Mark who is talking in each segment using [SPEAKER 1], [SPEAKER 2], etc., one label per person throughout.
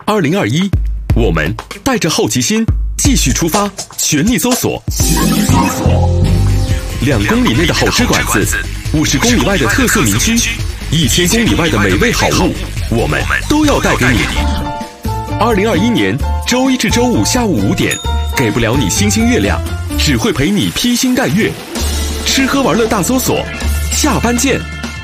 [SPEAKER 1] 2021，我们带着好奇心继续出发，全力搜索。2公里内的好吃馆子，50公里外的特色名区，1000公里外的美味好物，我们都要带给你。2021年周一至周五下午5点，给不了你星星月亮，只会陪你披星戴月。吃喝玩乐大搜索，下班见。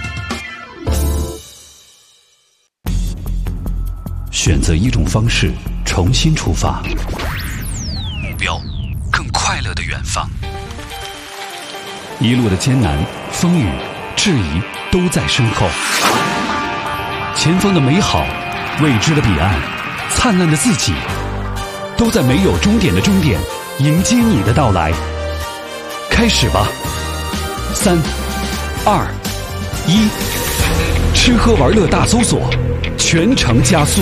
[SPEAKER 2] 选择一种方式，重新出发，目标更快乐的远方。一路的艰难、风雨、质疑都在身后，前方的美好、未知的彼岸、灿烂的自己，都在没有终点的终点迎接你的到来。开始吧，3、2、1，吃喝玩乐大搜索，全程加速。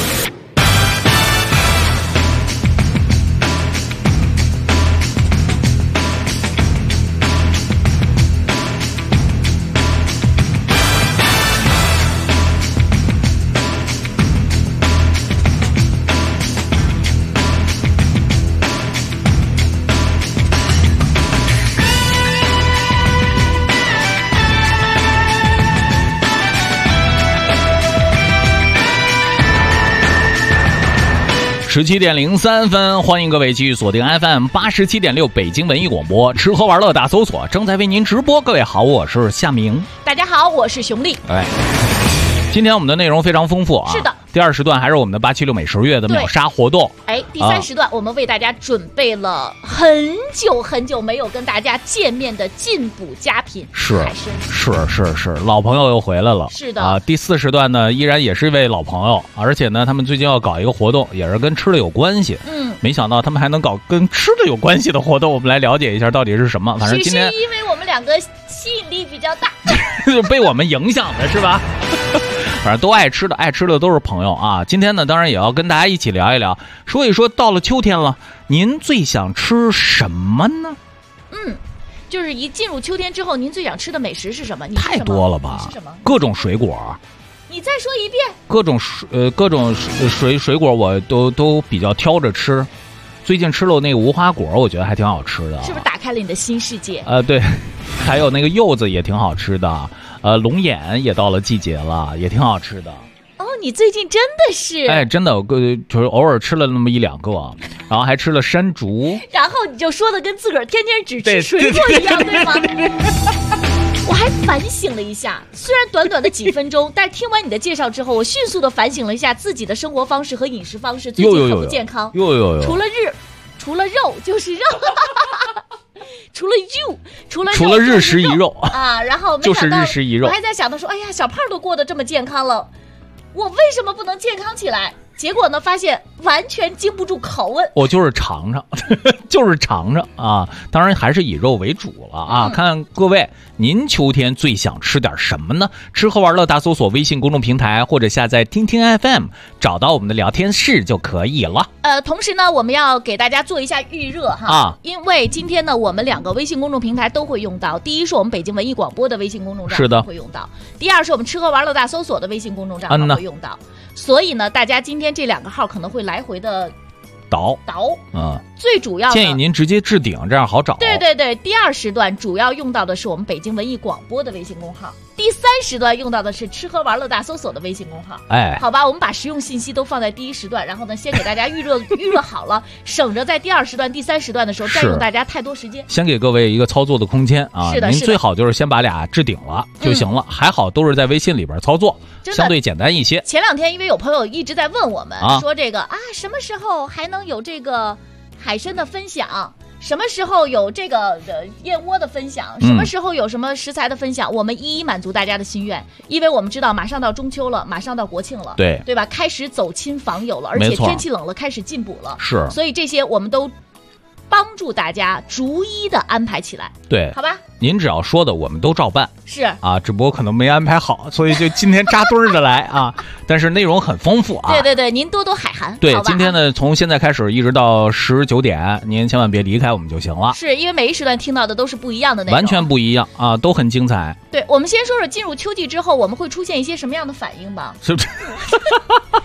[SPEAKER 3] 17点03分，欢迎各位继续锁定 FM 87.6北京文艺广播，吃喝玩乐大搜索正在为您直播。各位好，我是夏明。
[SPEAKER 4] 大家好，我是熊丽。
[SPEAKER 3] 今天我们的内容非常丰富啊。
[SPEAKER 4] 是的。
[SPEAKER 3] 第2时段还是我们的876美食月的秒杀活动。
[SPEAKER 4] 第3时段我们为大家准备了很久没有跟大家见面的进补佳品海参。是，老朋友又回来了。是的。
[SPEAKER 3] 第4时段呢，依然也是一位老朋友，而且呢，他们最近要搞一个活动，也是跟吃的有关系。没想到他们还能搞跟吃的有关系的活动，我们来了解一下到底是什么。反正今天
[SPEAKER 4] 是因为我们两个吸引力比较大，
[SPEAKER 3] 被我们影响的是吧？反正都爱吃的都是朋友啊。今天呢，当然也要跟大家一起聊一聊，说一说到了秋天了，您最想吃什么呢？
[SPEAKER 4] 就是一进入秋天之后，您最想吃的美食是什么？
[SPEAKER 3] 太多了吧？
[SPEAKER 4] 是什么？
[SPEAKER 3] 各种水果。
[SPEAKER 4] 你再说一遍。
[SPEAKER 3] 各种水果我都比较挑着吃。最近吃了那个无花果，我觉得还挺好吃的。
[SPEAKER 4] 是不是打开了你的新世界？
[SPEAKER 3] 对，还有那个柚子也挺好吃的。龙眼也到了季节了，也挺好吃的。
[SPEAKER 4] 哦，你最近真的是？
[SPEAKER 3] 真的，就是偶尔吃了那么1-2个，然后还吃了山竹。
[SPEAKER 4] 然后你就说的跟自个儿天天只吃水果一样，对吗？我还反省了一下，虽然短短的几分钟，但是听完你的介绍之后，我迅速的反省了一下自己的生活方式和饮食方式，最近很不健康。除了肉就是肉。除了
[SPEAKER 3] 日食一肉
[SPEAKER 4] 啊，然后
[SPEAKER 3] 就是日食一肉，
[SPEAKER 4] 我还在想到说，哎呀，小胖都过得这么健康了，我为什么不能健康起来？结果呢，发现完全经不住拷问。
[SPEAKER 3] 我就是尝尝啊！当然还是以肉为主了啊！看各位，您秋天最想吃点什么呢？吃喝玩乐大搜索微信公众平台或者下载听听 FM， 找到我们的聊天室就可以了。
[SPEAKER 4] 同时呢，我们要给大家做一下预热哈，因为今天呢，我们2个微信公众平台都会用到。第一是我们北京文艺广播的微信公众账号会用到，第2是我们吃喝玩乐大搜索的微信公众账号会用到。所以呢，大家今天这2个号可能会来回的倒，最主要
[SPEAKER 3] 建议您直接置顶，这样好找。
[SPEAKER 4] 对，第2时段主要用到的是我们北京文艺广播的微信公号，第3时段用到的是吃喝玩乐大搜索的微信公号。好吧，我们把实用信息都放在第1时段，然后呢，先给大家预热好了，省着在第2时段、第3时段的时候占用大家太多时间。
[SPEAKER 3] 先给各位一个操作的空间啊！
[SPEAKER 4] 是的，
[SPEAKER 3] 您最好就是先把俩置顶了就行了。还好都是在微信里边操作，相对简单一些。
[SPEAKER 4] 前2天因为有朋友一直在问我们说这个什么时候还能有这个海参的分享，什么时候有这个燕窝的分享，什么时候有什么食材的分享，我们一一满足大家的心愿。因为我们知道马上到中秋了，马上到国庆了，对吧？开始走亲访友了，而且天气冷了，开始进补了，
[SPEAKER 3] 是，
[SPEAKER 4] 所以这些我们都帮助大家逐一的安排起来，
[SPEAKER 3] 对，
[SPEAKER 4] 好吧？
[SPEAKER 3] 您只要说的，我们都照办。
[SPEAKER 4] 是
[SPEAKER 3] 啊，只不过可能没安排好，所以就今天扎堆儿的来啊。但是内容很丰富啊。
[SPEAKER 4] 对，您多多海涵。
[SPEAKER 3] 对，今天呢，从现在开始一直到19点，您千万别离开我们就行了。
[SPEAKER 4] 是因为每一时段听到的都是不一样的内容，
[SPEAKER 3] 完全不一样啊，都很精彩。
[SPEAKER 4] 对，我们先说说进入秋季之后，我们会出现一些什么样的反应吧？
[SPEAKER 3] 是不是？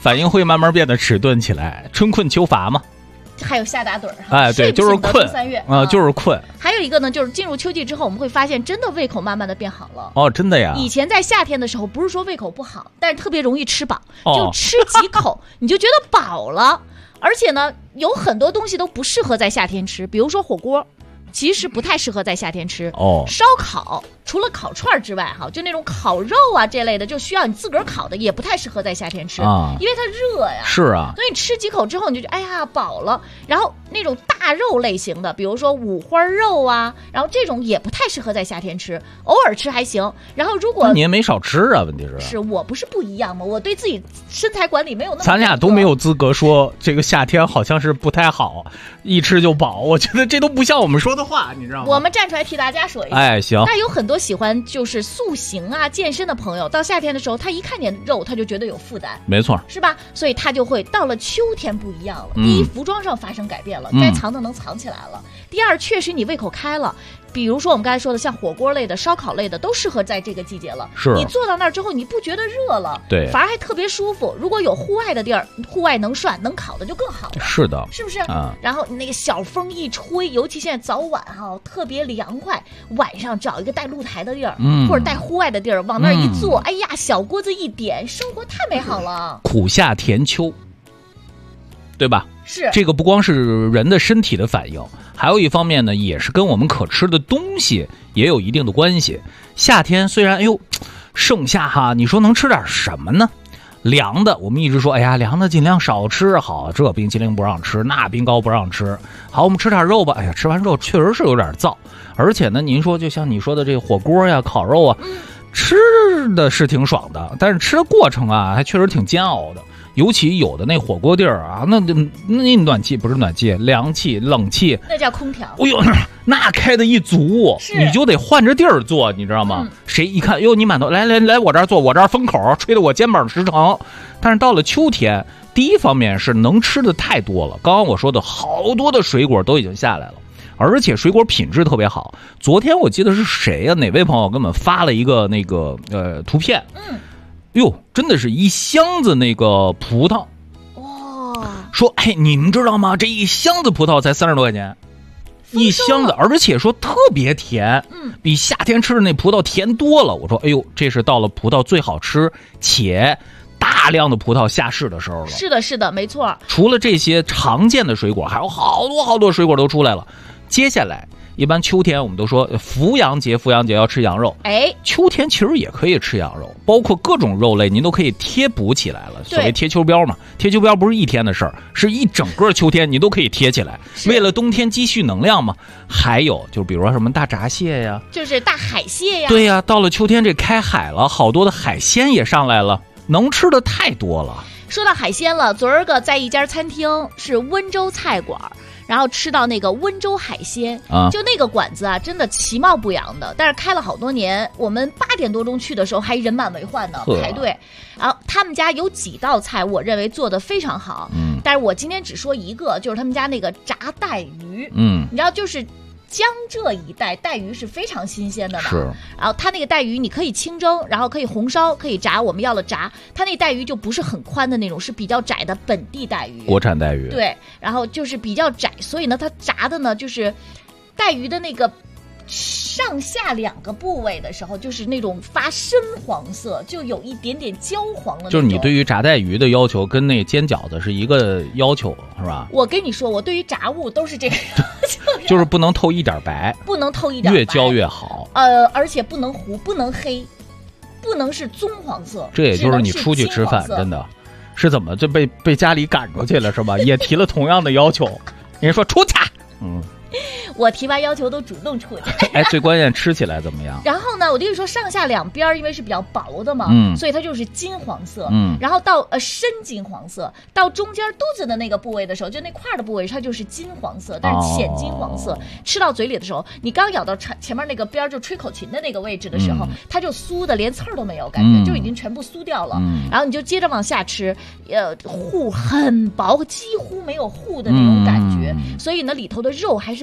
[SPEAKER 3] 反应会慢慢变得迟钝起来，春困秋乏嘛。
[SPEAKER 4] 还有夏打盹儿，
[SPEAKER 3] 哎，对，就是困
[SPEAKER 4] 3月
[SPEAKER 3] 啊，就是困。
[SPEAKER 4] 还有一个呢，就是进入秋季之后，我们会发现真的胃口慢慢的变好了。
[SPEAKER 3] 哦，真的呀。
[SPEAKER 4] 以前在夏天的时候，不是说胃口不好，但是特别容易吃饱，就吃几口你就觉得饱了。而且呢，有很多东西都不适合在夏天吃，比如说火锅。其实不太适合在夏天吃烧烤除了烤串之外，就那种烤肉啊这类的，就需要你自个儿烤的，也不太适合在夏天吃因为它热呀。
[SPEAKER 3] 是啊，
[SPEAKER 4] 所以你吃几口之后，你就觉得哎呀饱了。然后那种大肉类型的，比如说五花肉啊，然后这种也不太适合在夏天吃，偶尔吃还行。然后如果
[SPEAKER 3] 你也没少吃啊，问题
[SPEAKER 4] 是我不是不一样吗？我对自己身材管理没有那么，
[SPEAKER 3] 咱俩都没有资格说这个夏天好像是不太好，一吃就饱。我觉得这都不像我们说的话，你知道吗？
[SPEAKER 4] 我们站出来替大家说一下。
[SPEAKER 3] 哎，行。
[SPEAKER 4] 那有很多喜欢就是塑形啊、健身的朋友，到夏天的时候，他一看见肉，他就觉得有负担，
[SPEAKER 3] 没错，
[SPEAKER 4] 是吧？所以他就会到了秋天不一样了。第一，服装上发生改变了，该藏的能藏起来了。第二，确实你胃口开了。比如说我们刚才说的，像火锅类的、烧烤类的，都适合在这个季节了。
[SPEAKER 3] 是，
[SPEAKER 4] 你坐到那儿之后，你不觉得热了，
[SPEAKER 3] 对，
[SPEAKER 4] 反而还特别舒服。如果有户外的地儿，户外能涮能烤的就更好了。
[SPEAKER 3] 是的，
[SPEAKER 4] 是不是？然后那个小风一吹，尤其现在早晚特别凉快，晚上找一个带露台的地儿，或者带户外的地儿，往那儿一坐，哎呀，小锅子一点，生活太美好了。
[SPEAKER 3] 苦夏甜秋，对吧？
[SPEAKER 4] 是，
[SPEAKER 3] 这个不光是人的身体的反应，还有一方面呢，也是跟我们可吃的东西也有一定的关系。夏天虽然盛夏你说能吃点什么呢？凉的，我们一直说，哎呀，凉的尽量少吃，好，这冰淇淋不让吃，那冰糕不让吃，好，我们吃点肉吧。哎呀，吃完肉确实是有点燥，而且呢，您说就像你说的这个火锅呀、烤肉啊，吃的是挺爽的，但是吃的过程还确实挺煎熬的。尤其有的那火锅地儿那暖气不是暖气，凉气、冷气，
[SPEAKER 4] 那叫空调。
[SPEAKER 3] 哎呦，那开的一足，你就得换着地儿坐，你知道吗？谁一看，你满头来我这儿坐，我这儿风口，吹得我肩膀直疼。但是到了秋天，第一方面是能吃的太多了，刚刚我说的好多的水果都已经下来了，而且水果品质特别好。昨天我记得是谁呀？哪位朋友给我们发了一个那个图片？真的是一箱子那个葡萄，说你们知道吗？这一箱子葡萄才30多块钱，一箱子，而且说特别甜，比夏天吃的那葡萄甜多了。我说这是到了葡萄最好吃且大量的葡萄下市的时候了。
[SPEAKER 4] 是的，是的，没错。
[SPEAKER 3] 除了这些常见的水果，还有好多水果都出来了。接下来一般秋天我们都说伏阳节要吃羊肉，秋天其实也可以吃羊肉，包括各种肉类您都可以贴补起来了。所谓贴秋膘嘛，贴秋膘不是一天的事儿，是一整个秋天你都可以贴起来，为了冬天积蓄能量嘛。还有就比如说什么大闸蟹呀，
[SPEAKER 4] 就是大海蟹呀。
[SPEAKER 3] 对呀，到了秋天这开海了，好多的海鲜也上来了，能吃的太多了。
[SPEAKER 4] 说到海鲜了，昨儿个在一家餐厅是温州菜馆，然后吃到那个温州海鲜就那个馆子真的其貌不扬的，但是开了好多年。我们8点多钟去的时候还人满为患呢，排队。然后他们家有几道菜我认为做得非常好，但是我今天只说一个，就是他们家那个炸带鱼。你知道就是江浙一带带鱼是非常新鲜的嘛，
[SPEAKER 3] 是。
[SPEAKER 4] 然后它那个带鱼你可以清蒸，然后可以红烧，可以炸，我们要了炸。它那带鱼就不是很宽的那种，是比较窄的本地带鱼，
[SPEAKER 3] 国产带鱼。
[SPEAKER 4] 对，然后就是比较窄，所以呢它炸的呢就是带鱼的那个上下2个部位的时候，就是那种发深黄色，就有一点点焦黄的那种。
[SPEAKER 3] 就是你对于炸带鱼的要求跟那煎饺子是一个要求，是吧？
[SPEAKER 4] 我跟你说，我对于炸物都是这个要求，
[SPEAKER 3] 就是不能透一点白，
[SPEAKER 4] 不能透一点白，
[SPEAKER 3] 越焦越好。
[SPEAKER 4] 而且不能糊，不能黑，不能是棕黄色。
[SPEAKER 3] 这也就是你出去吃饭真的是怎么就被家里赶出去了是吧？也提了同样的要求，人家说出去。
[SPEAKER 4] 我提完要求都主动出去。
[SPEAKER 3] 最关键吃起来怎么样？
[SPEAKER 4] 然后呢，我跟你说，上下2边因为是比较薄的嘛，所以它就是金黄色。然后到深金黄色，到中间肚子的那个部位的时候，就那块的部位，它就是金黄色，但是浅金黄色。吃到嘴里的时候，你刚咬到前面那个边就吹口琴的那个位置的时候，它就酥的连刺儿都没有，感觉就已经全部酥掉了。然后你就接着往下吃，糊很薄，几乎没有糊的那种感觉。所以呢，里头的肉还是白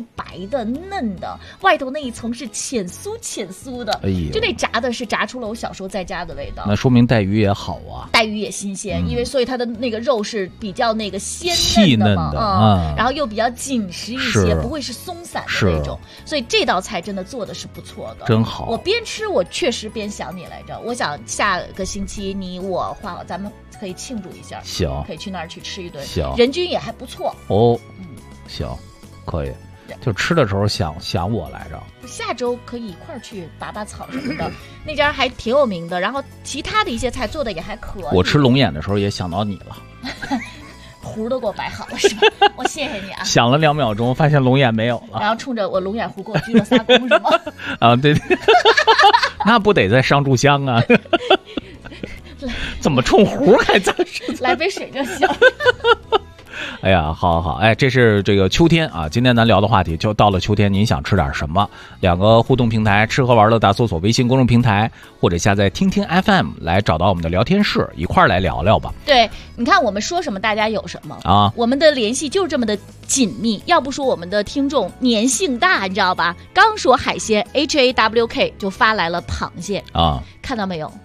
[SPEAKER 4] 的、嫩的，外头那一层是浅酥的，就那炸的是炸出了我小时候在家的味道。
[SPEAKER 3] 那说明带鱼也好啊，
[SPEAKER 4] 带鱼也新鲜，因为所以它的那个肉是比较那个
[SPEAKER 3] 细
[SPEAKER 4] 嫩的
[SPEAKER 3] 嘛，
[SPEAKER 4] 然后又比较紧实一些，不会是松散的那种，所以这道菜真的做的是不错的，
[SPEAKER 3] 真好。
[SPEAKER 4] 我边吃我确实边想你来着，我想下个星期你我画好咱们可以庆祝一下，
[SPEAKER 3] 行，
[SPEAKER 4] 可以去那儿去吃一顿，
[SPEAKER 3] 行，
[SPEAKER 4] 人均也还不错
[SPEAKER 3] 哦，行，可以。就吃的时候想我来着，
[SPEAKER 4] 下周可以一块儿去拔拔草什么的，那家还挺有名的。然后其他的一些菜做的也还可以。
[SPEAKER 3] 我吃龙眼的时候也想到你了，
[SPEAKER 4] 壶都给我摆好了是吧？我谢谢你啊。
[SPEAKER 3] 想了2秒钟，发现龙眼没有了，
[SPEAKER 4] 然后冲着我龙眼壶给我鞠了3躬是吗？
[SPEAKER 3] 啊，对，那不得再上炷香啊？怎么冲壶还咋？
[SPEAKER 4] 来杯水就行。
[SPEAKER 3] 哎呀，好，哎，这是这个秋天啊，今天咱聊的话题就到了秋天，您想吃点什么？2个互动平台，吃喝玩乐大搜索微信公众平台，或者下载听听 FM 来找到我们的聊天室，一块儿来聊聊吧。
[SPEAKER 4] 对，你看我们说什么大家有什么
[SPEAKER 3] 啊，
[SPEAKER 4] 我们的联系就是这么的紧密，要不说我们的听众粘性大，你知道吧？刚说海鲜 HAWK 就发来了螃蟹
[SPEAKER 3] 啊，
[SPEAKER 4] 看到没有？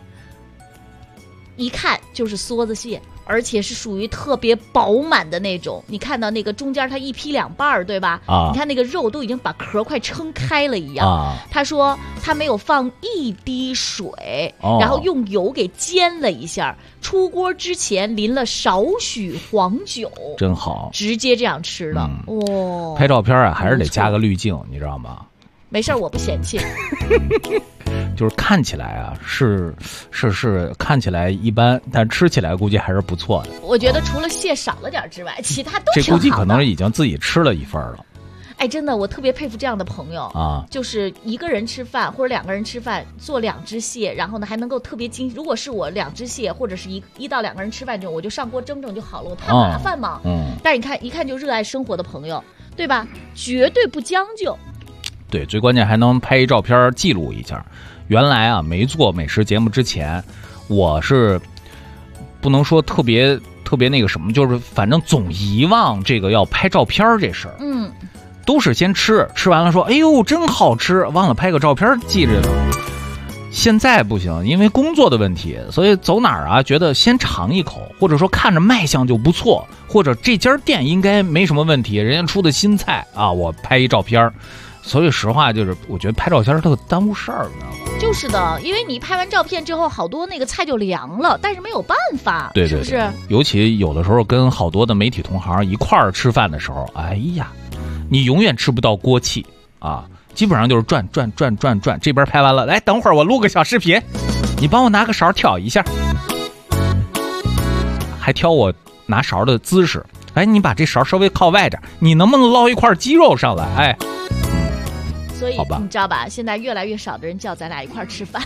[SPEAKER 4] 一看就是梭子蟹，而且是属于特别饱满的那种。你看到那个中间它一劈2半，对吧？啊，你看那个肉都已经把壳快撑开了一样。啊，他说他没有放一滴水，然后用油给煎了一下，出锅之前淋了少许黄酒，
[SPEAKER 3] 真好，
[SPEAKER 4] 直接这样吃的。哇，
[SPEAKER 3] 拍照片啊，还是得加个滤镜，你知道吗？
[SPEAKER 4] 没事，我不嫌弃。
[SPEAKER 3] 就是看起来啊，是看起来一般，但吃起来估计还是不错的。
[SPEAKER 4] 我觉得除了蟹少了点之外，其他都挺好的。
[SPEAKER 3] 这估计可能已经自己吃了一份了。
[SPEAKER 4] 哎，真的，我特别佩服这样的朋友啊！就是一个人吃饭或者2个人吃饭，做2只蟹，然后呢还能够特别精。如果是我2只蟹，或者是一到2个人吃饭这种，我就上锅蒸就好了，我怕麻烦嘛。但是你看，一看就热爱生活的朋友，对吧？绝对不将就。
[SPEAKER 3] 对，最关键还能拍一照片记录一下。原来啊，没做美食节目之前，我是不能说特别那个什么，就是反正总遗忘这个要拍照片这事儿。都是先吃完了说，哎呦真好吃，忘了拍个照片记着呢。现在不行，因为工作的问题，所以走哪儿啊，觉得先尝一口，或者说看着卖相就不错，或者这家店应该没什么问题，人家出的新菜啊，我拍一照片。所以实话就是，我觉得拍照片特耽误事儿，你知道吗？
[SPEAKER 4] 就是的，因为你拍完照片之后，好多那个菜就凉了，但是没有办法，
[SPEAKER 3] 对，
[SPEAKER 4] 是不是？
[SPEAKER 3] 尤其有的时候跟好多的媒体同行一块儿吃饭的时候，哎呀，你永远吃不到锅气啊，基本上就是转，这边拍完了，来等会儿我录个小视频，你帮我拿个勺挑一下，还挑我拿勺的姿势。哎，你把这勺稍微靠外点，你能不能捞一块鸡肉上来？哎，
[SPEAKER 4] 所以你知道吧？现在越来越少的人叫咱俩一块吃饭。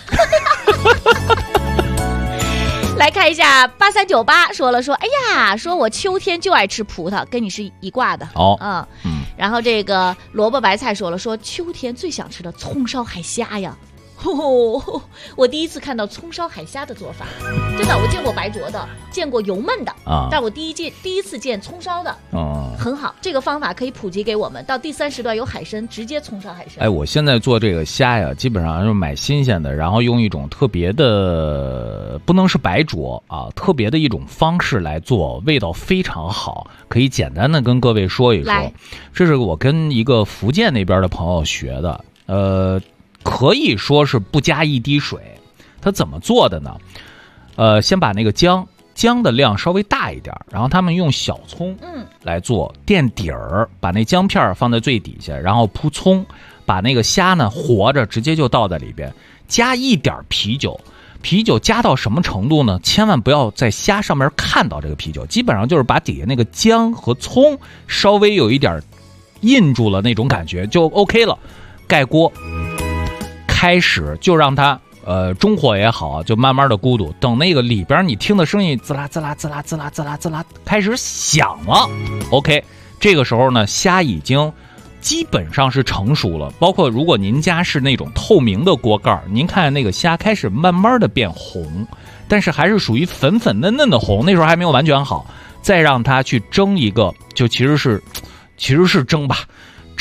[SPEAKER 4] 来看一下8398说，哎呀，说我秋天就爱吃葡萄，跟你是一挂的
[SPEAKER 3] 哦。
[SPEAKER 4] 然后这个萝卜白菜说秋天最想吃的葱烧海虾呀。我第一次看到葱烧海虾的做法，真的，我见过白灼的，见过油焖的啊，但我第一次见葱烧的，很好，这个方法可以普及给我们。到第3时段有海参，直接葱烧海参。
[SPEAKER 3] 哎，我现在做这个虾呀，基本上就是买新鲜的，然后用一种特别的，不能是白灼啊，特别的一种方式来做，味道非常好。可以简单的跟各位说一说，这是我跟一个福建那边的朋友学的，可以说是不加一滴水。他怎么做的呢？先把那个姜的量稍微大一点，然后他们用小葱来做垫底儿，把那姜片放在最底下，然后铺葱，把那个虾呢活着直接就倒在里边，加一点啤酒。啤酒加到什么程度呢？千万不要在虾上面看到这个啤酒，基本上就是把底下那个姜和葱稍微有一点印住了那种感觉就 OK 了。盖锅开始就让它中火也好，就慢慢的咕嘟，等那个里边你听的声音滋啦滋啦滋啦滋啦滋啦滋啦开始响了 OK， 这个时候呢虾已经基本上是成熟了，包括如果您家是那种透明的锅盖，您看那个虾开始慢慢的变红，但是还是属于粉粉嫩嫩的红，那时候还没有完全好，再让它去蒸一个，就其实是蒸吧，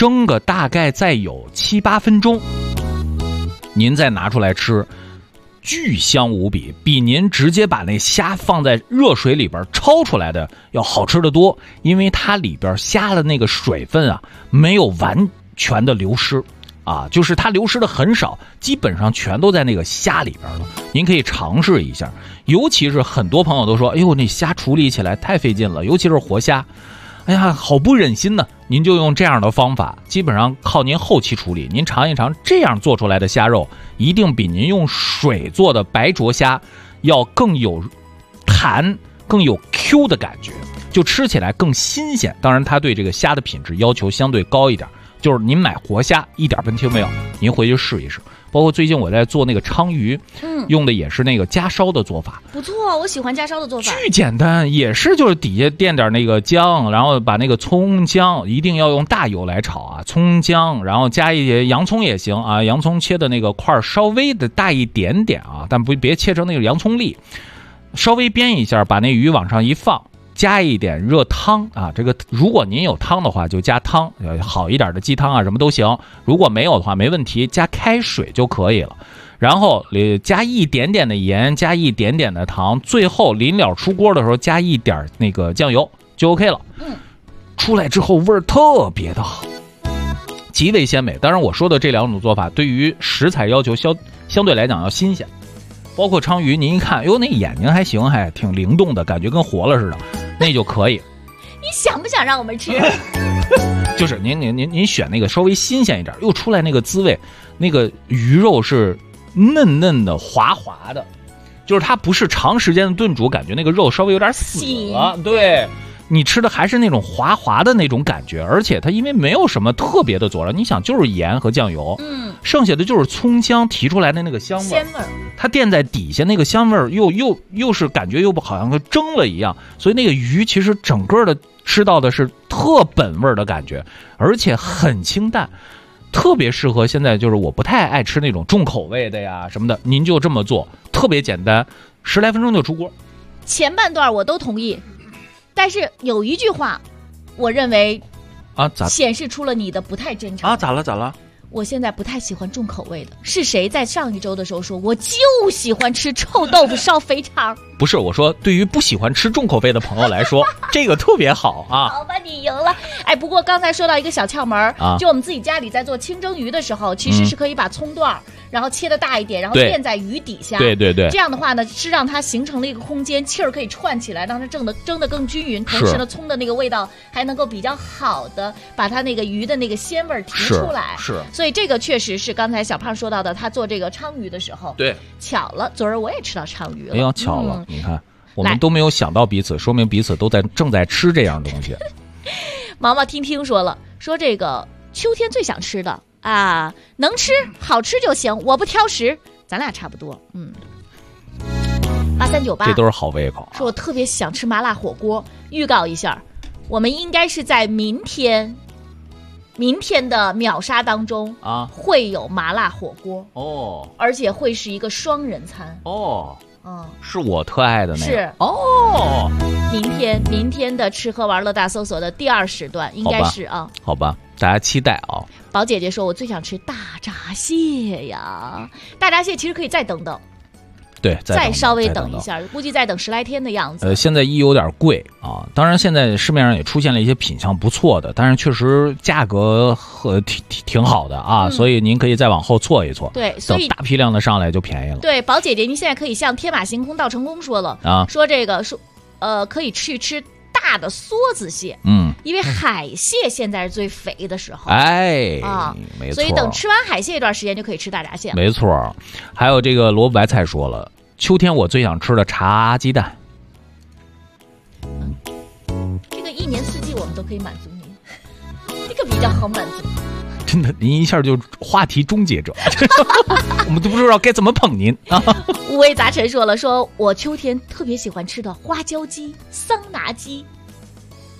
[SPEAKER 3] 蒸个大概再有7、8分钟，您再拿出来吃，巨香无比，比您直接把那虾放在热水里边焯出来的要好吃得多。因为它里边虾的那个水分啊，没有完全的流失啊，就是它流失的很少，基本上全都在那个虾里边了。您可以尝试一下，尤其是很多朋友都说，哎呦，那虾处理起来太费劲了，尤其是活虾。哎呀，好不忍心呢！您就用这样的方法，基本上靠您后期处理。您尝一尝这样做出来的虾肉，一定比您用水做的白灼虾要更有弹、更有 Q 的感觉，就吃起来更新鲜。当然，它对这个虾的品质要求相对高一点，就是您买活虾一点问题没有，您回去试一试。包括最近我在做那个鲳鱼，用的也是那个家烧的做法，
[SPEAKER 4] 不错，我喜欢家烧的做法，
[SPEAKER 3] 巨简单，也是就是底下垫点那个姜，然后把那个葱姜一定要用大油来炒啊，葱姜，然后加一些洋葱也行啊，洋葱切的那个块稍微的大一点点啊，但别切成那个洋葱粒，稍微煸一下，把那鱼往上一放。加一点热汤啊，这个如果您有汤的话就加汤，好一点的鸡汤啊什么都行。如果没有的话没问题，加开水就可以了。然后加一点点的盐，加一点点的糖，最后临了出锅的时候加一点那个酱油就 OK 了。出来之后味儿特别的好，极为鲜美。当然我说的这两种做法对于食材要求相对来讲要新鲜。包括鲳鱼，您一看，哟，那眼睛还行，还挺灵动的，感觉跟活了似的，那就可以。
[SPEAKER 4] 你想不想让我们吃？
[SPEAKER 3] 就是您选那个稍微新鲜一点，又出来那个滋味，那个鱼肉是嫩嫩的、滑滑的，就是它不是长时间的炖煮，感觉那个肉稍微有点死了，对。你吃的还是那种滑滑的那种感觉，而且它因为没有什么特别的佐料，你想就是盐和酱油，剩下的就是葱姜提出来的那个香味儿，它垫在底下那个香味儿又是感觉又不好像蒸了一样，所以那个鱼其实整个的吃到的是特本味的感觉，而且很清淡，特别适合现在就是我不太爱吃那种重口味的呀什么的，您就这么做，特别简单，10来分钟就出锅。
[SPEAKER 4] 前半段我都同意。但是有一句话，我认为
[SPEAKER 3] 啊，
[SPEAKER 4] 显示出了你的不太真诚
[SPEAKER 3] 啊？咋了？
[SPEAKER 4] 我现在不太喜欢重口味的。是谁在上一周的时候说，我就喜欢吃臭豆腐烧肥肠？
[SPEAKER 3] 不是，我说对于不喜欢吃重口味的朋友来说，这个特别好啊。
[SPEAKER 4] 好吧，你赢了。哎，不过刚才说到一个小窍门啊，就我们自己家里在做清蒸鱼的时候，其实是可以把葱段然后切的大一点，然后垫在鱼底下。
[SPEAKER 3] 对。
[SPEAKER 4] 这样的话呢，是让它形成了一个空间，气儿可以串起来，让它蒸得更均匀。同时呢，葱的那个味道还能够比较好的把它那个鱼的那个鲜味提出来。
[SPEAKER 3] 是。
[SPEAKER 4] 所以这个确实是刚才小胖说到的，他做这个鲳鱼的时候，
[SPEAKER 3] 对，
[SPEAKER 4] 巧了，昨儿我也吃到鲳鱼了。
[SPEAKER 3] 哎呀，巧了，你看我们都没有想到彼此，说明彼此都正在吃这样东西。
[SPEAKER 4] 毛毛听说了，说这个秋天最想吃的啊，能吃好吃就行，我不挑食，咱俩差不多。8398，
[SPEAKER 3] 这都是好胃口。
[SPEAKER 4] 说我特别想吃麻辣火锅，预告一下，我们应该是在明天的秒杀当中啊，会有麻辣火锅
[SPEAKER 3] 哦，
[SPEAKER 4] 而且会是一个双人餐
[SPEAKER 3] 哦。是我特爱的那个。
[SPEAKER 4] 是
[SPEAKER 3] 哦，
[SPEAKER 4] 明天的吃喝玩乐大搜索的第2时段应该是啊。
[SPEAKER 3] 好吧，大家期待啊。
[SPEAKER 4] 宝姐姐说，我最想吃大闸蟹呀，大闸蟹其实可以再等等。
[SPEAKER 3] 对，
[SPEAKER 4] 再稍微等一下，估计再等10来天的样子。
[SPEAKER 3] 现在有点贵啊，当然现在市面上也出现了一些品相不错的，但是确实价格挺好的啊，所以您可以再往后错一错。
[SPEAKER 4] 对，所以
[SPEAKER 3] 大批量的上来就便宜了。
[SPEAKER 4] 对，宝姐姐，您现在可以向天马行空到成功说了啊，说这个可以去吃大的梭子蟹，因为海蟹现在是最肥的时候，
[SPEAKER 3] 哎
[SPEAKER 4] 啊，
[SPEAKER 3] 没错，
[SPEAKER 4] 所以等吃完海蟹一段时间就可以吃大闸蟹了。
[SPEAKER 3] 没错，还有这个萝卜白菜说了，秋天我最想吃的茶鸡蛋。
[SPEAKER 4] 这个一年四季我们都可以满足您，这个比较好满足。
[SPEAKER 3] 真的，您一下就话题终结者，我们都不知道该怎么捧您啊。
[SPEAKER 4] 五味杂陈说了，说我秋天特别喜欢吃的花椒鸡、桑拿鸡。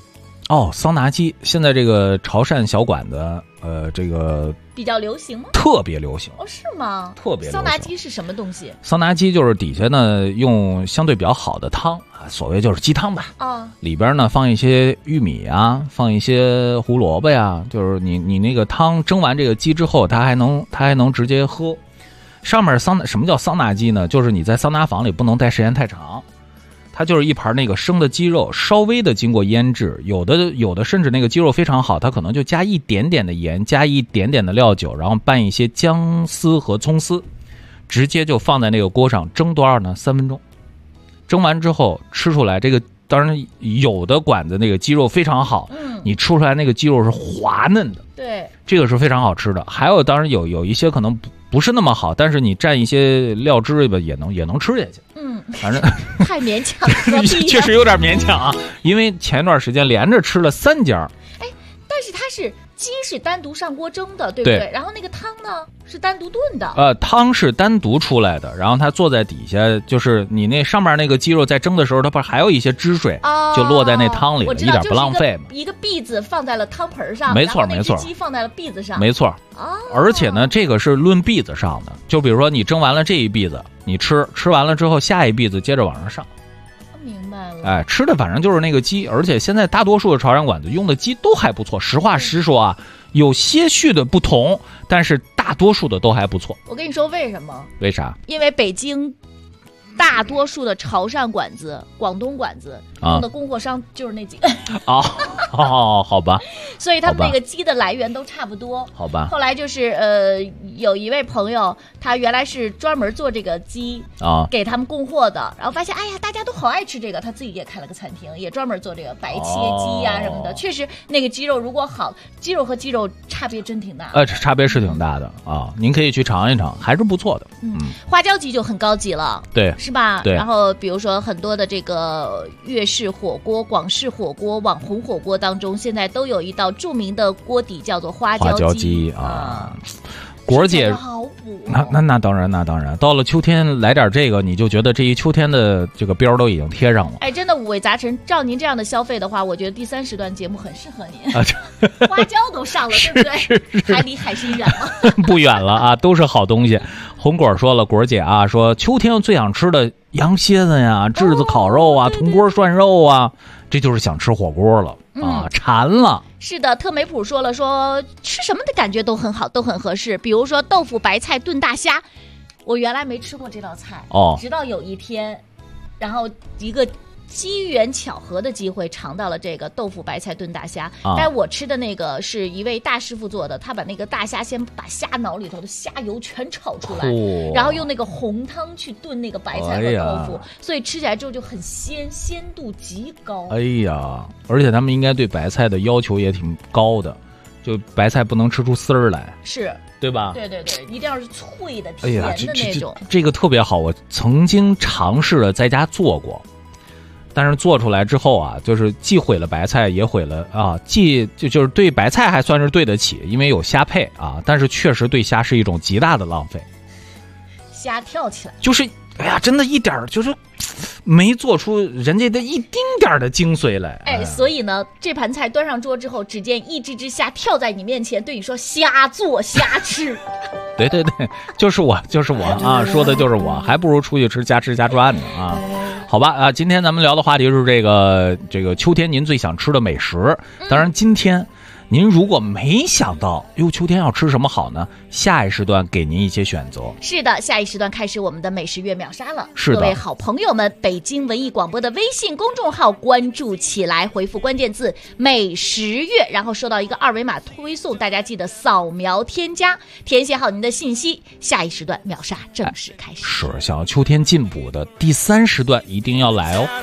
[SPEAKER 3] 桑拿机现在这个潮汕小馆子，这个
[SPEAKER 4] 比较流行吗？
[SPEAKER 3] 特别流行。
[SPEAKER 4] 是吗？
[SPEAKER 3] 特别流行。
[SPEAKER 4] 桑拿机是什么东西？
[SPEAKER 3] 桑拿机就是底下呢用相对比较好的汤啊，所谓就是鸡汤吧。里边呢放一些玉米啊，放一些胡萝卜呀，就是你那个汤蒸完这个鸡之后，它还能直接喝。上面什么叫桑拿鸡呢？就是你在桑拿房里不能待时间太长。它就是一盘那个生的鸡肉，稍微的经过腌制，有的甚至那个鸡肉非常好，它可能就加一点点的盐，加一点点的料酒，然后拌一些姜丝和葱丝，直接就放在那个锅上蒸多少呢？3分钟。蒸完之后吃出来，这个当然有的馆子那个鸡肉非常好，你吃出来那个鸡肉是滑嫩的，
[SPEAKER 4] 对，
[SPEAKER 3] 这个是非常好吃的。还有当然有一些可能不是那么好，但是你蘸一些料汁吧，也能吃下去。反正
[SPEAKER 4] 太勉强了，
[SPEAKER 3] 确实有点勉强啊。因为前一段时间连着吃了3家，
[SPEAKER 4] 但是它是鸡是单独上锅蒸的，对不对？然后那个汤呢是单独炖的。
[SPEAKER 3] 汤是单独出来的，然后它坐在底下，就是你那上面那个鸡肉在蒸的时候，它不是还有一些汁水，就落在那汤里了，一点不浪费嘛。
[SPEAKER 4] 一个篦子放在了汤盆上，
[SPEAKER 3] 没错没错，
[SPEAKER 4] 鸡放在了篦子上，
[SPEAKER 3] 没错。而且呢，这个是论篦子上的，就比如说你蒸完了这一篦子，你吃完了之后，下一篦子接着往上上。
[SPEAKER 4] 明白了。
[SPEAKER 3] 吃的反正就是那个鸡，而且现在大多数的潮汕馆子用的鸡都还不错。实话实说啊，有些许的不同，但是大多数的都还不错。
[SPEAKER 4] 我跟你说为什么？
[SPEAKER 3] 为啥？
[SPEAKER 4] 因为北京大多数的潮汕馆子、广东馆子用的供货商就是那几个。
[SPEAKER 3] 好吧。
[SPEAKER 4] 所以他们那个鸡的来源都差不多。
[SPEAKER 3] 好吧。
[SPEAKER 4] 后来就是有一位朋友，他原来是专门做这个鸡给他们供货的，然后发现哎呀大家都好爱吃这个，他自己也开了个餐厅，也专门做这个白切鸡呀什么的。确实那个鸡肉如果好，鸡肉和鸡肉差别真挺大的。
[SPEAKER 3] 差别是挺大的啊，您可以去尝一尝，还是不错的。
[SPEAKER 4] 花椒鸡就很高级了，
[SPEAKER 3] 对，
[SPEAKER 4] 是吧？
[SPEAKER 3] 对。
[SPEAKER 4] 然后比如说很多的这个粤式火锅、广式火锅、网红火锅当中，现在都有一道著名的锅底叫做花椒鸡啊。果姐，那当然，到了秋天来点这个，你就觉得这一秋天的这个标都已经贴上了。真的五味杂陈。照您这样的消费的话，我觉得第3时段节目很适合您。花椒都上了，对不对？还离海参远了，
[SPEAKER 3] 不远了啊，都是好东西。红果说了，果姐啊，说秋天最想吃的羊蝎子呀、炙子烤肉啊、铜锅涮肉啊，这就是想吃火锅了。馋了。
[SPEAKER 4] 是的，特美普说了，说吃什么的感觉都很好，都很合适。比如说豆腐白菜炖大虾，我原来没吃过这道菜，直到有一天，然后一个机缘巧合的机会尝到了这个豆腐白菜炖大虾。但我吃的那个是一位大师傅做的，他把那个大虾先把虾脑里头的虾油全炒出来，然后用那个红汤去炖那个白菜和豆腐，所以吃起来之后就很鲜度极高。
[SPEAKER 3] 哎呀，而且他们应该对白菜的要求也挺高的，就白菜不能吃出丝儿来，
[SPEAKER 4] 是
[SPEAKER 3] 对吧？
[SPEAKER 4] 对，一定要是脆的、甜的那种。
[SPEAKER 3] 这个特别好，我曾经尝试了在家做过。但是做出来之后啊，就是既毁了白菜，也毁了啊，就是对白菜还算是对得起，因为有虾配啊，但是确实对虾是一种极大的浪费。
[SPEAKER 4] 虾跳起来，
[SPEAKER 3] 就是哎呀，真的一点就是没做出人家的一丁点的精髓来。
[SPEAKER 4] 所以呢，这盘菜端上桌之后，只见一只虾跳在你面前，对你说虾做虾吃。
[SPEAKER 3] 对，就是我啊，说的就是我，还不如出去吃家吃家赚呢啊。好吧啊，今天咱们聊的话题是这个秋天您最想吃的美食。当然，今天您如果没想到秋天要吃什么好呢？下一时段给您一些选择。
[SPEAKER 4] 是的，下一时段开始我们的美食月秒杀了。
[SPEAKER 3] 是的，
[SPEAKER 4] 各位好朋友们，北京文艺广播的微信公众号关注起来，回复关键字美食月，然后收到一个2维码推送，大家记得扫描添加，填写好您的信息。下一时段秒杀正式开始。
[SPEAKER 3] 是，想要秋天进补的第3时段一定要来哦。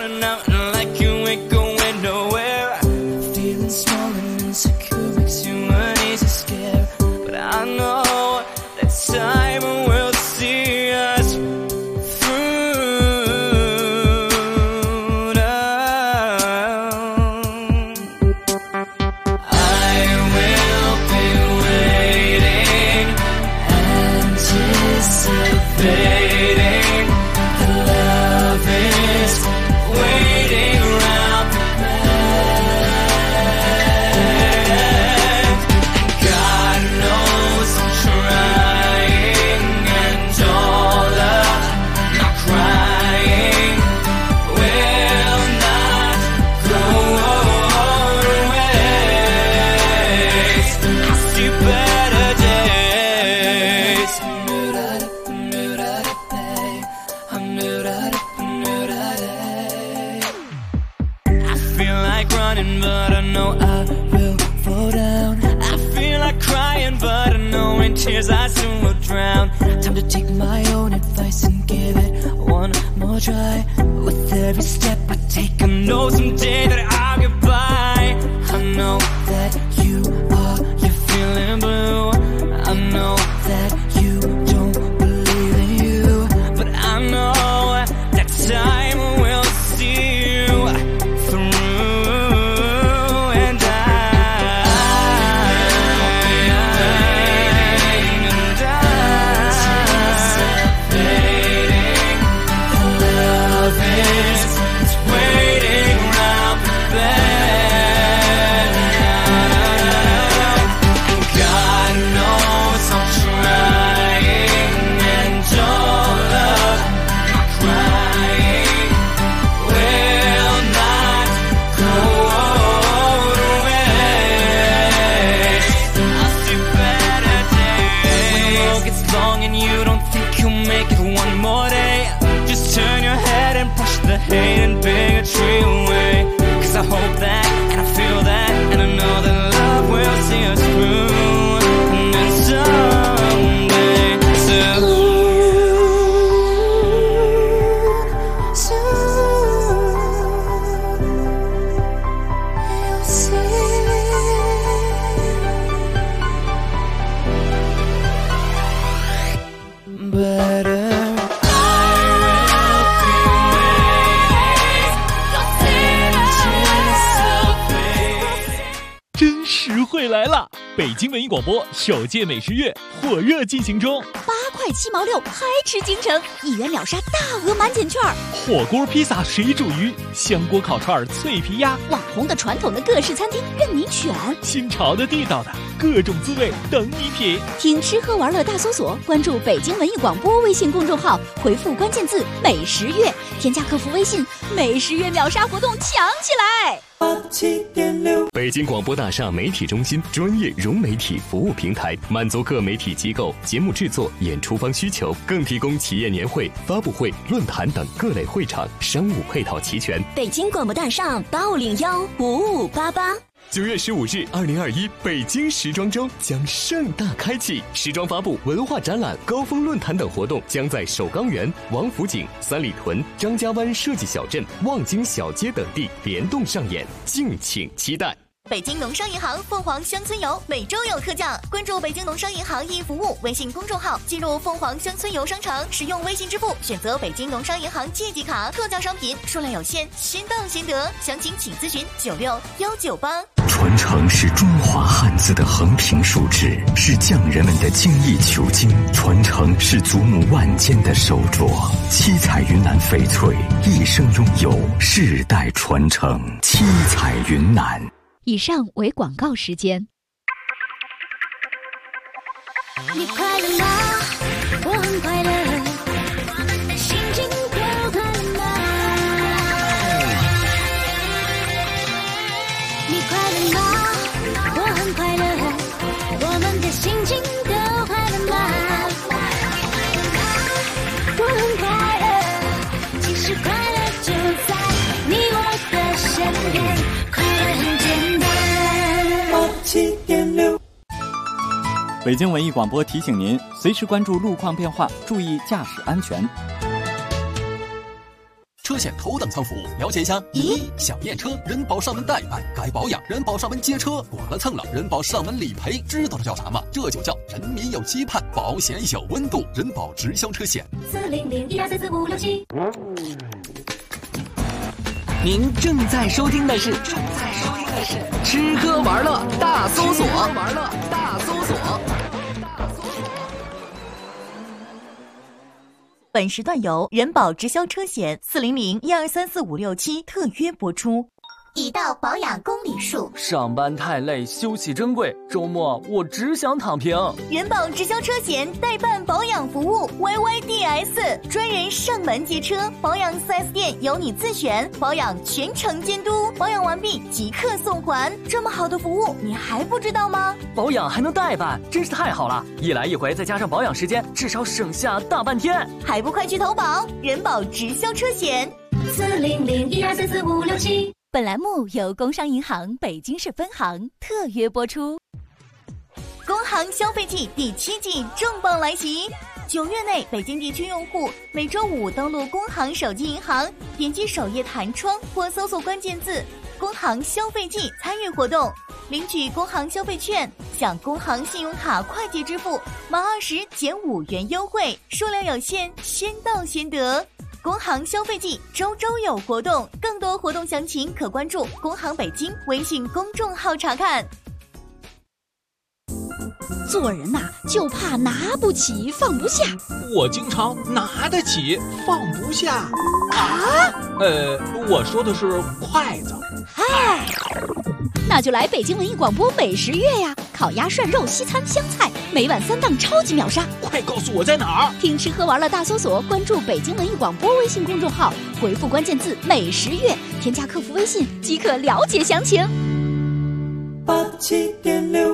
[SPEAKER 5] Time will see us through now. I will be waiting, anticipating. Love is waiting. running, but I know I will fall down. I feel like crying, but I know in tears I soon will drown. Time to take my own advice and give it one more try. With every step I take, I know someday that I'll get by. I know that you're feeling blue. I know that you don't believe in you, but I know that time will see you through. And love is waiting round the bend. God knows I'm trying, and all of my crying will not go to waste. I'll see better days. When the road gets long and you don't think you'll make it one more day, just turn your head and push the hate and bigotry away. 'Cause I hope that, and I feel that, and I know that love will see us through. And then someday, soon, you'll see. Better.
[SPEAKER 3] 真实惠来了！北京文艺广播首届美食月火热进行中
[SPEAKER 6] ，8块7毛6，嗨吃京城，1元秒杀大额满减券，
[SPEAKER 3] 火锅、披萨、水煮鱼、香锅烤串、脆皮鸭，
[SPEAKER 6] 网红的、传统的各式餐厅任你选，
[SPEAKER 3] 新潮的、地道的，各种滋味等你品。
[SPEAKER 6] 听吃喝玩乐大搜索，关注北京文艺广播微信公众号，回复关键字“美食月”，添加客服微信，美食月秒杀活动抢起来！
[SPEAKER 1] 北京广播大厦媒体中心专业融媒体服务平台，满足各媒体机构节目制作、演出方需求，更提供企业年会、发布会、论坛等各类会场，商务配套齐全。
[SPEAKER 6] 北京广播大厦85015588。
[SPEAKER 1] 9月15日，2021北京时装周将盛大开启，时装发布、文化展览、高峰论坛等活动将在首钢园、王府井、三里屯、张家湾设计小镇、望京小街等地联动上演，敬请期待。
[SPEAKER 6] 北京农商银行凤凰乡村游每周有特价，关注北京农商银行易服务微信公众号，进入凤凰乡村游商城，使用微信支付，选择北京农商银行借记卡，特价商品数量有限，先到先得，详情请咨询96198。
[SPEAKER 2] 传承是中华汉字的横平竖直，是匠人们的精益求精；传承是祖母万间的手镯，七彩云南翡翠一生拥有，世代传承。七彩云南。
[SPEAKER 6] 以上为广告时间。
[SPEAKER 7] 你快乐吗？我很快乐，我们的心情都快乐吗？你快乐吗？我很快乐，我们的心情都快乐吗？我很快乐，其实快乐就在你我的身边，快乐很简单。7.6
[SPEAKER 8] 北京文艺广播提醒您，随时关注路况变化，注意驾驶安全。
[SPEAKER 9] 车险头等舱服务，了解一下。1. 小验车，人保上门代办；该保养，人保上门接车；剐了蹭了，人保上门理赔。知道这叫啥吗？这就叫人民有期盼，保险有温度。人保直销车险。
[SPEAKER 7] 40012344567。
[SPEAKER 10] 您正在收听的是吃喝玩乐大搜索。
[SPEAKER 6] 本时段由人保直销车险40012344567特约播出。
[SPEAKER 7] 已到保养公里数，
[SPEAKER 10] 上班太累，休息珍贵，周末我只想躺平。
[SPEAKER 6] 人保直销车险代办保养服务 YYDS， 专人上门接车，保养 4S 店由你自选，保养全程监督，保养完毕即刻送还。这么好的服务你还不知道吗？
[SPEAKER 10] 保养还能代办，真是太好了，一来一回再加上保养时间，至少省下大半天。
[SPEAKER 6] 还不快去投保人保直销车险
[SPEAKER 7] 40012344567。
[SPEAKER 6] 本栏目由工商银行北京市分行特约播出。工行消费季第7季重磅来袭！9月内，北京地区用户每周5登录工行手机银行，点击首页弹窗或搜索关键字“工行消费季”参与活动，领取工行消费券，享工行信用卡快捷支付满20减5元优惠，数量有限，先到先得。工行消费季周周有活动，更多活动详情可关注工行北京微信公众号查看。
[SPEAKER 11] 做人呐，就怕拿不起放不下。
[SPEAKER 3] 我经常拿得起放不下
[SPEAKER 11] 啊。
[SPEAKER 3] 我说的是筷子。
[SPEAKER 11] 嗨，那就来北京文艺广播美食月呀！烤鸭、涮肉、西餐、湘菜，每晚3档超级秒杀。
[SPEAKER 3] 快告诉我在哪儿？
[SPEAKER 11] 听吃喝玩乐大搜索，关注北京文艺广播微信公众号，回复关键字“美食月”，添加客服微信即可了解详情。
[SPEAKER 5] 87.6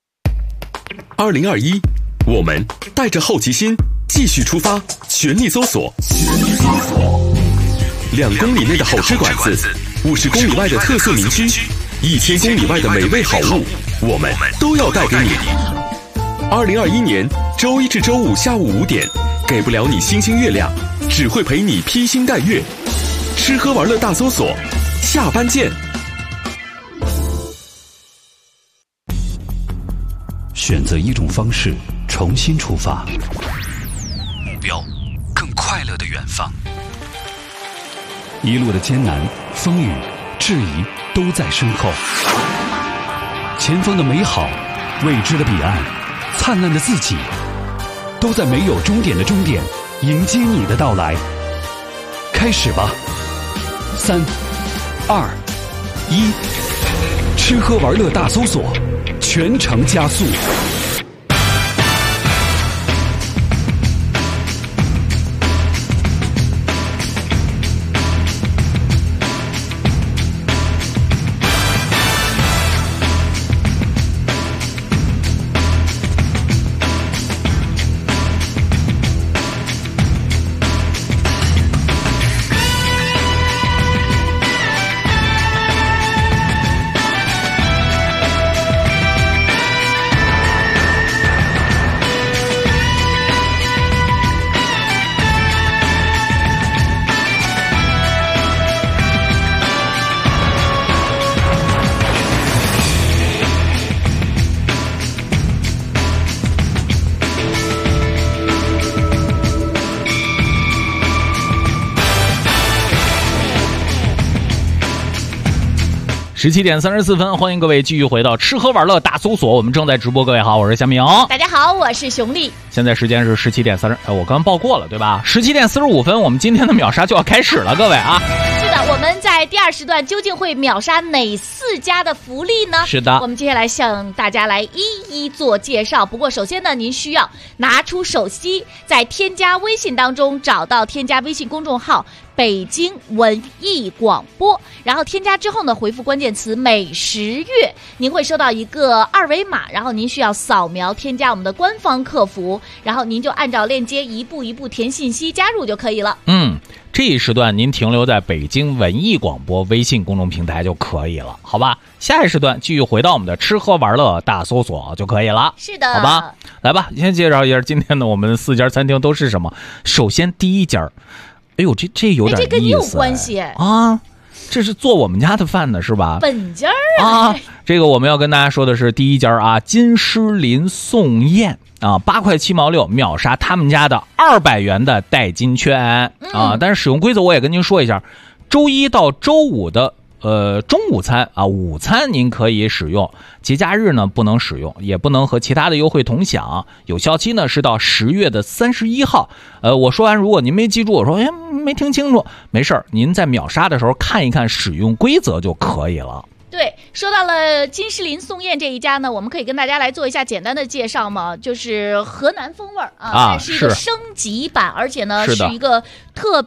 [SPEAKER 1] 2021，我们带着好奇心继续出发，全力搜索，2公里内的好吃馆子，50公里外的特色名区，1000公里外的美味好物，我们都要带给你。2021年周一至周五下午5点，给不了你星星月亮，只会陪你披星戴月。吃喝玩乐大搜索，下班见。
[SPEAKER 2] 选择一种方式，重新出发，目标更快乐的远方。一路的艰难、风雨、质疑都在身后，前方的美好、未知的彼岸、灿烂的自己，都在没有终点的终点迎接你的到来。开始吧！3、2、1，吃喝玩乐大搜索，全程加速。
[SPEAKER 3] 17点34分，欢迎各位继续回到吃喝玩乐大搜索，我们正在直播。各位好，我是夏明。
[SPEAKER 4] 大家好，我是熊丽。
[SPEAKER 3] 现在时间是17点30，我刚报过了，对吧？17点45分，我们今天的秒杀就要开始了，各位啊。
[SPEAKER 4] 是的，我们在第2时段究竟会秒杀哪4家的福利呢？
[SPEAKER 3] 是的，
[SPEAKER 4] 我们接下来向大家来一一做介绍。不过首先呢，您需要拿出手机，在添加微信当中找到添加微信公众号北京文艺广播，然后添加之后呢，回复关键词美食月，您会收到一个2维码，然后您需要扫描添加我们的官方客服，然后您就按照链接一步一步填信息加入就可以了。
[SPEAKER 3] 这一时段您停留在北京文艺广播微信公众平台就可以了，好吧？下一时段继续回到我们的吃喝玩乐大搜索就可以了。
[SPEAKER 4] 是的，
[SPEAKER 3] 好吧，来吧，先介绍一下今天的我们4家餐厅都是什么。首先第一家，哎呦，这有点意思，
[SPEAKER 4] 这跟你有关系
[SPEAKER 3] 啊！这是做我们家的饭的是吧？
[SPEAKER 4] 本家
[SPEAKER 3] 啊，这个我们要跟大家说的是第一家啊，金狮林宋宴啊，8块7毛6秒杀他们家的200元的代金券啊！但是使用规则我也跟您说一下，周一到周五的中午餐啊，午餐您可以使用，节假日呢不能使用，也不能和其他的优惠同享。有效期呢是到10月31号。我说完，如果您没记住，我说没听清楚，没事儿，您在秒杀的时候看一看使用规则就可以了。
[SPEAKER 4] 对，说到了金狮林宋宴这一家呢，我们可以跟大家来做一下简单的介绍嘛，就是河南风味啊，是一个升级版，而且呢是一个特别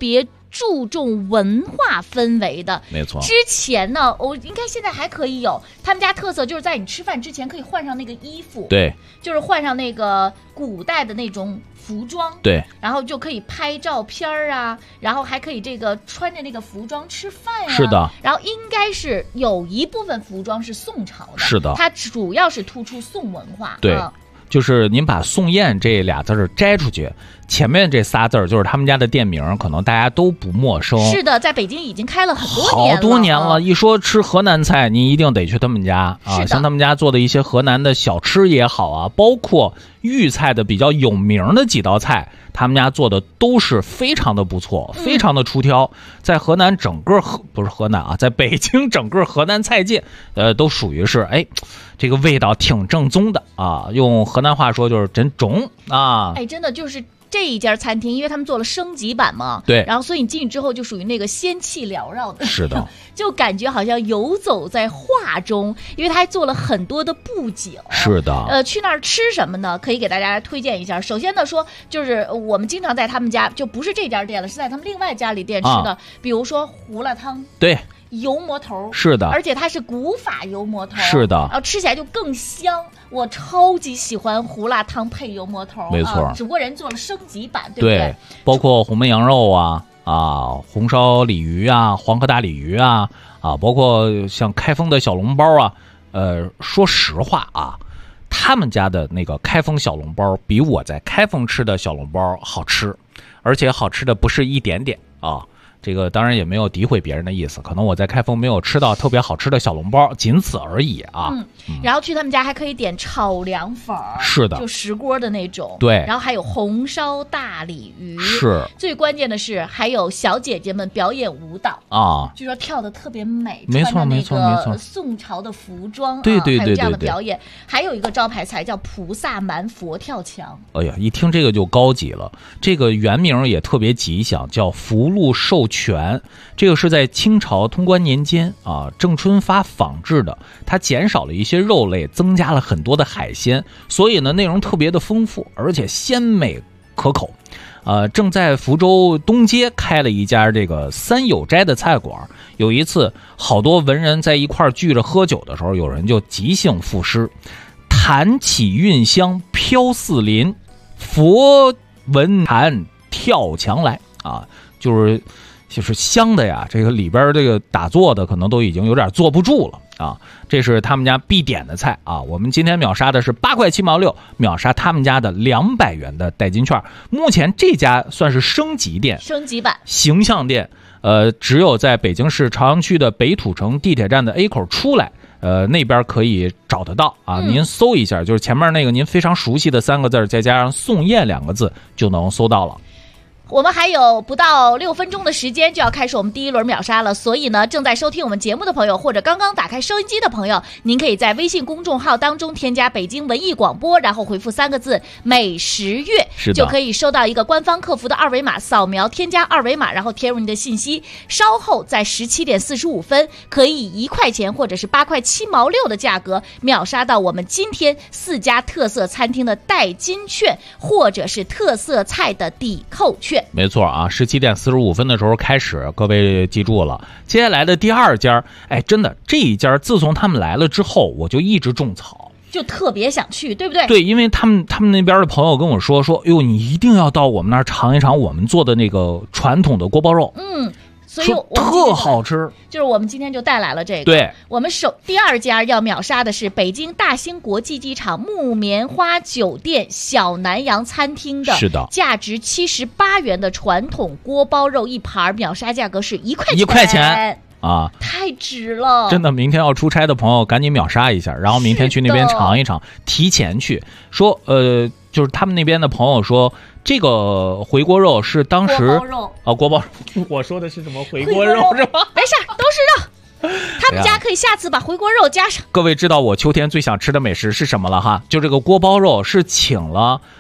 [SPEAKER 4] 注重文化氛围的。
[SPEAKER 3] 没错。
[SPEAKER 4] 之前呢，应该现在还可以有他们家特色，就是在你吃饭之前可以换上那个衣服。
[SPEAKER 3] 对，
[SPEAKER 4] 就是换上那个古代的那种服装。
[SPEAKER 3] 对，
[SPEAKER 4] 然后就可以拍照片啊，然后还可以这个穿着那个服装吃饭呀。
[SPEAKER 3] 是的。
[SPEAKER 4] 然后应该是有一部分服装是宋朝的。
[SPEAKER 3] 是的。
[SPEAKER 4] 它主要是突出宋文化。
[SPEAKER 3] 对。就是您把宋燕这俩字儿摘出去，前面这仨字儿就是他们家的店名，可能大家都不陌生。
[SPEAKER 4] 是的，在北京已经开了很多年了。
[SPEAKER 3] 好多年了，一说吃河南菜，您一定得去他们家啊。像他们家做的一些河南的小吃也好啊，包括豫菜的比较有名的几道菜，他们家做的都是非常的不错，非常的出挑。在河南整个不是河南啊，在北京整个河南菜界，都属于是这个味道挺正宗的啊，用河南话说就是真中啊。
[SPEAKER 4] 真的就是这一家餐厅，因为他们做了升级版嘛，
[SPEAKER 3] 对，
[SPEAKER 4] 然后所以你进去之后就属于那个仙气缭绕的，
[SPEAKER 3] 是的，
[SPEAKER 4] 就感觉好像游走在画中，因为他还做了很多的布景。
[SPEAKER 3] 是的，
[SPEAKER 4] 去那儿吃什么呢？可以给大家推荐一下。首先呢，说就是我们经常在他们家，就不是这家店了，是在他们另外家里店吃的，比如说胡辣汤。
[SPEAKER 3] 对。
[SPEAKER 4] 油馍头
[SPEAKER 3] 是的，
[SPEAKER 4] 而且它是古法油馍头，
[SPEAKER 3] 是的，
[SPEAKER 4] 然后吃起来就更香。我超级喜欢胡辣汤配油馍头，
[SPEAKER 3] 没错，
[SPEAKER 4] 只不过人做了升级版，对不对？
[SPEAKER 3] 对，包括红焖羊肉啊，红烧鲤鱼啊，黄河大鲤鱼啊，包括像开封的小笼包啊，说实话啊，他们家的那个开封小笼包比我在开封吃的小笼包好吃，而且好吃的不是一点点啊。这个当然也没有诋毁别人的意思，可能我在开封没有吃到特别好吃的小笼包，仅此而已啊。
[SPEAKER 4] 然后去他们家还可以点炒凉粉，
[SPEAKER 3] 是的，
[SPEAKER 4] 就石锅的那种。
[SPEAKER 3] 对，
[SPEAKER 4] 然后还有红烧大鲤鱼，
[SPEAKER 3] 是。
[SPEAKER 4] 最关键的是还有小姐姐们表演舞蹈啊，据说跳得特别美，
[SPEAKER 3] 没错没错没错，
[SPEAKER 4] 宋朝的服装，
[SPEAKER 3] 对对对对，
[SPEAKER 4] 还有这样的表演。还有一个招牌菜叫菩萨蛮佛跳墙。
[SPEAKER 3] 哎呀，一听这个就高级了，这个原名也特别吉祥，叫福禄寿全。这个是在清朝通关年间啊，郑春发仿制的，它减少了一些肉类，增加了很多的海鲜，所以呢内容特别的丰富，而且鲜美可口。正在福州东街开了一家这个三有斋的菜馆。有一次好多文人在一块聚着喝酒的时候，有人就即兴赋诗：弹起韵香飘四邻，佛闻弹跳墙来啊，就是香的呀，这个里边这个打坐的可能都已经有点坐不住了啊。这是他们家必点的菜啊。我们今天秒杀的是8块7毛6，秒杀他们家的200元的代金券。目前这家算是升级店，
[SPEAKER 4] 升级版
[SPEAKER 3] 形象店，只有在北京市朝阳区的北土城地铁站的 A 口出来，那边可以找得到啊。您搜一下，就是前面那个您非常熟悉的3个字，再加上宋燕2个字，就能搜到了。
[SPEAKER 4] 我们还有不到6分钟的时间就要开始我们第一轮秒杀了，所以呢，正在收听我们节目的朋友，或者刚刚打开收音机的朋友，您可以在微信公众号当中添加北京文艺广播，然后回复3个字美食月，就可以收到一个官方客服的2维码，扫描添加2维码，然后填入你的信息，稍后在17点45分可以以1块钱或者是8块7毛6的价格秒杀到我们今天4家特色餐厅的代金券，或者是特色菜的抵扣券。
[SPEAKER 3] 没错啊，17点45分的时候开始，各位记住了。接下来的第2家，真的这一家自从他们来了之后，我就一直种草，
[SPEAKER 4] 就特别想去，对不对？
[SPEAKER 3] 对，因为他们那边的朋友跟我说，哟，你一定要到我们那儿尝一尝我们做的那个传统的锅包肉。
[SPEAKER 4] 所以我
[SPEAKER 3] 特好吃，
[SPEAKER 4] 就是我们今天就带来了这个。
[SPEAKER 3] 对，
[SPEAKER 4] 我们第2家要秒杀的是北京大兴国际机场木棉花酒店小南洋餐厅的，
[SPEAKER 3] 是的，
[SPEAKER 4] 价值78元的传统锅包肉一盘，秒杀价格是1块钱。
[SPEAKER 3] 1块钱啊，
[SPEAKER 4] 太值了！
[SPEAKER 3] 真的，明天要出差的朋友赶紧秒杀一下，然后明天去那边尝一尝，提前去说，就是他们那边的朋友说，这个回锅肉是当时
[SPEAKER 4] 锅包肉
[SPEAKER 3] 啊，锅包，我说的是什么回锅肉是吧？
[SPEAKER 4] 没事，都是肉。他们家可以下次把回锅肉加上。
[SPEAKER 3] 各位知道我秋天最想吃的美食是什么了哈？就这个锅包肉是请了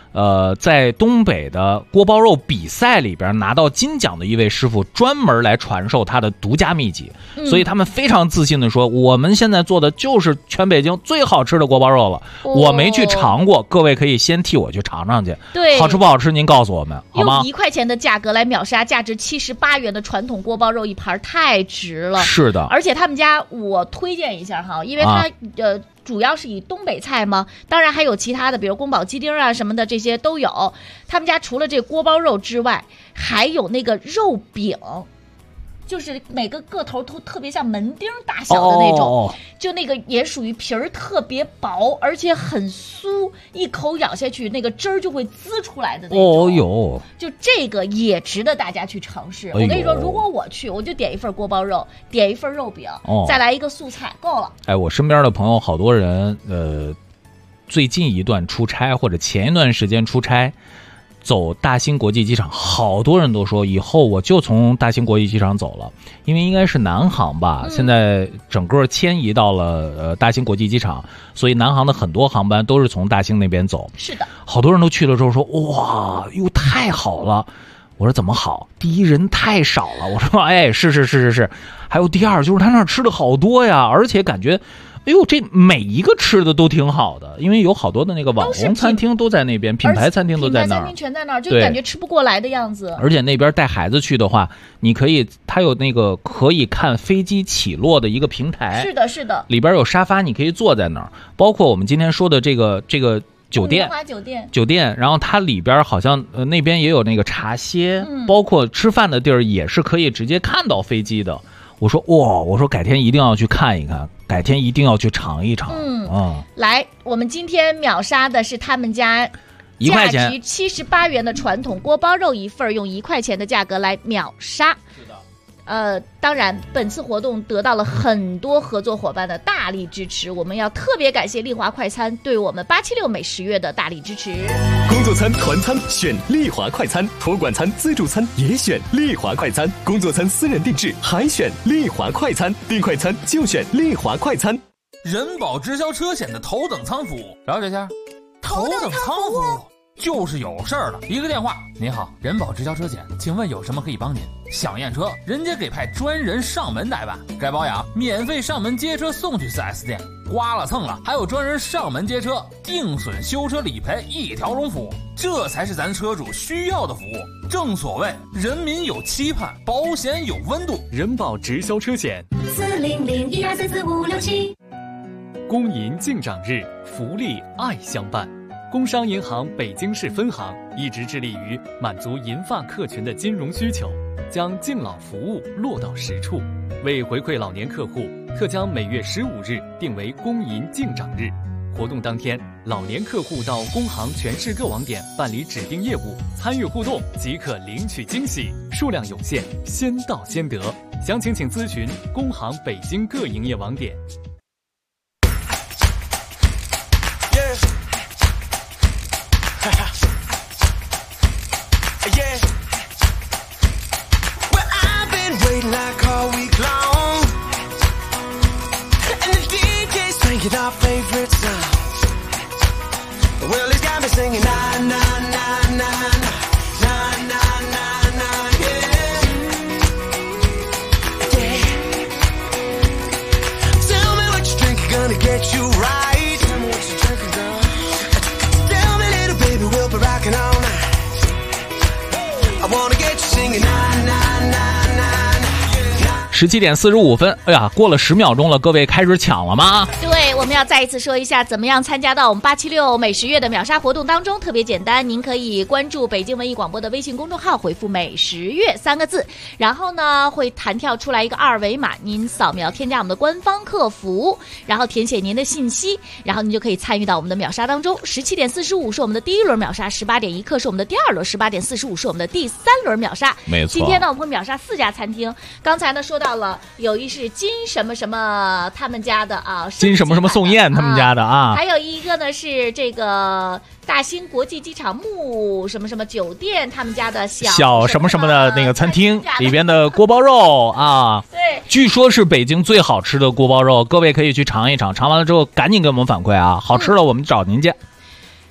[SPEAKER 3] 在东北的锅包肉比赛里边拿到金奖的一位师傅，专门来传授他的独家秘籍，所以他们非常自信的说，我们现在做的就是全北京最好吃的锅包肉了。我没去尝过，各位可以先替我去尝尝去。
[SPEAKER 4] 对，
[SPEAKER 3] 好吃不好吃您告诉我们好吗？
[SPEAKER 4] 用1块钱的价格来秒杀价值78元的传统锅包肉一盘，太值了。
[SPEAKER 3] 是的，
[SPEAKER 4] 而且他们家我推荐一下哈，因为它主要是以东北菜嘛，当然还有其他的，比如宫保鸡丁啊什么的，这些都有。他们家除了这锅包肉之外，还有那个肉饼，就是每个个头都特别像门钉大小的那种，就那个也属于皮儿特别薄，而且很酥，一口咬下去那个汁儿就会滋出来的那种。就这个也值得大家去尝试。我跟你说，如果我去，我就点一份锅包肉，点一份肉饼，再来一个素菜，够了。
[SPEAKER 3] 哎，我身边的朋友好多人，最近一段出差或者前一段时间出差，走大兴国际机场，好多人都说以后我就从大兴国际机场走了，因为应该是南航吧，现在整个迁移到了大兴国际机场，所以南航的很多航班都是从大兴那边走。
[SPEAKER 4] 是的，
[SPEAKER 3] 好多人都去了之后说，哇，哟，太好了。我说怎么好？第一，人太少了。我说哎，是。还有第二，就是他那儿吃的好多呀，而且感觉哎呦，这每一个吃的都挺好的，因为有好多的那个网红餐厅都在那边，品牌餐厅都在那儿，
[SPEAKER 4] 品牌餐厅全在那儿，就感觉吃不过来的样子。
[SPEAKER 3] 而且那边带孩子去的话，你可以，它有那个可以看飞机起落的一个平台，
[SPEAKER 4] 是的，
[SPEAKER 3] 里边有沙发，你可以坐在那儿。包括我们今天说的这个酒店，然后它里边好像那边也有那个茶歇，包括吃饭的地儿也是可以直接看到飞机的。我说改天一定要去看一看，改天一定要去尝一尝。
[SPEAKER 4] 来，我们今天秒杀的是他们家
[SPEAKER 3] 1块钱
[SPEAKER 4] 价值78元的传统锅包肉一份，用1块钱的价格来秒杀。
[SPEAKER 3] 是的。
[SPEAKER 4] 当然，本次活动得到了很多合作伙伴的大力支持，我们要特别感谢丽华快餐对我们876美食月的大力支持。
[SPEAKER 1] 工作餐、团餐选丽华快餐，托管餐、自助餐也选丽华快餐，工作餐私人定制还选丽华快餐，订快餐就选丽华快餐。
[SPEAKER 12] 人保直销车险的头等舱服务，了解一下。头等舱服务就是有事儿了，一个电话，您好，人保直销车险，请问有什么可以帮您？想验车，人家给派专人上门代办，该保养免费上门接车送去 4S 店，刮了蹭了还有专人上门接车，定损修车理赔一条龙服务，这才是咱车主需要的服务。正所谓人民有期盼，保险有温度。
[SPEAKER 8] 人保直销车险
[SPEAKER 7] 400-1234567，
[SPEAKER 8] 公银敬长日，福利爱相伴。工商银行北京市分行一直致力于满足银发客群的金融需求，将敬老服务落到实处。为回馈老年客户，特将每月15日定为公银敬长日。活动当天，老年客户到工行全市各网点办理指定业务，参与互动即可领取惊喜，数量有限，先到先得。详情请咨询工行北京各营业网点。
[SPEAKER 5] Like all week long, and the DJ's playing our favorite songs. Well, he's got me singing na na na na na na na na, yeah. Tell me what you drink, gonna get you right. Tell me what you drinking, girl. Tell me, little baby, we'll be rocking all night. I wanna get you singing na na na na.
[SPEAKER 3] 17点45分，哎呀，过了10秒钟了，各位开始抢了吗？
[SPEAKER 4] 对，我们要再一次说一下，怎么样参加到我们876美食月的秒杀活动当中，特别简单，您可以关注北京文艺广播的微信公众号，回复美食月3个字，然后呢会弹跳出来一个二维码，您扫描添加我们的官方客服，然后填写您的信息，然后您就可以参与到我们的秒杀当中。17点45是我们的第一轮秒杀，18点1刻是我们的第二轮，18点45是我们的第3轮秒杀。
[SPEAKER 3] 没错。
[SPEAKER 4] 今天呢我们会秒杀4家餐厅，刚才呢说到了有一是金什么什么他们家的啊，
[SPEAKER 3] 金什么什么宋燕他们家的啊，
[SPEAKER 4] 还有一个呢是这个大兴国际机场木什么什么酒店他们家的小
[SPEAKER 3] 什么什么的那个餐厅里边的锅包肉啊，
[SPEAKER 4] 对，
[SPEAKER 3] 据说是北京最好吃的锅包肉，各位可以去尝一尝，尝完了之后赶紧给我们反馈啊，好吃了我们找您去。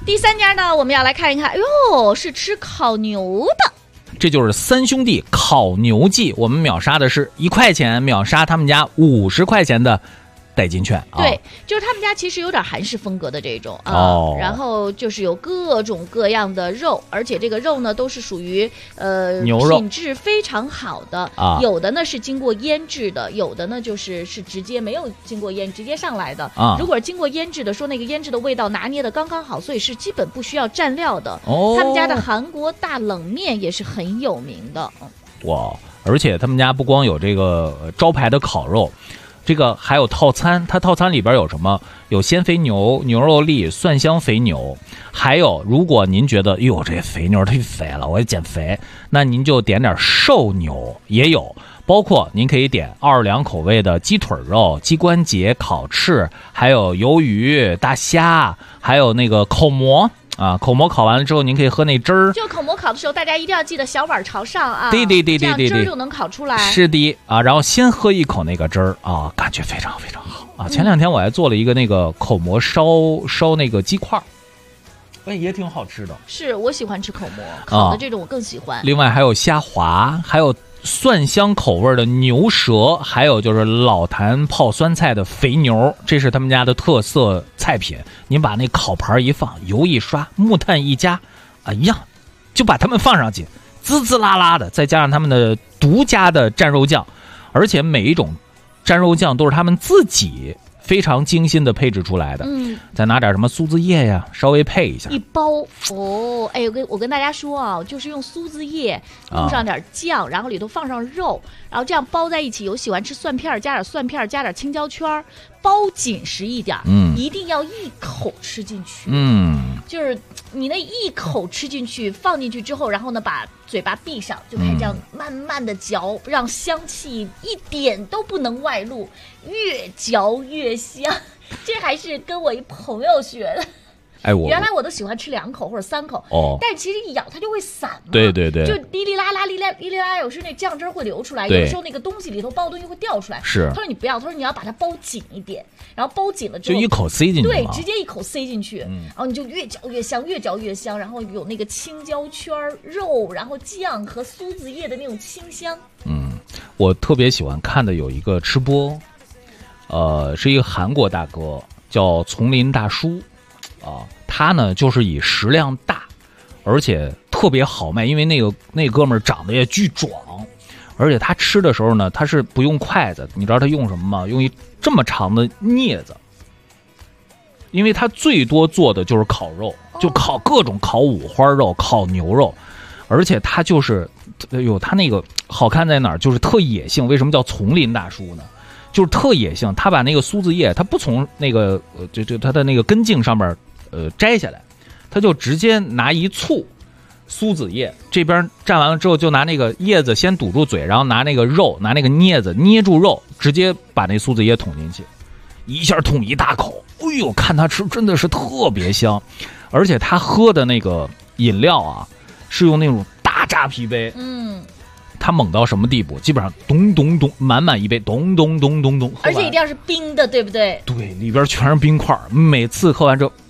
[SPEAKER 4] 第3家呢，我们要来看一看，哟，是吃烤牛的。
[SPEAKER 3] 这就是三兄弟烤牛记，我们秒杀的是1块钱，秒杀他们家50块钱的代金券。
[SPEAKER 4] 对，就是他们家其实有点韩式风格的这种啊，然后就是有各种各样的肉，而且这个肉呢都是属于
[SPEAKER 3] 牛肉，
[SPEAKER 4] 品质非常好的啊，有的呢是经过腌制的，有的呢就是直接没有经过腌，直接上来的啊。如果经过腌制的，说那个腌制的味道拿捏的刚刚好，所以是基本不需要蘸料的。他们家的韩国大冷面也是很有名的。
[SPEAKER 3] 哇，而且他们家不光有这个招牌的烤肉。这个还有套餐，它套餐里边有什么？有鲜肥牛、牛肉粒、蒜香肥牛，还有如果您觉得哟这肥牛太肥了，我要减肥，那您就点点瘦牛也有，包括您可以点奥尔良口味的鸡腿肉、鸡关节、烤翅，还有鱿鱼、大虾，还有那个口蘑。啊，口蘑烤完了之后，您可以喝那汁儿。
[SPEAKER 4] 就口蘑烤的时候，大家一定要记得小碗朝上啊，
[SPEAKER 3] 对，
[SPEAKER 4] 这样汁儿就能烤出来。
[SPEAKER 3] 是的啊，然后先喝一口那个汁儿啊，感觉非常非常好啊。前2天我还做了一个那个口蘑烧那个鸡块，也挺好吃的。是
[SPEAKER 4] 我喜欢吃口蘑，烤的这种我更喜欢。
[SPEAKER 3] 另外还有虾滑，还有蒜香口味的牛舌，还有就是老坛泡酸菜的肥牛，这是他们家的特色菜品。您把那烤盘一放，油一刷，木炭一加，一样就把它们放上去，滋滋啦啦的，再加上他们的独家的蘸肉酱，而且每一种蘸肉酱都是他们自己非常精心的配置出来的。再拿点什么苏子叶呀，稍微配一下。
[SPEAKER 4] 一包哦，哎，我跟大家说啊，就是用苏子叶弄上点酱，然后里头放上肉，然后这样包在一起。有喜欢吃蒜片，加点蒜片，加点青椒圈，包紧实一点，一定要一口吃进去。就是你那一口吃进去，放进去之后，然后呢，把嘴巴闭上，就开始这样慢慢的嚼，让香气一点都不能外露，越嚼越香。这还是跟我一朋友学的。原来我都喜欢吃2口或者3口，但是其实一咬它就会散嘛。
[SPEAKER 3] 对，
[SPEAKER 4] 就哩哩啦啦，有时候那酱汁会流出来，有的时候那个东西里头包的东西会掉出来。
[SPEAKER 3] 是，
[SPEAKER 4] 他说你不要，他说你要把它包紧一点，然后包紧了之后
[SPEAKER 3] 就一口塞进去。
[SPEAKER 4] 对，直接一口塞进去，然后你就越嚼越香，越嚼越香，然后有那个青椒圈、肉，然后酱和苏子叶的那种清香。
[SPEAKER 3] 我特别喜欢看的有一个吃播，是一个韩国大哥，叫丛林大叔。他呢就是以食量大，而且特别好卖，因为那哥们儿长得也巨壮，而且他吃的时候呢，他是不用筷子，你知道他用什么吗？用一这么长的镊子，因为他最多做的就是烤肉，就烤各种烤五花肉、烤牛肉，而且他就是，他那个好看在哪儿？就是特野性。为什么叫丛林大叔呢？就是特野性，他把那个苏子叶，他不从那个就他的那个根茎上面摘下来，他就直接拿一簇苏子叶，这边蘸完了之后，就拿那个叶子先堵住嘴，然后拿那个肉，拿那个镊子捏住肉，直接把那苏子叶捅进去，一下捅一大口。哎呦，看他吃真的是特别香，而且他喝的那个饮料啊，是用那种大扎啤杯。他猛到什么地步？基本上咚咚咚，满满一杯，咚咚咚咚咚，
[SPEAKER 4] 而且一定要是冰的，对不对？
[SPEAKER 3] 对，里边全是冰块。每次喝完之后，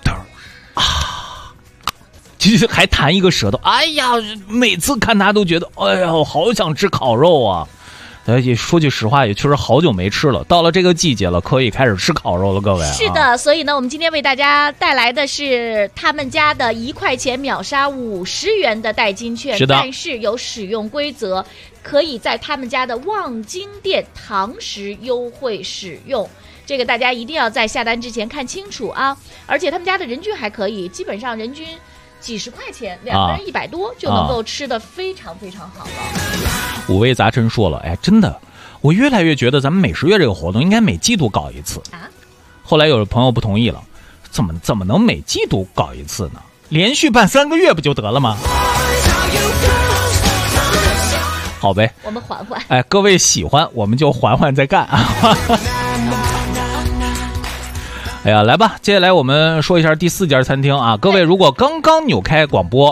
[SPEAKER 3] 其实还弹一个舌头。哎呀，每次看他都觉得，哎呀，我好想吃烤肉啊！也说句实话，也确实好久没吃了。到了这个季节了，可以开始吃烤肉了，各位。
[SPEAKER 4] 是的，所以呢，我们今天为大家带来的是他们家的1块钱秒杀50元的代金券。
[SPEAKER 3] 是的，
[SPEAKER 4] 但是有使用规则，可以在他们家的望京店堂食优惠使用。这个大家一定要在下单之前看清楚啊！而且他们家的人均还可以，基本上人均几十块钱，2个人100多就能够吃得非常非常好了。
[SPEAKER 3] 五味杂陈说了，哎，真的，我越来越觉得咱们美食月这个活动应该每季度搞一次啊。后来有朋友不同意了，怎么能每季度搞一次呢？连续办3个月不就得了吗？好呗，
[SPEAKER 4] 我们缓缓。
[SPEAKER 3] 哎，各位喜欢我们就缓缓再干啊。哎呀，来吧，接下来我们说一下第4家餐厅啊。各位如果刚刚扭开广播，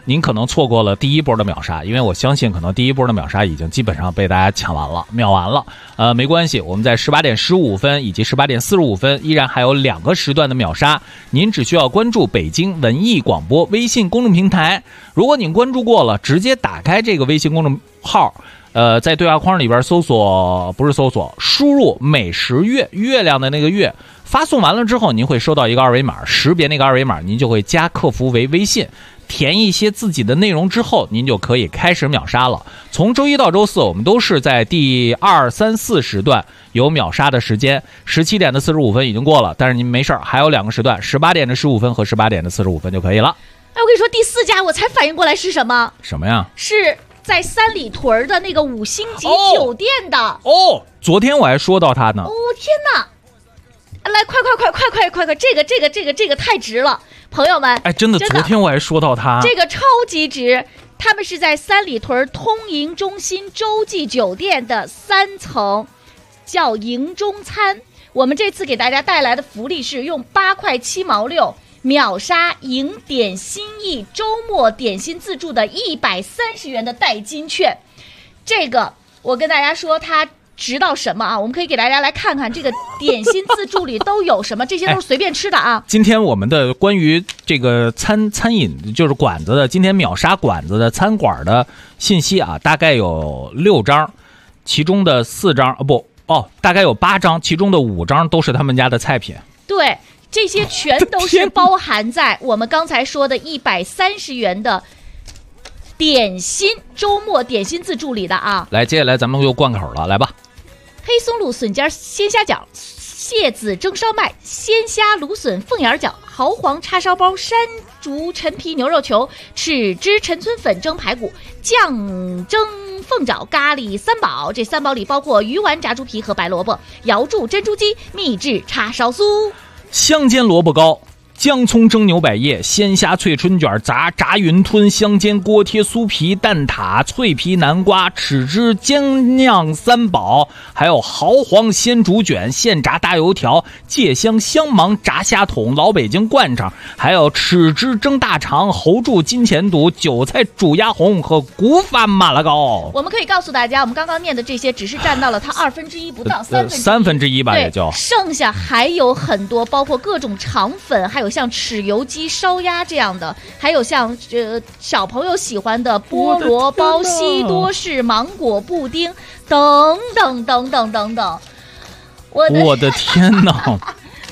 [SPEAKER 3] 您可能错过了第一波的秒杀，因为我相信可能第一波的秒杀已经基本上被大家抢完了、秒完了。没关系，我们在18点15分以及18点45分依然还有2个时段的秒杀，您只需要关注北京文艺广播微信公众平台。如果您关注过了，直接打开这个微信公众号。在对话框里边输入美食月，月亮的那个月，发送完了之后，您会收到一个二维码，识别那个二维码，您就会加客服为微信，填一些自己的内容之后，您就可以开始秒杀了。从周一到周四，我们都是在第2、3、4时段有秒杀的时间，17点的45分已经过了，但是您没事儿，还有2个时段，18点的15分和18点的45分就可以了。
[SPEAKER 4] 哎，我跟你说，第4家我才反应过来是什么？
[SPEAKER 3] 什么呀？
[SPEAKER 4] 是在三里屯的那个5星级酒店的
[SPEAKER 3] 昨天我还说到他呢。
[SPEAKER 4] 天哪！来，快！这个太值了，朋友们！
[SPEAKER 3] 哎，真的，昨天我还说到他，
[SPEAKER 4] 这个超级值。他们是在三里屯通盈中心洲际酒店的3层，叫盈中餐。我们这次给大家带来的福利是用8块7毛6。秒杀赢点心意周末点心自助的130元的代金券，这个我跟大家说它值到什么啊？我们可以给大家来看看这个点心自助里都有什么，这些都是随便吃的啊。
[SPEAKER 3] 今天我们的关于这个餐饮就是馆子的，今天秒杀馆子的餐馆的信息啊，大概有6张，其中的4张大概有8张，其中的5张都是他们家的菜品。
[SPEAKER 4] 对。这些全都是包含在我们刚才说的130元的点心周末点心自助里的啊。
[SPEAKER 3] 来，接下来咱们就贯口了，来吧。
[SPEAKER 4] 黑松露笋尖鲜虾饺，蟹子蒸烧麦，鲜虾芦笋凤眼饺，蚝黄叉烧包，山竹陈皮牛肉球，豉汁陈村粉蒸排骨，酱蒸凤爪，咖喱3宝。这3宝里包括鱼丸炸猪皮和白萝卜，瑶柱珍珠鸡，秘制叉烧酥。
[SPEAKER 3] 香煎萝卜糕，姜葱蒸牛百叶，鲜虾脆春卷，炸云吞，香煎锅贴酥皮，蛋挞，脆皮南瓜，豉汁煎酿3宝，还有蚝黄鲜竹卷，现炸大油条，芥香香芒炸虾筒，老北京灌肠，还有豉汁蒸大肠，侯柱金钱肚，韭菜煮鸭红和古法麻辣糕。
[SPEAKER 4] 我们可以告诉大家，我们刚刚念的这些只是占到了它1/2不到
[SPEAKER 3] 1/3吧，也就
[SPEAKER 4] 剩下还有很多，包括各种肠粉，还有像豉油鸡、烧鸭这样的，还有像小朋友喜欢的菠萝包、西多士、芒果布丁等等。
[SPEAKER 3] 我的天哪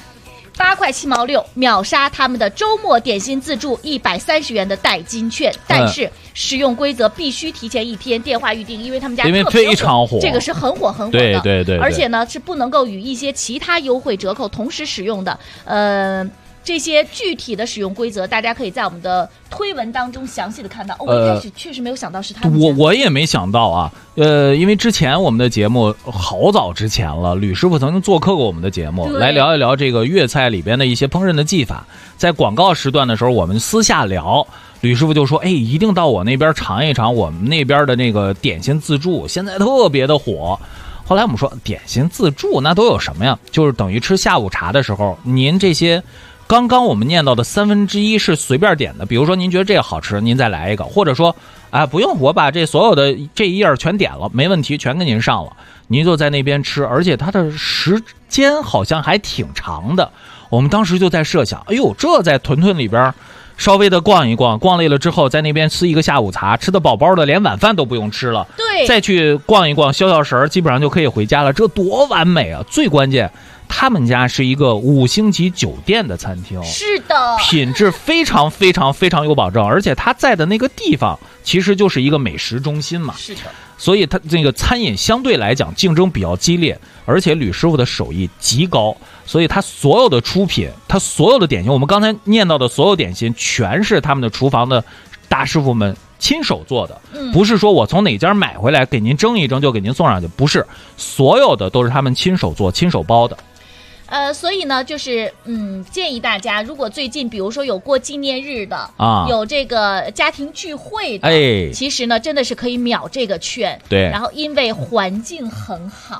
[SPEAKER 4] ！8块7毛6秒杀他们的周末点心自助130元的代金券，但是使用规则必须提前1天电话预定，因为他们家
[SPEAKER 3] 因为非常火，
[SPEAKER 4] 这个是很火的。
[SPEAKER 3] 对，
[SPEAKER 4] 而且呢是不能够与一些其他优惠折扣同时使用的。这些具体的使用规则，大家可以在我们的推文当中详细的看到。我一开始确实没有想到是他们。
[SPEAKER 3] 我也没想到啊，因为之前我们的节目好早之前了，吕师傅曾经做客过我们的节目，来聊一聊这个粤菜里边的一些烹饪的技法。在广告时段的时候，我们私下聊，吕师傅就说：“哎，一定到我那边尝一尝我们那边的那个点心自助，现在特别的火。”后来我们说，点心自助那都有什么呀？就是等于吃下午茶的时候，您这些。刚刚我们念到的1/3是随便点的，比如说您觉得这个好吃，您再来一个，或者说，不用，我把这所有的这一页全点了，没问题，全给您上了，您就在那边吃，而且它的时间好像还挺长的。我们当时就在设想，哎呦，这在屯屯里边稍微的逛一逛，逛累了之后，在那边吃一个下午茶，吃的饱饱的，连晚饭都不用吃了，
[SPEAKER 4] 对，
[SPEAKER 3] 再去逛一逛，消神，基本上就可以回家了，这多完美啊！最关键。他们家是一个5星级酒店的餐厅，
[SPEAKER 4] 是的，
[SPEAKER 3] 品质非常非常非常有保证，而且他在的那个地方其实就是一个美食中心嘛，
[SPEAKER 4] 是的，
[SPEAKER 3] 所以他这个餐饮相对来讲竞争比较激烈，而且吕师傅的手艺极高，所以他所有的出品，他所有的点心，我们刚才念到的所有点心，全是他们的厨房的大师傅们亲手做的，不是说我从哪家买回来给您蒸一蒸就给您送上去，不是，所有的都是他们亲手做、亲手包的。
[SPEAKER 4] 所以呢，就是建议大家，如果最近比如说有过纪念日的有这个家庭聚会的，其实呢真的是可以秒这个券，
[SPEAKER 3] 对，
[SPEAKER 4] 然后因为环境很好。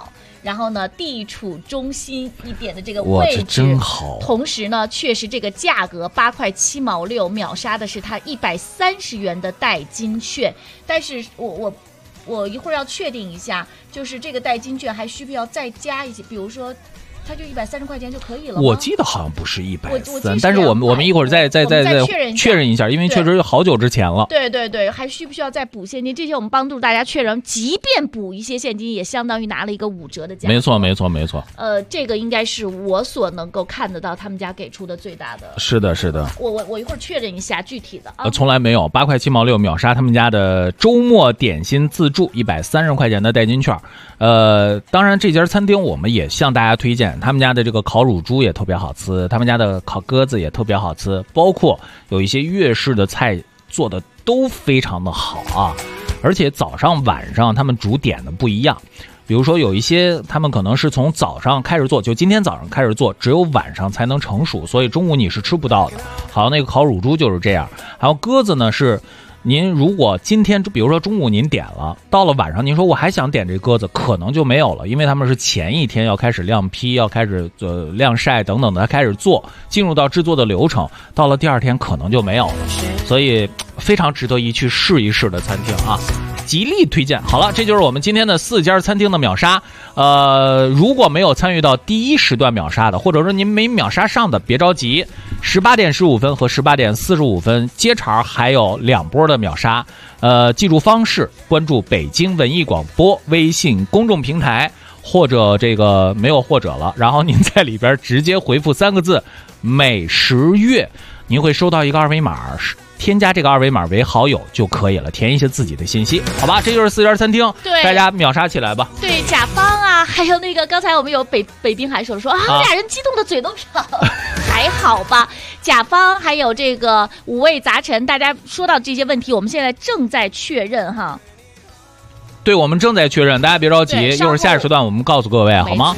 [SPEAKER 4] 然后呢地处中心一点的这个位置，
[SPEAKER 3] 真好。
[SPEAKER 4] 同时呢，确实这个价格8块7毛6，秒杀的是它130元的代金券。但是我一会儿要确定一下，就是这个代金券还需不需要再加一些，比如说。它就130块钱就可以了吗？
[SPEAKER 3] 我记得好像不是130，但是我们一会儿再确认一下，因为确实好久之前了。
[SPEAKER 4] 对，还需不需要再补现金？这些我们帮助大家确认，即便补一些现金，也相当于拿了一个5折的价格。
[SPEAKER 3] 没错。
[SPEAKER 4] 这个应该是我所能够看得到他们家给出的最大的。
[SPEAKER 3] 是的。
[SPEAKER 4] 我一会儿确认一下具体的啊。
[SPEAKER 3] 从来没有8块7毛6秒杀他们家的周末点心自助130块钱的代金券。当然这家餐厅我们也向大家推荐。他们家的这个烤乳猪也特别好吃，他们家的烤鸽子也特别好吃，包括有一些粤式的菜做的都非常的好啊。而且早上晚上他们主点的不一样，比如说有一些他们可能是从早上开始做，就今天早上开始做，只有晚上才能成熟，所以中午你是吃不到的。好像那个烤乳猪就是这样。还有鸽子呢，是您如果今天比如说中午您点了，到了晚上您说我还想点这鸽子，可能就没有了，因为他们是前一天要开始晾坯，要开始晾晒等等的开始做，进入到制作的流程，到了第二天可能就没有了，所以非常值得一去试一试的餐厅啊，极力推荐。好了，这就是我们今天的4家餐厅的秒杀。如果没有参与到第一时段秒杀的，或者说您没秒杀上的，别着急，18点15分和18点45分接茬还有2波的秒杀。记住方式，关注北京文艺广播微信公众平台，或者这个没有或者了，然后您在里边直接回复3个字美食月，您会收到一个二维码，添加这个二维码为好友就可以了，填一些自己的信息，好吧？这就是4家餐厅，
[SPEAKER 4] 对，
[SPEAKER 3] 大家秒杀起来吧。
[SPEAKER 4] 对，甲方啊，还有那个刚才我们有北冰还说俩人激动的嘴都瓢，还好吧？甲方还有这个五味杂陈，大家说到这些问题，我们现在正在确认哈。
[SPEAKER 3] 对，我们正在确认，大家别着急，一会儿下一时段我们告诉各位，好吗？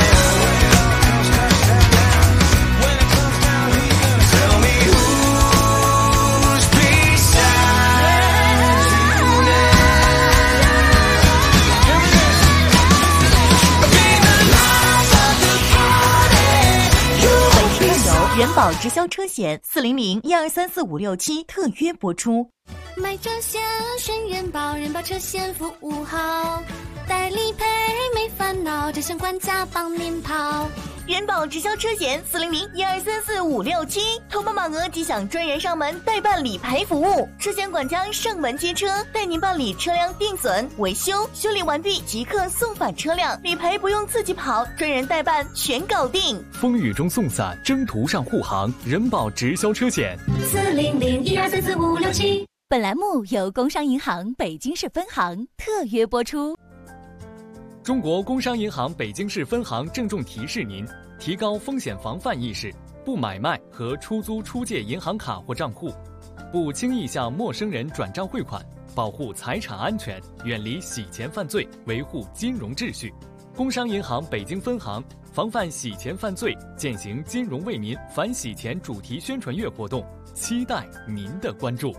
[SPEAKER 6] 人保直销车险400-1234567特约播出。
[SPEAKER 7] 买车险选人保，人保车险服务好，代理赔没烦恼，这相关家帮您跑。
[SPEAKER 6] 人保直销车险400-1234567，投保满额即享专人上门代办理赔服务，车险管家上门接车，带您办理车辆定损、维修，修理完毕即刻送返车辆，理赔不用自己跑，专人代办全搞定。
[SPEAKER 8] 风雨中送伞，征途上护航，人保直销车险
[SPEAKER 7] 400-1234567。
[SPEAKER 11] 本栏目由工商银行北京市分行特约播出。
[SPEAKER 8] 中国工商银行北京市分行郑重提示您：提高风险防范意识，不买卖和出租出借银行卡或账户，不轻易向陌生人转账汇款，保护财产安全，远离洗钱犯罪，维护金融秩序。工商银行北京分行防范洗钱犯罪，践行金融为民反洗钱主题宣传月活动，期待您的关注。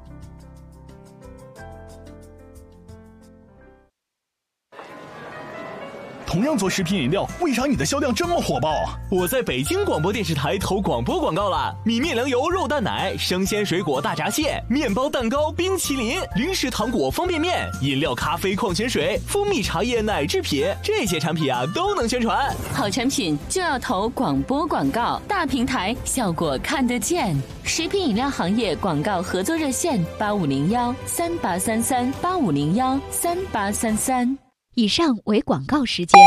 [SPEAKER 13] 同样做食品饮料，为啥你的销量这么火爆啊？
[SPEAKER 14] 我在北京广播电视台投广播广告了，米面粮油肉蛋奶、生鲜水果大闸蟹、面包蛋糕、冰淇淋、零食糖果方便面、饮料咖啡矿泉水、蜂蜜茶叶奶制品，这些产品啊都能宣传。
[SPEAKER 15] 好产品就要投广播广告，大平台效果看得见。食品饮料行业广告合作热线8501-3833-8501-3833。
[SPEAKER 11] 以上为广告时间。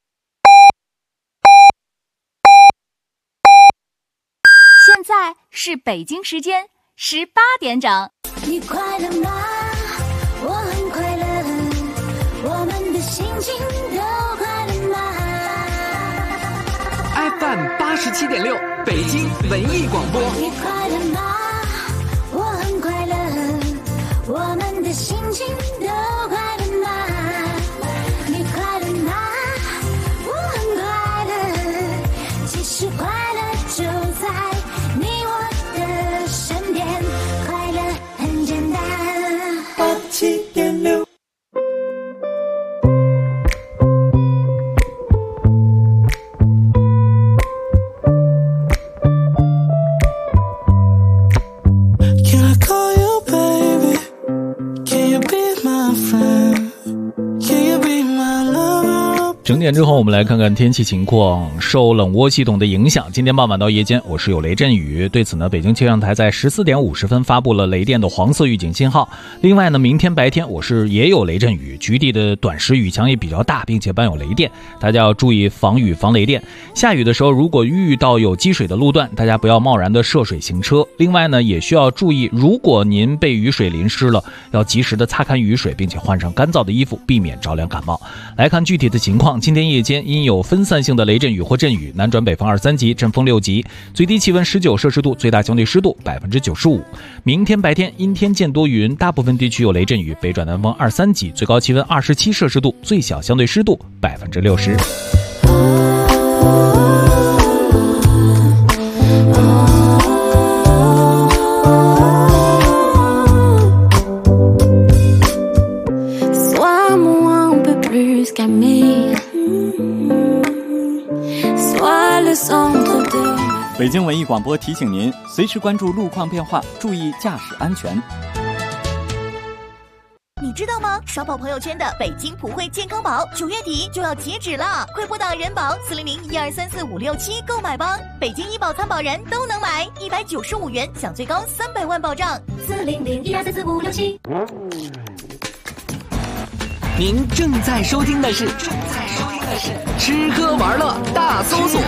[SPEAKER 16] 现在是北京时间18点整。
[SPEAKER 7] 你快乐吗？我很快乐，我们的心情都快乐吗？
[SPEAKER 10] FM 87.6，北京文艺广播。
[SPEAKER 7] 你快乐吗？我很快乐，我们的心情都快乐吗？是快乐就在你我的身边，快乐很简单。
[SPEAKER 5] 87.6
[SPEAKER 3] 点之后，我们来看看天气情况。受冷涡系统的影响，今天傍晚到夜间我市有雷阵雨。对此呢，北京气象台在14点50分发布了雷电的黄色预警信号。另外呢，明天白天我市也有雷阵雨，局地的短时雨强也比较大，并且伴有雷电，大家要注意防雨防雷电。下雨的时候，如果遇到有积水的路段，大家不要贸然的涉水行车。另外呢，也需要注意，如果您被雨水淋湿了，要及时的擦干雨水，并且换上干燥的衣服，避免着凉感冒。来看具体的情况，今天夜间因有分散性的雷阵雨或阵雨，南转北风2、3级，阵风6级，最低气温19摄氏度，最大相对湿度95%。明天白天阴天见多云，大部分地区有雷阵雨，北转南风2、3级，最高气温27摄氏度，最小相对湿度60%。
[SPEAKER 17] 北京文艺广播提醒您，随时关注路况变化，注意驾驶安全。
[SPEAKER 6] 你知道吗？刷爆朋友圈的北京普惠健康宝9月底就要截止了，快拨打人保400-1234567购买吧！北京医保参保人都能买，195元享最高300万保障。
[SPEAKER 7] 400-1234567。
[SPEAKER 10] 您正在收听的是吃喝玩乐大搜索。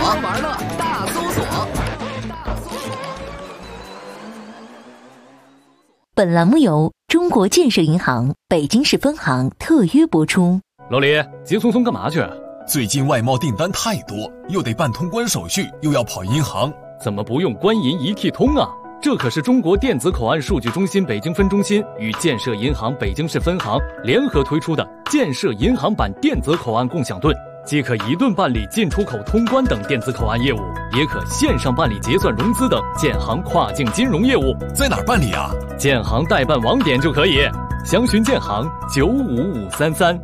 [SPEAKER 18] 本栏目由中国建设银行北京市分行特约播出。
[SPEAKER 8] 老李，急匆匆干嘛去？
[SPEAKER 9] 最近外贸订单太多，又得办通关手续，又要跑银行，
[SPEAKER 8] 怎么不用官银一体通啊？这可是中国电子口岸数据中心北京分中心与建设银行北京市分行联合推出的建设银行版电子口岸共享盾，既可一盾办理进出口通关等电子口岸业务，也可线上办理结算融资等建行跨境金融业务。
[SPEAKER 9] 在哪儿办理啊？
[SPEAKER 8] 建行代办网点就可以，详询建行95533。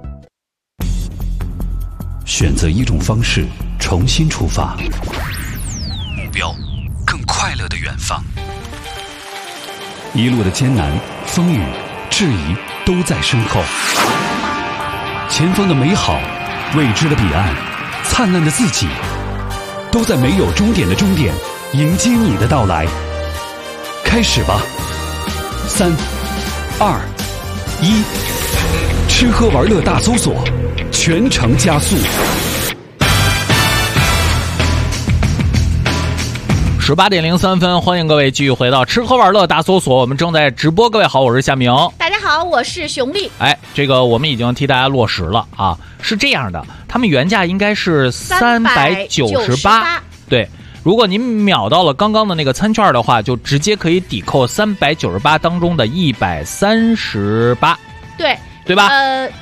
[SPEAKER 2] 选择一种方式，重新出发，目标更快乐的远方。一路的艰难、风雨、质疑都在身后，前方的美好、未知的彼岸、灿烂的自己，都在没有终点的终点迎接你的到来。开始吧，3、2、1，吃喝玩乐大搜索，全程加速。
[SPEAKER 3] 18点03分，欢迎各位继续回到吃喝玩乐大搜索，我们正在直播。各位好，我是夏明。
[SPEAKER 4] 大家好，我是熊丽。
[SPEAKER 3] 这个我们已经替大家落实了啊，是这样的，他们原价应该是398，对。如果您秒到了刚刚的那个餐券的话，就直接可以抵扣398当中的138，对吧？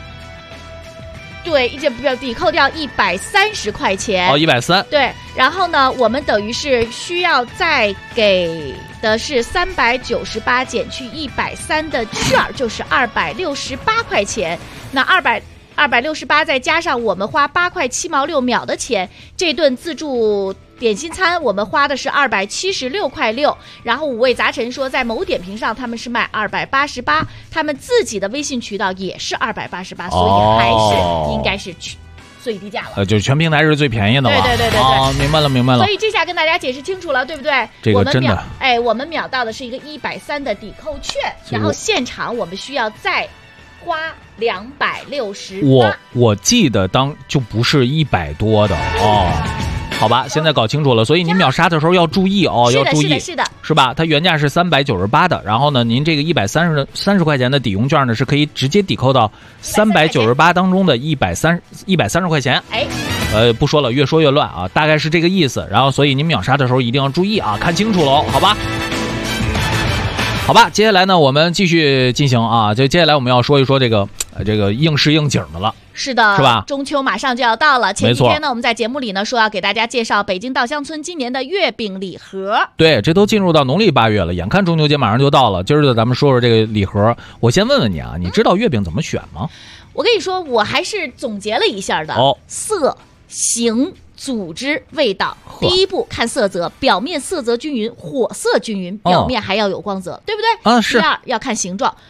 [SPEAKER 4] 对，抵扣掉130块钱。
[SPEAKER 3] 哦，130。
[SPEAKER 4] 对，然后呢，我们等于是需要再给的是398减去130的券，就是268块钱。那268再加上我们花8块7毛6秒的钱，这顿自助点心餐我们花的是276块6，然后五味杂陈说在某点评上他们是卖288，他们自己的微信渠道也是288，所以还是应该是最低价了。
[SPEAKER 3] 就全平台是最便宜的了。
[SPEAKER 4] 对。
[SPEAKER 3] 明白了。
[SPEAKER 4] 所以这下跟大家解释清楚了，对不对？
[SPEAKER 3] 这个真的，
[SPEAKER 4] 我们秒到的是一个130的抵扣券，然后现场我们需要再花268。
[SPEAKER 3] 我记得就不是100多的哦。好吧，现在搞清楚了，所以您秒杀的时候要注意哦，要注意，
[SPEAKER 4] 是的，
[SPEAKER 3] 是吧？它原价是398的，然后呢，您这个130块钱的抵用券呢，是可以直接抵扣到398当中的130块钱。不说了，越说越乱啊，大概是这个意思。然后，所以您秒杀的时候一定要注意啊，看清楚喽，好吧？好吧，接下来呢，我们继续进行啊，就接下来我们要说一说这个应时应景的了。
[SPEAKER 4] 是的，
[SPEAKER 3] 是吧？
[SPEAKER 4] 中秋马上就要到了，前几天呢，我们在节目里呢说要给大家介绍北京稻香村今年的月饼礼盒。对，
[SPEAKER 3] 这都进入到农历8月了，眼看中秋节马上就到了。今儿咱们说说这个礼盒。我先问问你啊，你知道月饼怎么选吗？
[SPEAKER 4] 我跟你说，我还是总结了一下的。色、形、组织、味道。第一步看色泽，表面色泽均匀，火色均匀，表面还要有光泽，对不对？
[SPEAKER 3] 是。
[SPEAKER 4] 第二要看形状。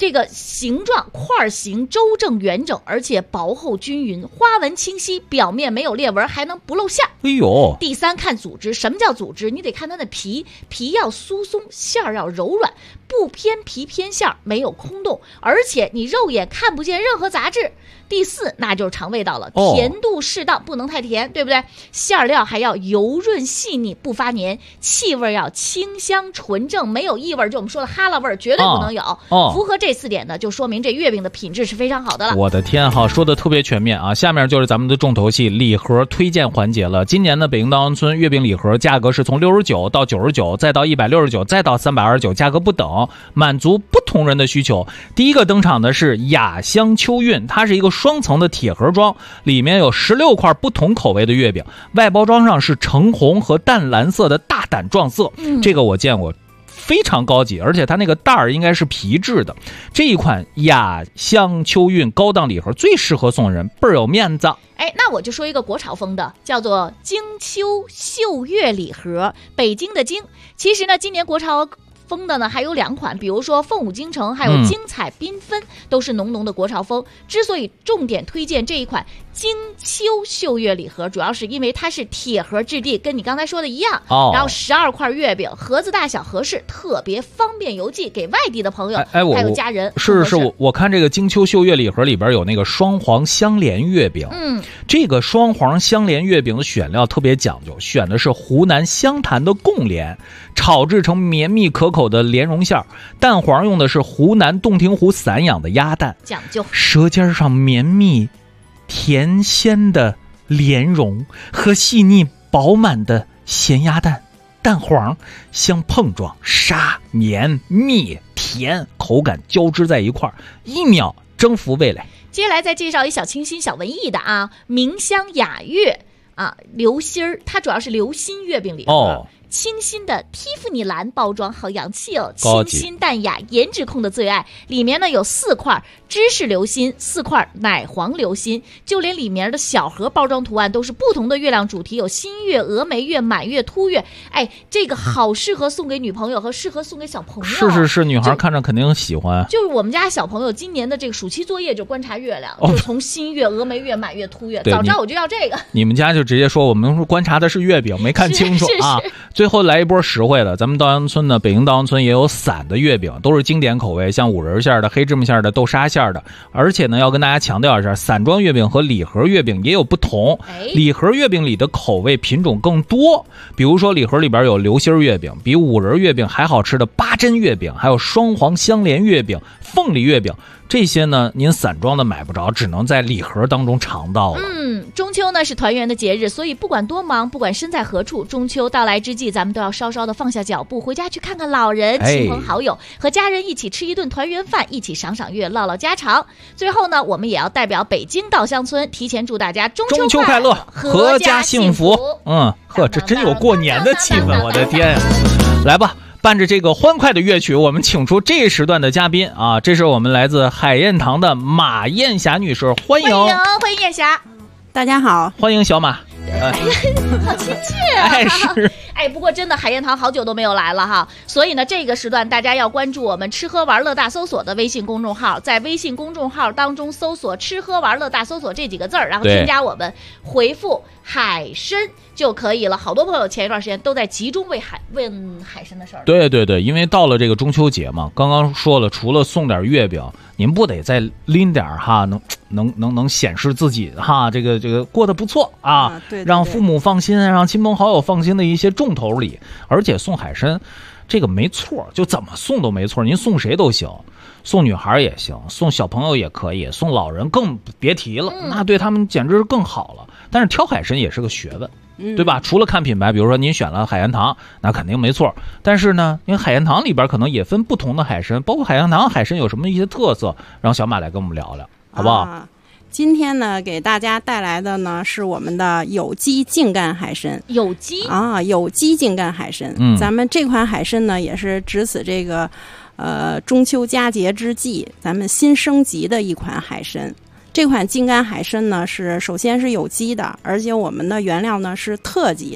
[SPEAKER 4] 这个形状块形周正圆整，而且薄厚均匀，花纹清晰，表面没有裂纹，还能不露馅。
[SPEAKER 3] 哎呦！
[SPEAKER 4] 第三，看组织。什么叫组织？你得看它的皮要酥松，馅儿要柔软，不偏皮偏馅，没有空洞，而且你肉眼看不见任何杂质。第四，那就是尝味道了，甜度适当，不能太甜，对不对？馅料还要油润细腻，不发黏，气味要清香纯正，没有异味，就我们说的哈喇味绝对不能有。符合这4点呢，就说明这月饼的品质是非常好的了。
[SPEAKER 3] 我的天哈，说的特别全面啊！下面就是咱们的重头戏礼盒推荐环节了。今年的北京稻香村月饼礼盒价格是从69到99，再到169，再到329，价格不等，满足不同人的需求。第一个登场的是雅香秋韵，它是一个双层的铁盒装，里面有16块不同口味的月饼，外包装上是橙红和淡蓝色的大胆撞色，这个我见过，非常高级，而且它那个袋儿应该是皮质的。这一款雅香秋韵高档礼盒最适合送人，倍儿有面子。
[SPEAKER 4] 那我就说一个国潮风的，叫做京秋秀月礼盒，北京的京。其实呢，今年国潮风的呢还有2款，比如说凤舞京城还有精彩缤纷，都是浓浓的国潮风。之所以重点推荐这一款京秋秀月礼盒，主要是因为它是铁盒质地，跟你刚才说的一样，然后12块月饼，盒子大小合适，特别方便邮寄给外地的朋友，还有家人。
[SPEAKER 3] 是我看这个京秋秀月礼盒里边有那个双黄香莲月饼，这个双黄香莲月饼的选料特别讲究，选的是湖南湘潭的贡莲，炒制成绵密可口的莲蓉馅儿，蛋黄用的是湖南洞庭湖散养的鸭蛋，
[SPEAKER 4] 讲究。
[SPEAKER 3] 舌尖上绵密甜鲜的莲蓉和细腻饱满的咸鸭蛋，蛋黄相碰撞，沙绵密甜，口感交织在一块儿，1秒征服味蕾。
[SPEAKER 4] 接下来再介绍一小清新小文艺的啊，明香雅月啊，流心儿，它主要是流心月饼礼盒。清新的蒂芙尼蓝包装，好洋气哦！清新淡雅，颜值控的最爱。里面呢有4块芝士流心，4块奶黄流心，就连里面的小盒包装图案都是不同的月亮主题，有新月、峨眉月、满月、凸月。这个好适合送给女朋友和适合送给小朋友。
[SPEAKER 3] 是，女孩看着肯定喜欢。
[SPEAKER 4] 就是我们家小朋友今年的这个暑期作业就观察月亮，就从新月、峨眉月、满月、凸月。早知道我就要这个。
[SPEAKER 3] 你们家就直接说我们观察的是月饼，没看清楚啊。最后来一波实惠的，咱们稻香村呢，北京稻香村也有散的月饼，都是经典口味，像五仁馅的、黑芝麻馅的、豆沙馅的。而且呢，要跟大家强调一下，散装月饼和礼盒月饼也有不同。礼盒月饼里的口味品种更多，比如说礼盒里边有流心月饼，比五仁月饼还好吃的八珍月饼，还有双黄香莲月饼、凤梨月饼。这些呢，您散装的买不着，只能在礼盒当中尝到了。
[SPEAKER 4] 中秋呢是团圆的节日，所以不管多忙，不管身在何处，中秋到来之际，咱们都要稍稍的放下脚步，回家去看看老人、亲朋好友，和家人一起吃一顿团圆饭，一起赏赏月，唠唠家常。最后呢，我们也要代表北京稻香村提前祝大家中秋快乐，阖家幸福。
[SPEAKER 3] 这真有过年的气氛，我的天呀！来吧。伴着这个欢快的乐曲，我们请出这时段的嘉宾啊，这是我们来自海燕堂的马艳霞女士，欢迎
[SPEAKER 4] 艳霞，
[SPEAKER 19] 大家好，
[SPEAKER 3] 欢迎小马。
[SPEAKER 4] 好亲切啊！
[SPEAKER 3] 是。
[SPEAKER 4] 不过真的海燕堂好久都没有来了哈，所以呢，这个时段大家要关注我们吃喝玩乐大搜索的微信公众号，在微信公众号当中搜索吃喝玩乐大搜索这几个字儿，然后添加我们，回复海参就可以了。好多朋友前一段时间都在集中问海参的事儿。
[SPEAKER 3] 对，因为到了这个中秋节嘛，刚刚说了，除了送点月饼，您不得再拎点哈，能显示自己哈，这个过得不错啊，
[SPEAKER 19] 对，
[SPEAKER 3] 让父母放心，让亲朋好友放心的一些重头礼。而且送海参，这个没错，就怎么送都没错，您送谁都行，送女孩也行，送小朋友也可以，送老人更别提了，那对他们简直是更好了。但是挑海参也是个学问，对吧？除了看品牌，比如说您选了海燕堂，那肯定没错。但是呢，因为海燕堂里边可能也分不同的海参，包括海燕堂海参有什么一些特色，让小马来跟我们聊聊，好不好？
[SPEAKER 19] 今天呢，给大家带来的呢是我们的有机净干海参。有机净干海参。咱们这款海参呢，也是值此这个中秋佳节之际，咱们新升级的一款海参。这款净干海参呢，首先是有机的，而且我们的原料呢是特级的。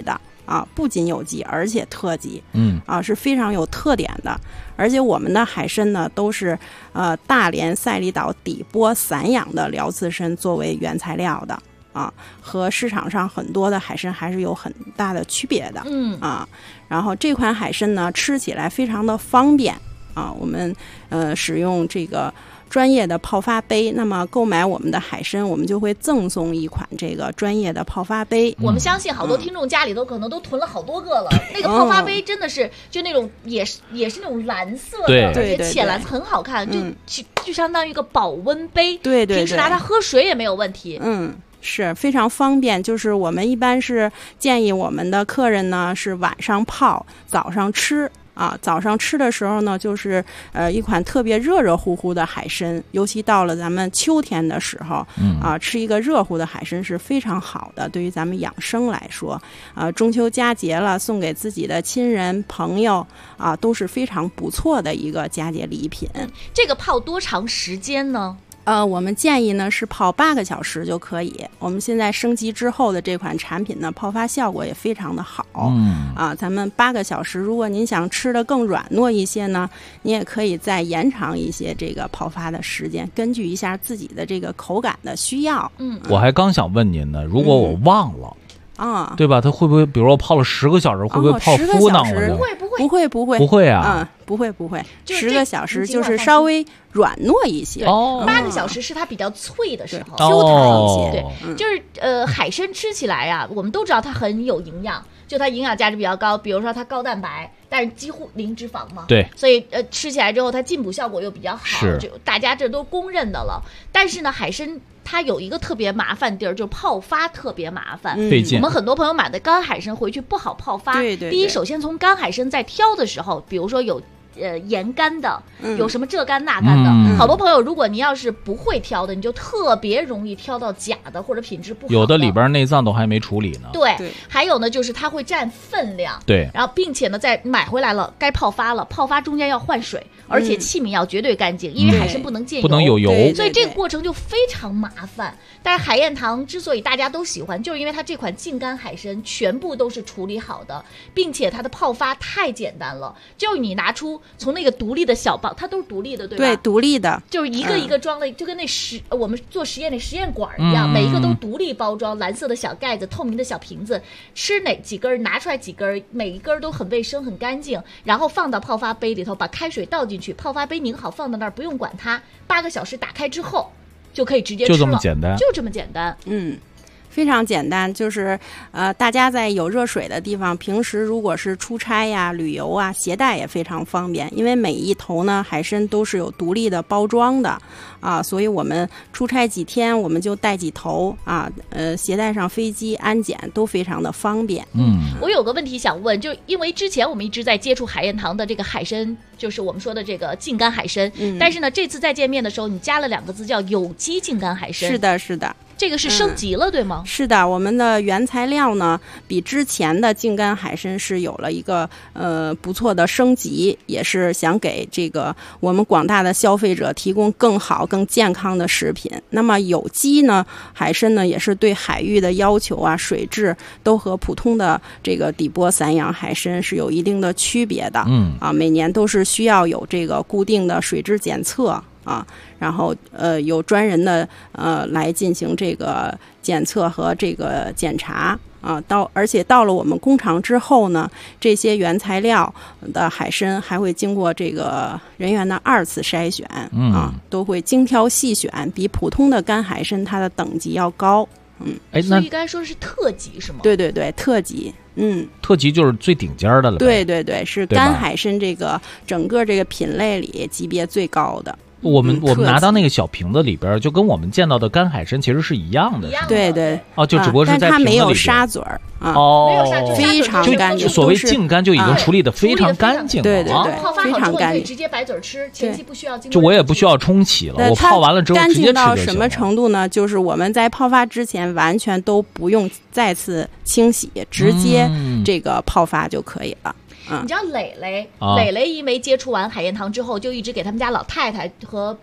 [SPEAKER 19] 不仅有机，而且特级，是非常有特点的。而且我们的海参呢，都是大连赛里岛底波散养的辽刺参作为原材料的和市场上很多的海参还是有很大的区别的。然后这款海参呢，吃起来非常的方便我们使用这个专业的泡发杯，那么购买我们的海参，我们就会赠送一款这个专业的泡发杯。
[SPEAKER 4] 我们相信好多听众家里头可能都囤了好多个了。那个泡发杯真的是就那种也是那种蓝色的，而且浅蓝很好看，就相当于一个保温杯。
[SPEAKER 19] 对，
[SPEAKER 4] 平时拿它喝水也没有问题。
[SPEAKER 19] 是非常方便。就是我们一般是建议我们的客人呢是晚上泡，早上吃。早上吃的时候呢，就是一款特别热乎乎的海参，尤其到了咱们秋天的时候，吃一个热乎的海参是非常好的。对于咱们养生来说，中秋佳节了，送给自己的亲人朋友都是非常不错的一个佳节礼品。
[SPEAKER 4] 这个泡多长时间呢？
[SPEAKER 19] 我们建议呢是泡8个小时就可以。我们现在升级之后的这款产品呢，泡发效果也非常的好。咱们8个小时，如果您想吃的更软糯一些呢，你也可以再延长一些这个泡发的时间，根据一下自己的这个口感的需要。
[SPEAKER 3] 我还刚想问您呢，如果我忘了对吧？它会不会，比如说泡了10个小时，会不会泡敷囊了？
[SPEAKER 19] 不会
[SPEAKER 3] 不会啊，
[SPEAKER 19] 不会，10个小时就是稍微软糯一些。
[SPEAKER 4] 8个小时是它比较脆的时候
[SPEAKER 19] ，Q 弹一些。
[SPEAKER 4] 对，就是海参吃起来呀，我们都知道它很有营养，就它营养价值比较高，比如说它高蛋白，但是几乎零脂肪嘛。
[SPEAKER 3] 对，
[SPEAKER 4] 所以吃起来之后它进补效果又比较好，就大家这都公认的了。但是呢，海参它有一个特别麻烦地儿，就是泡发特别麻烦，
[SPEAKER 3] 费劲。
[SPEAKER 4] 我们很多朋友买的干海参回去不好泡发。
[SPEAKER 19] 对，
[SPEAKER 4] 第一，首先从干海参在挑的时候，比如说有盐干的，有什么这干那干的，好多朋友如果你要是不会挑的，你就特别容易挑到假的或者品质不好的，
[SPEAKER 3] 有的里边内脏都还没处理呢。
[SPEAKER 4] 对，还有呢就是它会占分量。
[SPEAKER 3] 对，
[SPEAKER 4] 然后并且呢在买回来了该泡发了，泡发中间要换水，而且器皿要绝对干净，因为海参不能见油，
[SPEAKER 3] 不能有油，
[SPEAKER 4] 所以这个过程就非常麻烦。但是海燕堂之所以大家都喜欢，就是因为它这款净干海参全部都是处理好的，并且它的泡发太简单了，就你拿出从那个独立的小包，它都是独立的，对吧？
[SPEAKER 19] 对，独立的，
[SPEAKER 4] 就是一个一个装了，就跟那我们做实验那实验管一样，每一个都独立包装，蓝色的小盖子，透明的小瓶子，吃哪几根拿出来几根，每一根都很卫生很干净，然后放到泡发杯里头，把开水倒进去，泡发杯拧好放到那儿，不用管它，8个小时打开之后就可以直接吃了，
[SPEAKER 3] 就这么简单，
[SPEAKER 4] 就这么简单。
[SPEAKER 19] 非常简单，就是大家在有热水的地方，平时如果是出差呀、旅游啊，携带也非常方便。因为每一头呢海参都是有独立的包装的所以我们出差几天我们就带几头携带上飞机安检都非常的方便。
[SPEAKER 4] 我有个问题想问，就因为之前我们一直在接触海燕堂的这个海参，就是我们说的这个净干海参，但是呢这次再见面的时候你加了2个字叫有机净干海参。
[SPEAKER 19] 是的。
[SPEAKER 4] 这个是升级了，对吗？
[SPEAKER 19] 是的，我们的原材料呢比之前的净干海参是有了一个不错的升级，也是想给这个我们广大的消费者提供更好更健康的食品。那么有机呢海参呢也是对海域的要求水质都和普通的这个底波散养海参是有一定的区别的。每年都是需要有这个固定的水质检测然后有专人的来进行这个检测和这个检查而且到了我们工厂之后呢，这些原材料的海参还会经过这个人员的2次筛选都会精挑细选，比普通的干海参它的等级要高。
[SPEAKER 4] 所以刚才说的是特级是吗？
[SPEAKER 19] 对，特级。
[SPEAKER 3] 特级就是最顶尖的了。
[SPEAKER 19] 对，是干海参这个整个这个品类里级别最高的。
[SPEAKER 3] 我们拿到那个小瓶子里边，就跟我们见到的干海参其实是一样的。
[SPEAKER 19] 对
[SPEAKER 3] 就只不过是在瓶子里边，
[SPEAKER 19] 但它没有沙嘴儿非常干净。
[SPEAKER 3] 所谓净干就已经处理的非常干净了。
[SPEAKER 19] 对，
[SPEAKER 4] 泡发
[SPEAKER 19] 非常干净，
[SPEAKER 4] 直接白嘴吃，前期不需要经过。
[SPEAKER 3] 就我也不需要冲洗了，我泡完了之后直接吃就行了。
[SPEAKER 19] 干净到什么程度呢？就是我们在泡发之前完全都不用再次清洗，直接这个泡发就可以了。
[SPEAKER 4] 你知道磊磊因为接触完海燕堂之后，就一直给他们家老太太和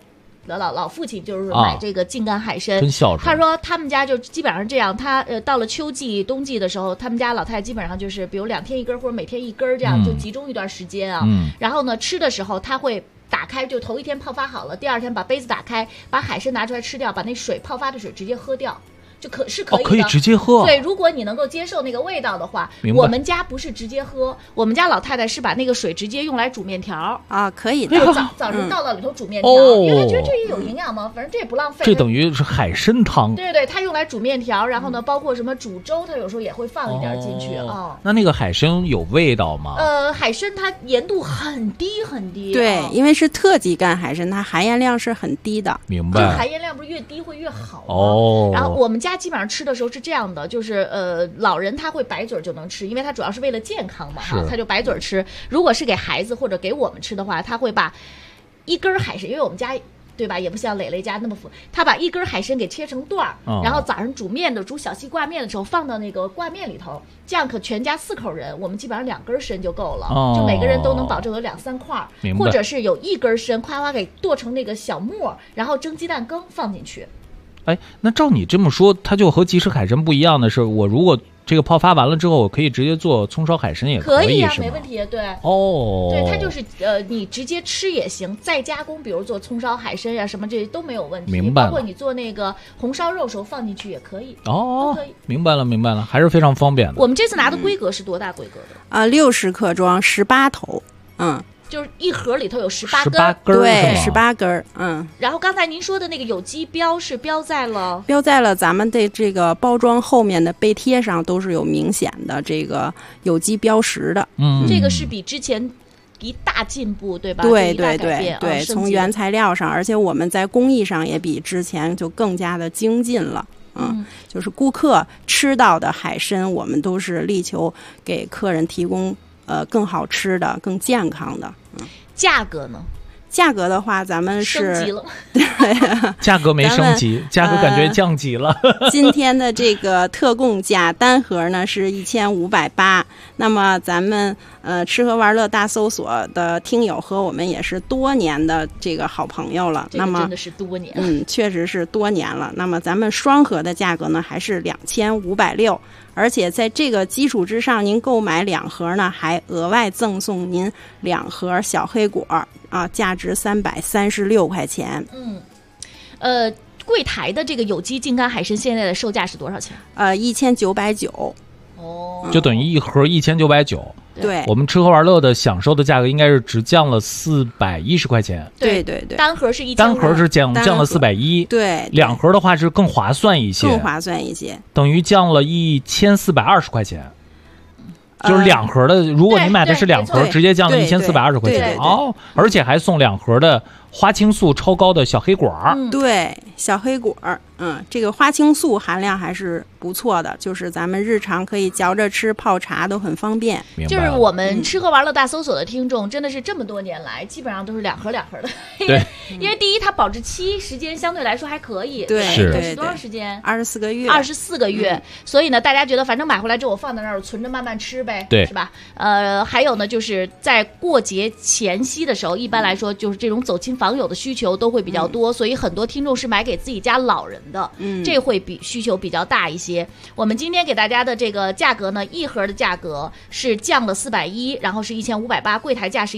[SPEAKER 4] 老父亲就是买这个净干海参，
[SPEAKER 3] 真孝顺。
[SPEAKER 4] 他说他们家就基本上这样，他到了秋季、冬季的时候，他们家老太太基本上就是比如2天1根或者每天1根这样，就集中一段时间啊。然后呢，吃的时候他会打开，就头一天泡发好了，第二天把杯子打开，把海参拿出来吃掉，把那水泡发的水直接喝掉。就可以的，
[SPEAKER 3] 可以直接喝。
[SPEAKER 4] 对，如果你能够接受那个味道的话，我们家不是直接喝，我们家老太太是把那个水直接用来煮面条
[SPEAKER 19] 啊，可以的。
[SPEAKER 4] 早晨倒到里头煮面条，因为她觉得这也有营养嘛，反正这也不浪费。
[SPEAKER 3] 这等于是海参汤。
[SPEAKER 4] 对对，她用来煮面条，然后呢，包括什么煮粥，她有时候也会放一点进去啊。
[SPEAKER 3] 那个海参有味道吗？
[SPEAKER 4] 海参它盐度很低很低。
[SPEAKER 19] 对，因为是特级干海参，它含盐量是很低的。
[SPEAKER 3] 明白。
[SPEAKER 4] 含盐量不是越低会越好吗？然后我们家基本上吃的时候是这样的，就是老人他会白嘴就能吃，因为他主要是为了健康嘛，他就白嘴吃。如果是给孩子或者给我们吃的话，他会把一根海参，因为我们家对吧，也不像磊磊家那么富，他把一根海参给切成段然后早上煮面的煮小西挂面的时候放到那个挂面里头，这样可全家4口人，我们基本上2根参就够了，就每个人都能保证有2-3块，或者是有1根参，夸夸给剁成那个小末，然后蒸鸡蛋羹放进去。
[SPEAKER 3] 哎，那照你这么说，它就和即食海参不一样的是，我如果这个泡发完了之后，我可以直接做葱烧海参也
[SPEAKER 4] 可以啊，
[SPEAKER 3] 是吗？
[SPEAKER 4] 没问题。对，
[SPEAKER 3] 对，
[SPEAKER 4] 它就是你直接吃也行，再加工，比如做葱烧海参呀什么这些都没有问题。
[SPEAKER 3] 明白了。
[SPEAKER 4] 包括你做那个红烧肉时候放进去也可以。
[SPEAKER 3] 都
[SPEAKER 4] 可以。
[SPEAKER 3] 明白了，还是非常方便的。
[SPEAKER 4] 我们这次拿的规格是多大规格的
[SPEAKER 19] ？60克装18头，
[SPEAKER 4] 就是一盒里头有18
[SPEAKER 3] 根，
[SPEAKER 19] 对，18根，
[SPEAKER 4] 然后刚才您说的那个有机标是标在了
[SPEAKER 19] 咱们的这个包装后面的背贴上都是有明显的这个有机标识的。
[SPEAKER 4] 这个是比之前一大进步，对吧？
[SPEAKER 19] 对，从原材料上，而且我们在工艺上也比之前就更加的精进了。就是顾客吃到的海参，我们都是力求给客人提供更好吃的、更健康的。
[SPEAKER 4] 价格呢？
[SPEAKER 19] 价格的话，咱们是
[SPEAKER 4] 升级了，
[SPEAKER 19] 对，
[SPEAKER 3] 价格没升级，价格感觉降级了。
[SPEAKER 19] 今天的这个特供价单盒呢是1580，那么咱们吃喝玩乐大搜索的听友和我们也是多年的这个好朋友了，那么
[SPEAKER 4] 真的是多年，
[SPEAKER 19] 确实是多年了。那么咱们双盒的价格呢还是2560。而且在这个基础之上，您购买2盒呢，还额外赠送您2盒小黑果啊，价值336块钱。
[SPEAKER 4] 柜台的这个有机净干海参现在的售价是多少钱
[SPEAKER 19] ？1990。
[SPEAKER 3] 就等于一盒1990。
[SPEAKER 19] 对，
[SPEAKER 3] 我们吃喝玩乐的享受的价格应该是只降了410块钱。
[SPEAKER 19] 对，
[SPEAKER 4] 单盒是1500，
[SPEAKER 3] 单盒是降了410。
[SPEAKER 19] 对
[SPEAKER 3] ，2盒的话是更划算一些，等于降了1420块钱。就是2盒的，如果你买的是2盒，直接降了1420块钱而且还送2盒的花青素超高的小黑果。
[SPEAKER 19] 对，小黑果，这个花青素含量还是不错的，就是咱们日常可以嚼着吃、泡茶都很方便。
[SPEAKER 4] 就是我们吃喝玩乐大搜索的听众，真的是这么多年来，基本上都是2盒的。
[SPEAKER 3] 对，
[SPEAKER 4] 因为第一，它保质期时间相对来说还可以。
[SPEAKER 19] 对，
[SPEAKER 4] 是多长时间
[SPEAKER 19] ？24个月。
[SPEAKER 4] 24个月。所以呢，大家觉得反正买回来之后我放在那儿存着慢慢吃呗，
[SPEAKER 3] 对，
[SPEAKER 4] 是吧？还有呢，就是在过节前夕的时候，一般来说就是这种走亲访友的需求都会比较多，所以很多听众是买给自己家老人的，这会比需求比较大一些。我们今天给大家的这个价格呢，一盒的价格是降了410，然后是1580，柜台价是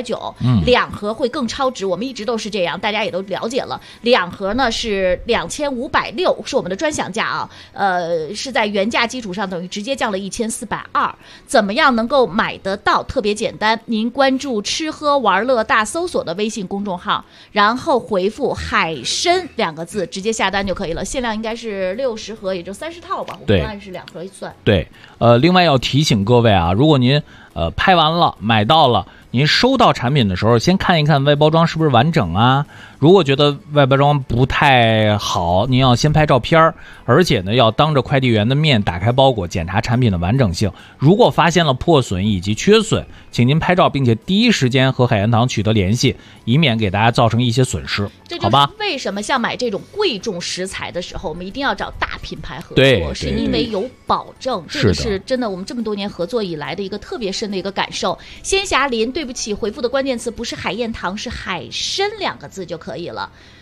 [SPEAKER 4] 1990，2盒会更超值，我们一直都是这样，大家也都了解了。2盒呢是2560，是我们的专享价啊，是在原价基础上等于直接降了1420。怎么样能够买得到？特别简单，您关注吃喝玩乐大搜索的微信公众号，然后回复海参2个字，直接下单就可以了。限量应该是60盒，也就30套吧，我们按是2盒一算。
[SPEAKER 3] 对，另外要提醒各位啊，如果您拍完了买到了，您收到产品的时候，先看一看外包装是不是完整啊。如果觉得外包装不太好，您要先拍照片，而且呢，要当着快递员的面打开包裹，检查产品的完整性。如果发现了破损以及缺损，请您拍照，并且第一时间和海盐堂取得联系，以免给大家造成一些损失。好吧？
[SPEAKER 4] 为什么像买这种贵重食材的时候，我们一定要找大品牌合
[SPEAKER 3] 作？
[SPEAKER 4] 是因为有保证。这个是真的，我们这么多年合作以来的一个特别深的一个感受。仙霞林，对不起，回复的关键词不是海盐堂，是海参2个字就可以了。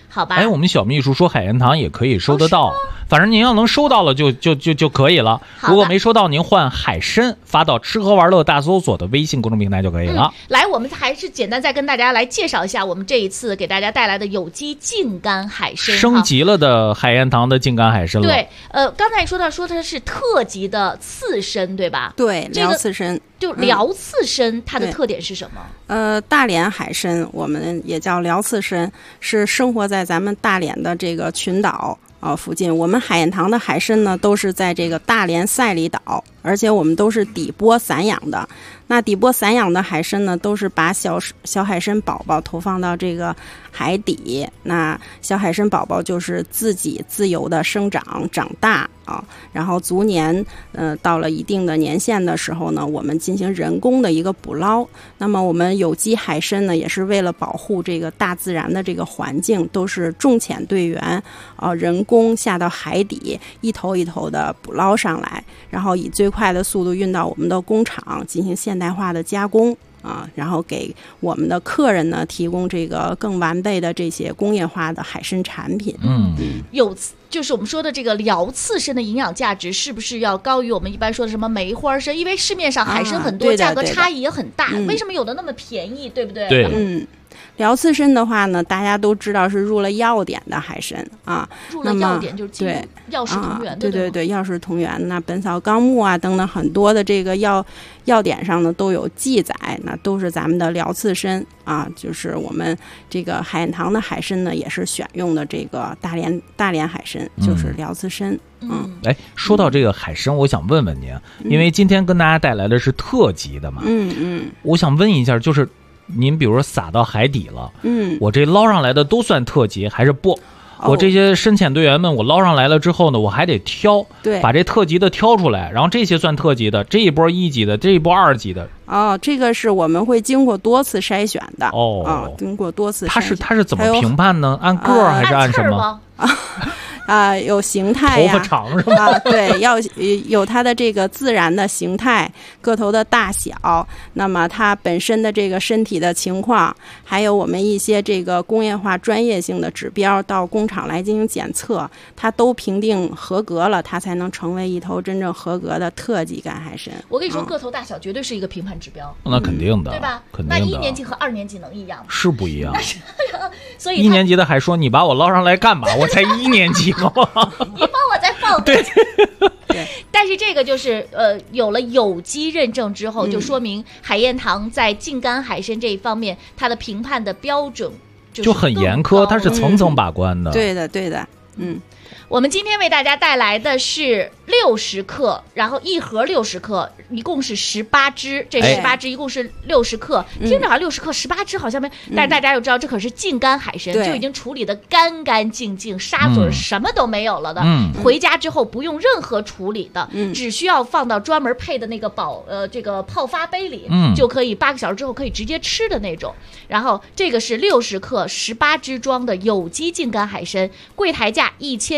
[SPEAKER 4] 好吧？
[SPEAKER 3] 哎，我们小秘书说海盐堂也可以收得到，反正您要能收到了就可以了。如果没收到，您换海参发到吃喝玩乐大搜索的微信公众平台就可以了。
[SPEAKER 4] 来，我们还是简单再跟大家来介绍一下我们这一次给大家带来的有机净干海参，
[SPEAKER 3] 升级了的海盐堂的净干海参了。
[SPEAKER 4] 对，刚才你说它是特级的刺参，对吧？
[SPEAKER 19] 对，辽刺参。
[SPEAKER 4] 就辽刺参，它的特点是什么？
[SPEAKER 19] 大连海参我们也叫辽刺参，是生活在咱们大连的这个群岛附近。我们海盐堂的海参呢，都是在这个大连赛里岛，而且我们都是底波散养的。那底波散养的海参呢，都是把小海参宝宝投放到这个海底，那小海参宝宝就是自己自由的生长长大啊，然后逐年到了一定的年限的时候呢，我们进行人工的一个捕捞。那么我们有机海参呢，也是为了保护这个大自然的这个环境，都是重潜队员人工下到海底，一头一头的捕捞上来，然后以最快的速度运到我们的工厂进行现代化的加工然后给我们的客人呢提供这个更完备的这些工业化的海参产品。
[SPEAKER 4] 就是我们说的这个辽刺参的营养价值是不是要高于我们一般说的什么梅花参？因为市面上海参很多，价格差异也很大，为什么有的那么便宜，对不对？
[SPEAKER 3] 对，
[SPEAKER 19] 辽刺参的话呢，大家都知道是入了药典的海参啊。
[SPEAKER 4] 入了药典就是进入药食同源的，
[SPEAKER 19] 对，药食同源。那《本草纲目》啊等等很多的这个药典上呢都有记载，那都是咱们的辽刺参啊。就是我们这个海盐堂的海参呢，也是选用的这个大连海参，就是辽刺参。
[SPEAKER 3] 哎，说到这个海参，我想问问您，因为今天跟大家带来的是特级的嘛，我想问一下，就是您比如说撒到海底了，我这捞上来的都算特级还是不？我这些深潜队员们，我捞上来了之后呢，我还得挑，把这特级的挑出来，然后这些算特级的，这一波1级的，这一波2级的。
[SPEAKER 19] 这个是我们会经过多次筛选的。经过多次筛选。
[SPEAKER 3] 他是怎么评判呢？按个儿还是按什么？
[SPEAKER 19] 有形态呀，
[SPEAKER 3] 头发长是吧？
[SPEAKER 19] 对，要有它的这个自然的形态，个头的大小，那么它本身的这个身体的情况，还有我们一些这个工业化专业性的指标，到工厂来进行检测，它都评定合格了，它才能成为一头真正合格的特级干海参。
[SPEAKER 4] 我跟你说，个头大小绝对是一个评判指标。
[SPEAKER 3] 那肯定的，
[SPEAKER 4] 对吧？
[SPEAKER 3] 肯定的。
[SPEAKER 4] 那1年级和2年级能一样吗？
[SPEAKER 3] 是不一样。
[SPEAKER 4] 所以
[SPEAKER 3] 1年级的还说你把我捞上来干嘛？我才1年级。
[SPEAKER 4] 你帮我再放
[SPEAKER 3] 对，
[SPEAKER 4] 但是这个就是有了有机认证之后，就说明海盐堂在净干海参这一方面，它的评判的标准
[SPEAKER 3] 就很严苛，它是层层把关的。
[SPEAKER 19] 对的，
[SPEAKER 4] 我们今天为大家带来的是60克，然后一盒60克，一共是18支，这18支一共是60克，听着好像60克18支好像没，但是大家又知道这可是净干海参，就已经处理的干干净净，沙嘴什么都没有了的，回家之后不用任何处理的，只需要放到专门配的那个这个泡发杯里，就可以8个小时之后可以直接吃的那种。然后这个是60克18支装的有机净干海参，柜台价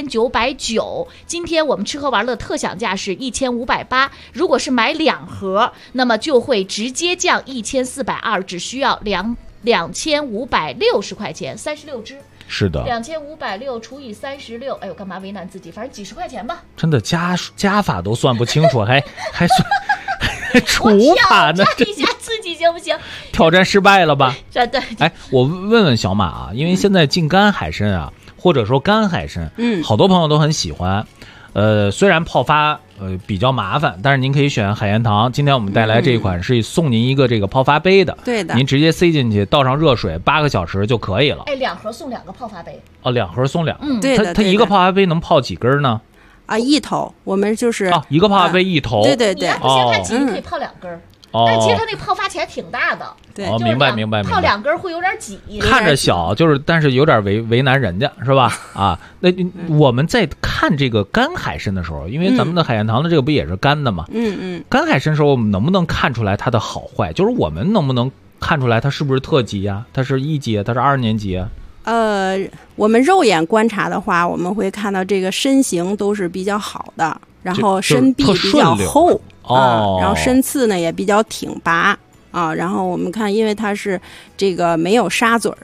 [SPEAKER 4] 1990，今天我们吃喝玩乐特享价是1580，如果是买2盒，那么就会直接降1420，只需要2560块钱，36支。
[SPEAKER 3] 是的
[SPEAKER 4] ，2560除以36，哎呦，干嘛为难自己？反正几十块钱吧。
[SPEAKER 3] 真的加法都算不清楚，还算除法呢？
[SPEAKER 4] 我挑战一下自己行不行？
[SPEAKER 3] 挑战失败了吧？
[SPEAKER 4] 对。
[SPEAKER 3] 哎，我问问小马啊，因为现在净干海参啊，或者说干海参，好多朋友都很喜欢。虽然泡发比较麻烦，但是您可以选海盐堂。今天我们带来这一款是送您一个这个泡发杯的，
[SPEAKER 19] 对的，
[SPEAKER 3] 您直接塞进去，倒上热水，8个小时就可以了。
[SPEAKER 4] 哎2盒送2个泡发杯。
[SPEAKER 3] 2盒送2个。
[SPEAKER 19] 对的。
[SPEAKER 3] 它一个泡发杯能泡几根呢？
[SPEAKER 19] 一头，我们就是
[SPEAKER 3] 一个泡发杯1头。
[SPEAKER 19] 对。
[SPEAKER 4] 你要不嫌它挤，你可以泡2根。但其实它那个泡发起来挺大的，
[SPEAKER 19] 对，
[SPEAKER 3] 明白。
[SPEAKER 4] 泡2根会有点挤，
[SPEAKER 3] 看着小，但是有点为难人家，是吧？那我们在看这个干海参的时候，因为咱们的海盐堂的这个不也是干的嘛？干海参的时候，我们能不能看出来它的好坏？就是我们能不能看出来它是不是特级呀？它是1级，它是2年级啊？
[SPEAKER 19] 我们肉眼观察的话，我们会看到这个身形都是比较好的，然后身臂比较厚。然后身刺呢也比较挺拔然后我们看，因为它是这个没有沙嘴的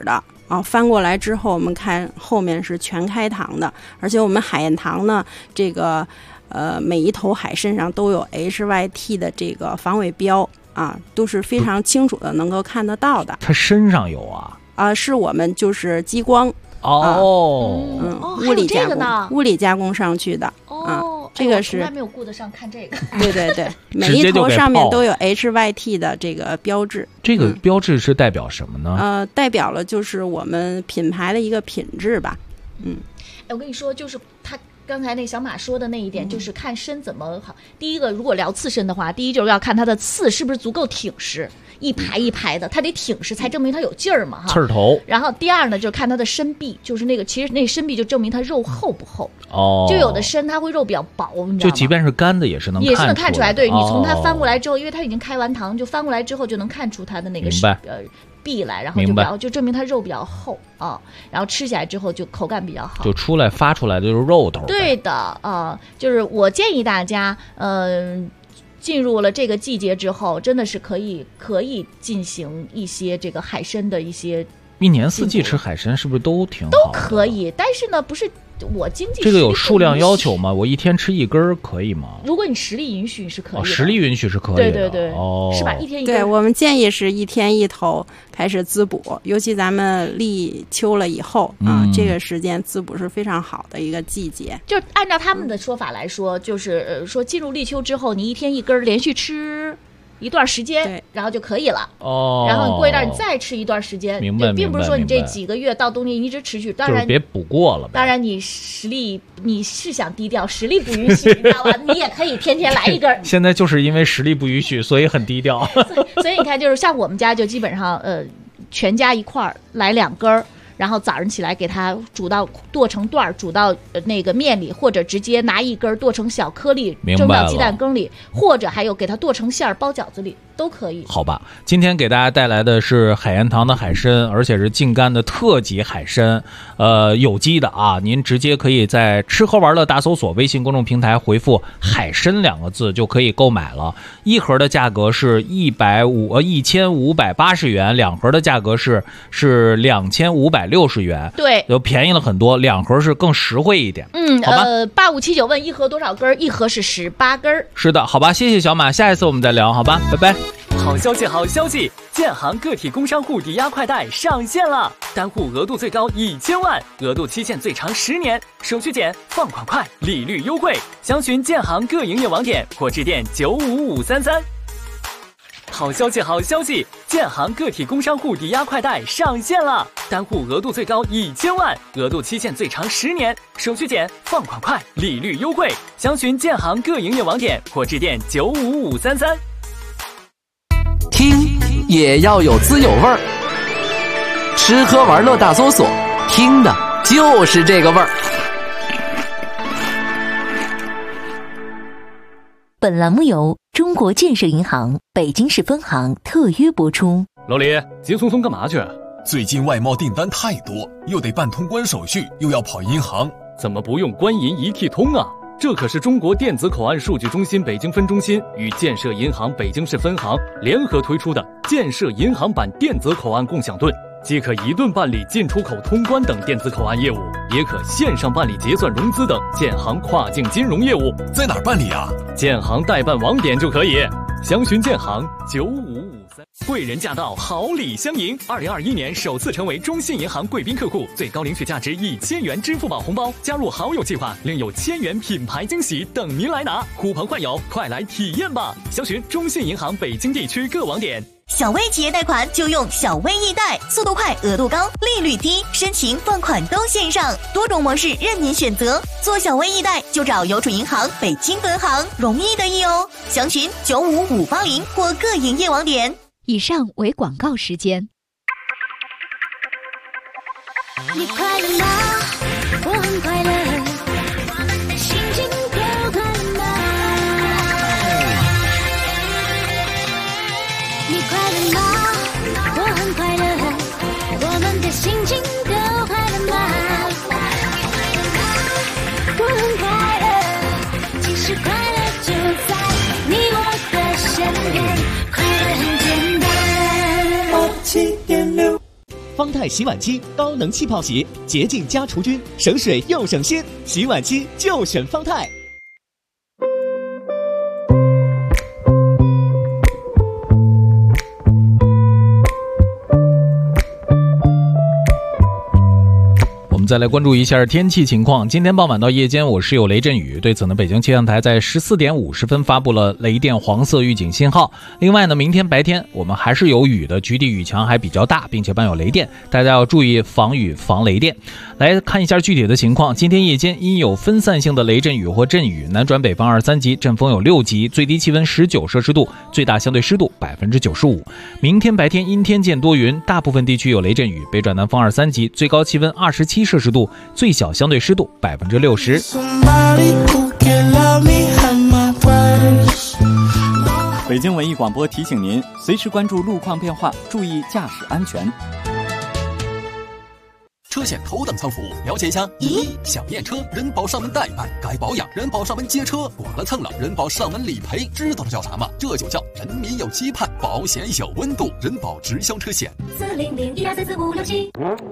[SPEAKER 19] 翻过来之后，我们看后面是全开膛的，而且我们海燕堂呢，这个每一头海参上都有 HYT 的这个防伪标啊，都是非常清楚的能够看得到的。
[SPEAKER 3] 它身上有啊？
[SPEAKER 19] 是我们就是激光物理加工，物理加工上去的这个是
[SPEAKER 4] 从来没有顾得上看这个。
[SPEAKER 19] 对对对，每一头上面都有 HYT 的这个标志。
[SPEAKER 3] 这个标志是代表什么呢？
[SPEAKER 19] 代表了就是我们品牌的一个品质吧。
[SPEAKER 4] 我跟你说，就是他刚才那小马说的那一点，就是看参怎么好。第一个，如果聊刺参的话，第一就是要看它的刺是不是足够挺实。一排一排的，它得挺实才证明它有劲儿嘛，哈。
[SPEAKER 3] 刺儿头。
[SPEAKER 4] 然后第二呢，就是看它的身臂，就是那个其实那身臂就证明它肉厚不厚。就有的参它会肉比较薄，你知道吗？
[SPEAKER 3] 就即便是干的也是能
[SPEAKER 4] 看出来。对，你从它翻过来之后，因为它已经开完膛，就翻过来之后就能看出它的那个臂来，然后就证明它肉比较厚啊。然后吃起来之后就口感比较好，
[SPEAKER 3] 就发出来的就是肉头。
[SPEAKER 4] 对的就是我建议大家进入了这个季节之后，真的是可以进行一些这个海参的一些。
[SPEAKER 3] 一年四季吃海参是不是都挺好的？
[SPEAKER 4] 都可以，但是呢，不是我经济
[SPEAKER 3] 这个有数量要求吗？我一天吃一根可以吗？
[SPEAKER 4] 如果你实力允许是可以的。
[SPEAKER 3] 实力允许是可以的。
[SPEAKER 4] 对，是吧？一天一根。
[SPEAKER 19] 对，我们建议是一天一头开始滋补，尤其咱们立秋了以后这个时间滋补是非常好的一个季节。
[SPEAKER 4] 就按照他们的说法来说，就是说进入立秋之后，你一天一根连续吃一段时间，然后就可以了。然后过一段你再吃一段时间，并不是说你这几个月到冬天一直持续。当然
[SPEAKER 3] 就是别补过了。
[SPEAKER 4] 当然你你是想低调，实力不允许，你知道吧？你也可以天天来一根。
[SPEAKER 3] 现在就是因为实力不允许，所以很低调。
[SPEAKER 4] 所以你看，就是像我们家就基本上全家一块儿来2根。然后早上起来给它剁成段，煮到那个面里，或者直接拿一根剁成小颗粒蒸到鸡蛋羹里，或者还有给它剁成馅儿包饺子里都可以。
[SPEAKER 3] 好吧，今天给大家带来的是海燕堂的海参，而且是净干的特级海参，有机的啊。您直接可以在吃喝玩乐大搜索微信公众平台回复海参2个字就可以购买了。一盒的价格是1580元，2盒的价格是2560元，
[SPEAKER 4] 对，
[SPEAKER 3] 就便宜了很多，2盒是更实惠一点。好吧。
[SPEAKER 4] 8579问一盒多少根？一盒是18根。
[SPEAKER 3] 是的，好吧，谢谢小马，下一次我们再聊，好吧，拜拜。
[SPEAKER 14] 好消息，好消息！建行个体工商户抵押快贷上线了，单户额度最高1000万，额度期限最长10年，手续简，放款快，利率优惠。详询建行各营业网点或致电95533。好消息，好消息！建行个体工商户抵押快贷上线了，单户额度最高1000万，额度期限最长10年，手续简，放款快，利率优惠。详询建行各营业网点或致电95533。
[SPEAKER 10] 听也要有滋有味儿，吃喝玩乐大搜索，听的就是这个味儿。
[SPEAKER 18] 本栏目由中国建设银行北京市分行特约播出。
[SPEAKER 8] 老李，急匆匆干嘛去？
[SPEAKER 9] 最近外贸订单太多，又得办通关手续，又要跑银行，
[SPEAKER 8] 怎么不用官银一体通啊？这可是中国电子口岸数据中心北京分中心与建设银行北京市分行联合推出的建设银行版电子口岸共享盾，既可一盾办理进出口通关等电子口岸业务，也可线上办理结算融资等建行跨境金融业务。
[SPEAKER 9] 在哪儿办理啊？
[SPEAKER 8] 建行代办网点就可以，详询建行9553。
[SPEAKER 14] 贵人驾到，好礼相迎。2021年首次成为中信银行贵宾客户，最高领取价值1000元支付宝红包，加入好友计划，另有1000元品牌惊喜等您来拿。呼朋唤友，快来体验吧！详询中信银行北京地区各网点。
[SPEAKER 6] 小微企业贷款就用小微易贷，速度快，额度高，利率低，申请放款都线上，多种模式任您选择。做小微易贷就找邮储银行北京分行，容易得意哦。详询95580或各营业网点。
[SPEAKER 11] 以上为广告时间。
[SPEAKER 7] 你快乐吗？我很快乐，心情够快乐吗？你快乐吗？我很快乐，我们的心情够快乐吗？我很快乐，其实快乐就在你我的身边，快乐很简单。
[SPEAKER 5] 87.6
[SPEAKER 14] 方太洗碗机高能气泡洗，洁净加除菌，省水又省心，洗碗机就选方太。
[SPEAKER 3] 再来关注一下天气情况。今天傍晚到夜间我市有雷阵雨，对此呢，北京气象台在14点50分发布了雷电黄色预警信号。另外呢，明天白天我们还是有雨的，局地雨强还比较大，并且伴有雷电，大家要注意防雨防雷电。来看一下具体的情况。今天夜间因有分散性的雷阵雨或阵雨，南转北方2-3级，阵风有6级，最低气温19摄氏度，最大相对湿度95%。明天白天阴天见多云，大部分地区有雷阵雨，北转南风2-3级，最高气温27摄氏度，最小相对湿度60%。
[SPEAKER 17] 北京文艺广播提醒您，随时关注路况变化，注意驾驶安全。
[SPEAKER 9] 车险头等舱服务，了解一下。1. 想验车，人保上门代办，该保养人保上门接车，剐了蹭了人保上门理赔，知道这叫啥吗？这就叫人民有期盼，保险有温度，人保直销车险。
[SPEAKER 6] 40012344567。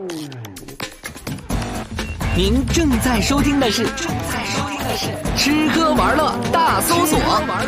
[SPEAKER 10] 您正在收听的是吃喝玩乐大搜索。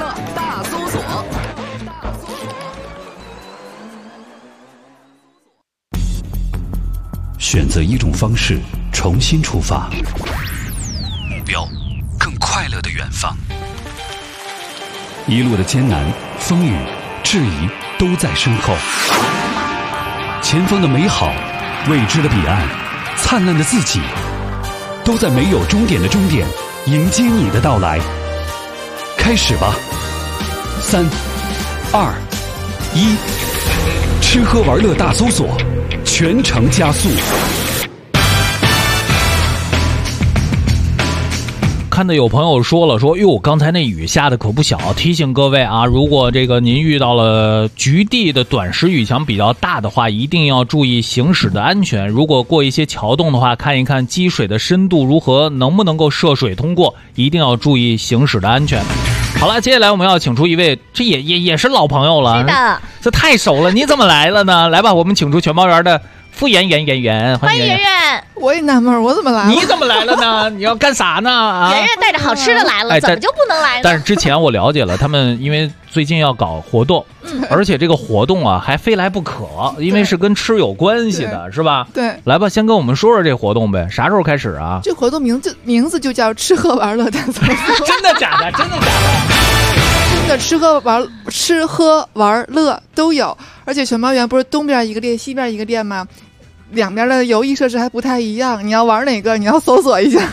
[SPEAKER 2] 选择一种方式，重新出发，目标更快乐的远方。一路的艰难、风雨、质疑都在身后，前方的美好、未知的彼岸、灿烂的自己，都在没有终点的终点迎接你的到来。开始吧！3、2、1，吃喝玩乐大搜索，全程加速。
[SPEAKER 3] 看的有朋友说了，哟，刚才那雨下的可不小，提醒各位啊，如果这个您遇到了局地的短时雨强比较大的话，一定要注意行驶的安全。如果过一些桥洞的话，看一看积水的深度如何，能不能够涉水通过，一定要注意行驶的安全。好了，接下来我们要请出一位，这也是老朋友了，
[SPEAKER 4] 是的，
[SPEAKER 3] 这太熟了，你怎么来了呢？来吧，我们请出全包园的副演员，欢迎圆圆。
[SPEAKER 20] 我也纳闷，我怎么来了？
[SPEAKER 3] 你怎么来了呢？你要干啥呢？
[SPEAKER 4] 圆圆带着好吃的来了，怎么就不能来呢？
[SPEAKER 3] 但是之前我了解了，他们因为最近要搞活动，而且这个活动啊还非来不可，因为是跟吃有关系的，是吧？
[SPEAKER 20] 对。
[SPEAKER 3] 来吧，先跟我们说说这活动呗，啥时候开始啊？
[SPEAKER 20] 这活动名字就叫吃喝玩乐大搜索。
[SPEAKER 3] 真的假的？真的假的？
[SPEAKER 20] 真的吃喝玩乐都有，而且全包园不是东边一个店，西边一个店吗？两边的游艺设施还不太一样，你要玩哪个？你要搜索一下。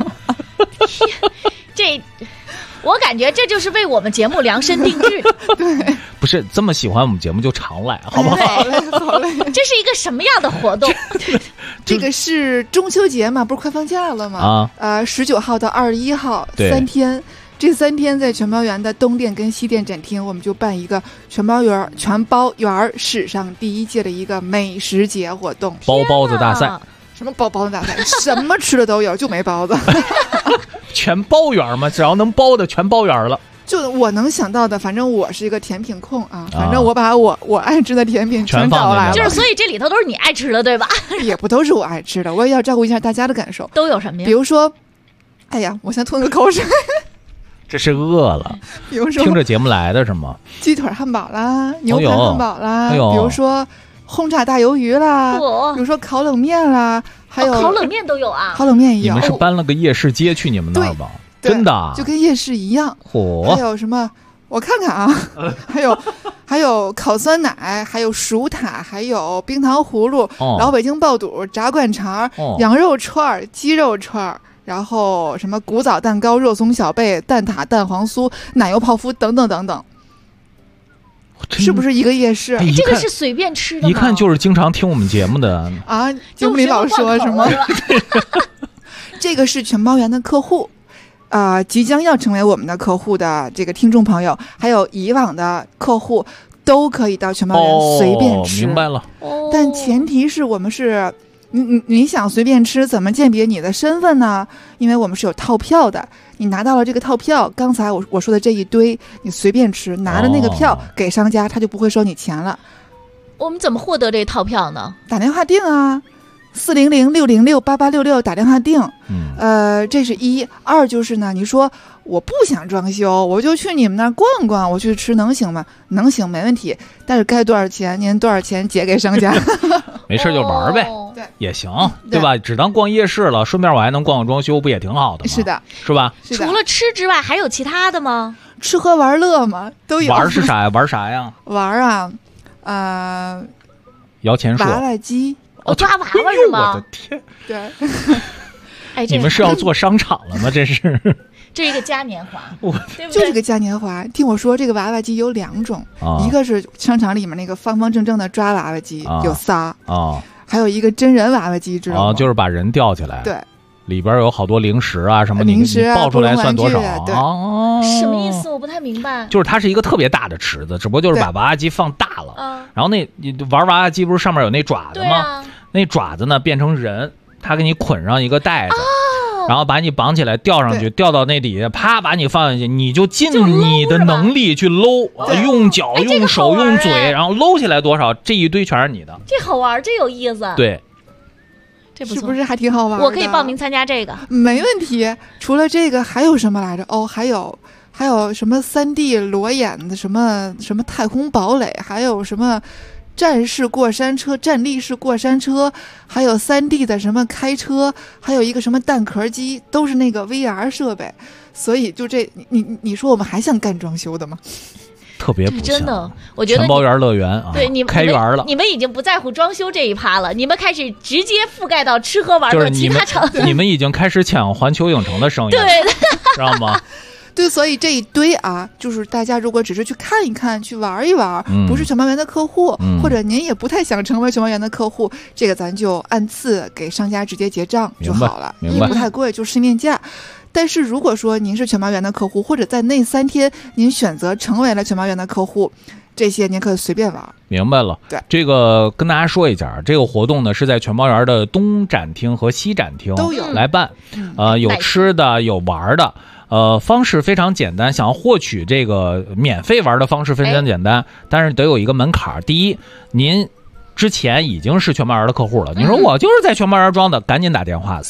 [SPEAKER 4] 我感觉这就是为我们节目量身定制。
[SPEAKER 20] 对，
[SPEAKER 3] 不是这么喜欢我们节目就常来，好不好？
[SPEAKER 20] 好嘞。
[SPEAKER 4] 这是一个什么样的活动？
[SPEAKER 20] 这个是中秋节嘛，不是快放假了吗？19号到21号3天。这3天在全包园的东店跟西店展厅，我们就办一个全包园史上第1届的一个美食节活动，
[SPEAKER 3] 包子大赛。
[SPEAKER 20] 什么包子大赛？什么吃的都有，就没包子。
[SPEAKER 3] 全包园嘛，只要能包的全包园了。
[SPEAKER 20] 就我能想到的，反正我是一个甜品控啊，反正我把我爱吃的甜品全找来了。
[SPEAKER 4] 就是所以这里头都是你爱吃的，对吧？
[SPEAKER 20] 也不都是我爱吃的，我也要照顾一下大家的感受。
[SPEAKER 4] 都有什么呀？
[SPEAKER 20] 比如说，哎呀，我先吞个口水。
[SPEAKER 3] 这是饿了，
[SPEAKER 20] 比如说
[SPEAKER 3] 听着节目来的是吗？
[SPEAKER 20] 鸡腿汉堡啦，牛排汉堡啦，比如说轰炸大鱿鱼啦，比如说烤冷面啦，还有
[SPEAKER 4] 烤冷面都有啊，
[SPEAKER 20] 烤冷面也有。
[SPEAKER 3] 你们是搬了个夜市街去你们那儿吧？真的，
[SPEAKER 20] 就跟夜市一样。还有什么？我看看啊，还有烤酸奶，还有薯塔，还有冰糖葫芦，老北京爆肚，炸灌肠，羊肉串，鸡肉串。然后什么古早蛋糕、肉松小贝、蛋挞、蛋黄酥、奶油泡芙等等等等，是不是一个夜市？
[SPEAKER 4] 这个是随便吃的吗？
[SPEAKER 3] 一看就是经常听我们节目的
[SPEAKER 20] 啊，节目里老说什么？这个是全包园的客户即将要成为我们的客户的这个听众朋友，还有以往的客户都可以到全包园随便吃。
[SPEAKER 3] 明白了。
[SPEAKER 20] 但前提是我们是。你想随便吃，怎么鉴别你的身份呢？因为我们是有套票的，你拿到了这个套票，刚才我说的这一堆，你随便吃，拿着那个票给商家，他就不会收你钱了。
[SPEAKER 4] 我们怎么获得这套票呢？
[SPEAKER 20] 打电话订啊，400-606-8866打电话订。这是一。二就是呢，你说我不想装修，我就去你们那儿逛逛，我去吃能行吗？能行，没问题。但是该多少钱，您多少钱结给商家。
[SPEAKER 3] 没事就玩呗，
[SPEAKER 20] 对，
[SPEAKER 3] 也行，对吧？只当逛夜市了，顺便我还能逛逛装修，不也挺好的吗？
[SPEAKER 20] 是的，
[SPEAKER 3] 是吧？
[SPEAKER 4] 除了吃之外，还有其他的吗？
[SPEAKER 20] 吃喝玩乐嘛，都有。
[SPEAKER 3] 玩是啥呀？玩啥呀？
[SPEAKER 20] 玩啊，
[SPEAKER 3] 摇钱树、
[SPEAKER 20] 娃娃机，
[SPEAKER 4] 抓娃娃是吗？
[SPEAKER 3] 我的天！
[SPEAKER 20] 对。
[SPEAKER 4] 哎，
[SPEAKER 3] 你们是要做商场了吗？这是。
[SPEAKER 4] 这是一个嘉年华，对不对？
[SPEAKER 20] 就是个嘉年华。听我说，这个娃娃机有2种，一个是商场里面那个方方正正的抓娃娃机，有仨还有一个真人娃娃机，知道吗？
[SPEAKER 3] 就是把人吊起来，
[SPEAKER 20] 对，
[SPEAKER 3] 里边有好多零食啊什么，
[SPEAKER 20] 零食啊，
[SPEAKER 3] 抱出来算多少？
[SPEAKER 20] 对，
[SPEAKER 4] 什么意思？我不太明白。
[SPEAKER 3] 就是它是一个特别大的池子，只不过就是把娃娃机放大了，然后你玩娃娃机不是上面有那爪子吗？那爪子呢变成人，它给你捆上一个带子。然后把你绑起来吊上去，吊到那底下，啪把你放下去，你就尽你的能力去搂，用脚、用手、用嘴，然后搂起来多少，这一堆全是你的。
[SPEAKER 4] 这好玩，这有意思。
[SPEAKER 3] 对，
[SPEAKER 4] 这不错，
[SPEAKER 20] 是不是还挺好玩的？
[SPEAKER 4] 我可以报名参加这个，
[SPEAKER 20] 没问题。除了这个还有什么来着？还有什么3D 裸眼的什么太空堡垒，还有什么站式过山车、站立式过山车，还有3D 的什么开车，还有一个什么蛋壳机，都是那个 VR 设备。所以就这，你说我们还想干装修的吗？
[SPEAKER 3] 特别不像，
[SPEAKER 4] 真的，我觉得
[SPEAKER 3] 全包园乐园啊，
[SPEAKER 4] 对，你们
[SPEAKER 3] 开园了，
[SPEAKER 4] 你们已经不在乎装修这一趴了，你们开始直接覆盖到吃喝玩乐其他场所。
[SPEAKER 3] 你们已经开始抢环球影城的生意了，
[SPEAKER 4] 对，
[SPEAKER 3] 知道吗？
[SPEAKER 20] 对，所以这一堆啊，就是大家如果只是去看一看、去玩一玩，不是全包园的客户，或者您也不太想成为全包园的客户，这个咱就按次给商家直接结账就好了，也不太贵，就市面价。但是如果说您是全包园的客户，或者在那3天您选择成为了全包园的客户，这些您可以随便玩。
[SPEAKER 3] 明白了，
[SPEAKER 20] 对，
[SPEAKER 3] 这个跟大家说一下，这个活动呢是在全包园的东展厅和西展厅
[SPEAKER 20] 都有
[SPEAKER 3] 来办，有吃的，有玩的。方式非常简单，想要获取这个免费玩的方式非常简单，但是得有一个门槛。第一，您之前已经是全包园的客户了，你说我就是在全包园装的，赶紧打电话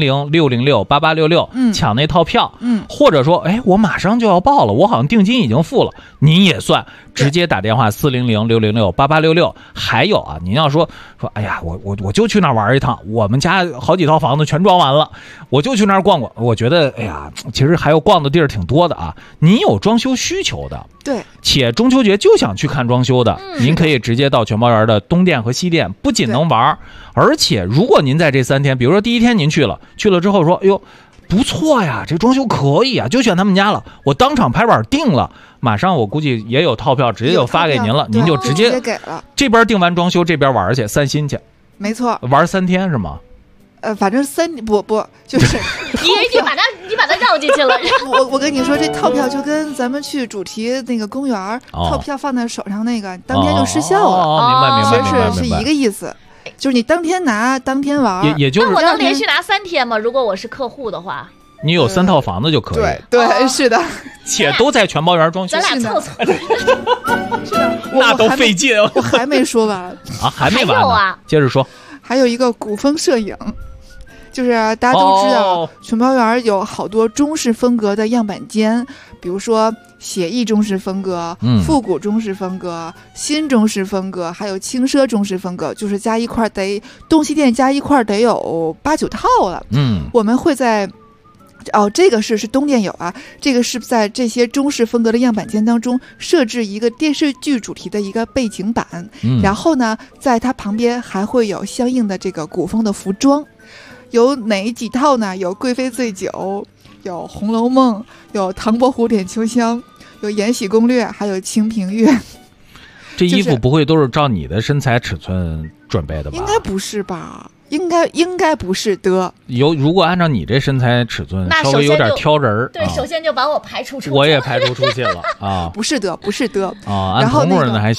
[SPEAKER 3] 400-606-8866抢那套票，或者说我马上就要报了，我好像定金已经付了，您也算直接打电话400-606-8866。还有啊，您要说哎呀，我就去那儿玩一趟，我们家好几套房子全装完了，我就去那儿逛逛。我觉得其实还有逛的地儿挺多的啊。您有装修需求的，
[SPEAKER 20] 对，
[SPEAKER 3] 且中秋节就想去看装修的，您可以直接到全包园的东店和西店，不仅能玩，而且如果您在这3天，比如说第1天您去了之后说，哎呦不错呀，这装修可以啊，就选他们家了，我当场拍板定了，马上我估计也有套票，直接就发给您了，您就直接
[SPEAKER 20] 给了。
[SPEAKER 3] 这边订完装修，这边玩去散心去。
[SPEAKER 20] 没错，
[SPEAKER 3] 玩3天是吗？
[SPEAKER 20] 反正不就是
[SPEAKER 4] 你把它绕进去了。
[SPEAKER 20] 我跟你说，这套票就跟咱们去主题那个公园，套票放在手上那个，当天就失效了。
[SPEAKER 3] 明白，
[SPEAKER 20] 其实是一个意思，就是你当天拿当天玩。
[SPEAKER 3] 也就是
[SPEAKER 4] 那我能连续拿3天吗？如果我是客户的话，
[SPEAKER 3] 你有3套房子就可以。
[SPEAKER 20] 对，是的，
[SPEAKER 3] 且都在全包园装修。
[SPEAKER 4] 咱俩凑凑。
[SPEAKER 20] 是的，
[SPEAKER 3] 那都费劲。
[SPEAKER 20] 我还没说完
[SPEAKER 3] 啊，还没完呢，接着说。
[SPEAKER 20] 还有一个古风摄影。就是大家都知道，全包园有好多中式风格的样板间，比如说写意中式风格、复古中式风格、新中式风格，还有轻奢中式风格，就是加一块东西店加一块得有8、9套了。我们会在这个是东店有啊，这个是在这些中式风格的样板间当中设置一个电视剧主题的一个背景板，然后呢，在它旁边还会有相应的这个古风的服装。有哪几套呢？有贵妃醉酒，有红楼梦，有唐伯虎点秋香，有延禧攻略，还有清平乐。
[SPEAKER 3] 这衣服不会都是照你的身材尺寸准备的吧？
[SPEAKER 20] 应该不是吧？应该不是的。
[SPEAKER 3] 如果按照你这身材尺寸，稍微有点挑人
[SPEAKER 4] 对，首先就把我排除出去。
[SPEAKER 3] 我也排除出去了啊！
[SPEAKER 20] 不是的啊！
[SPEAKER 3] 按同路人的还行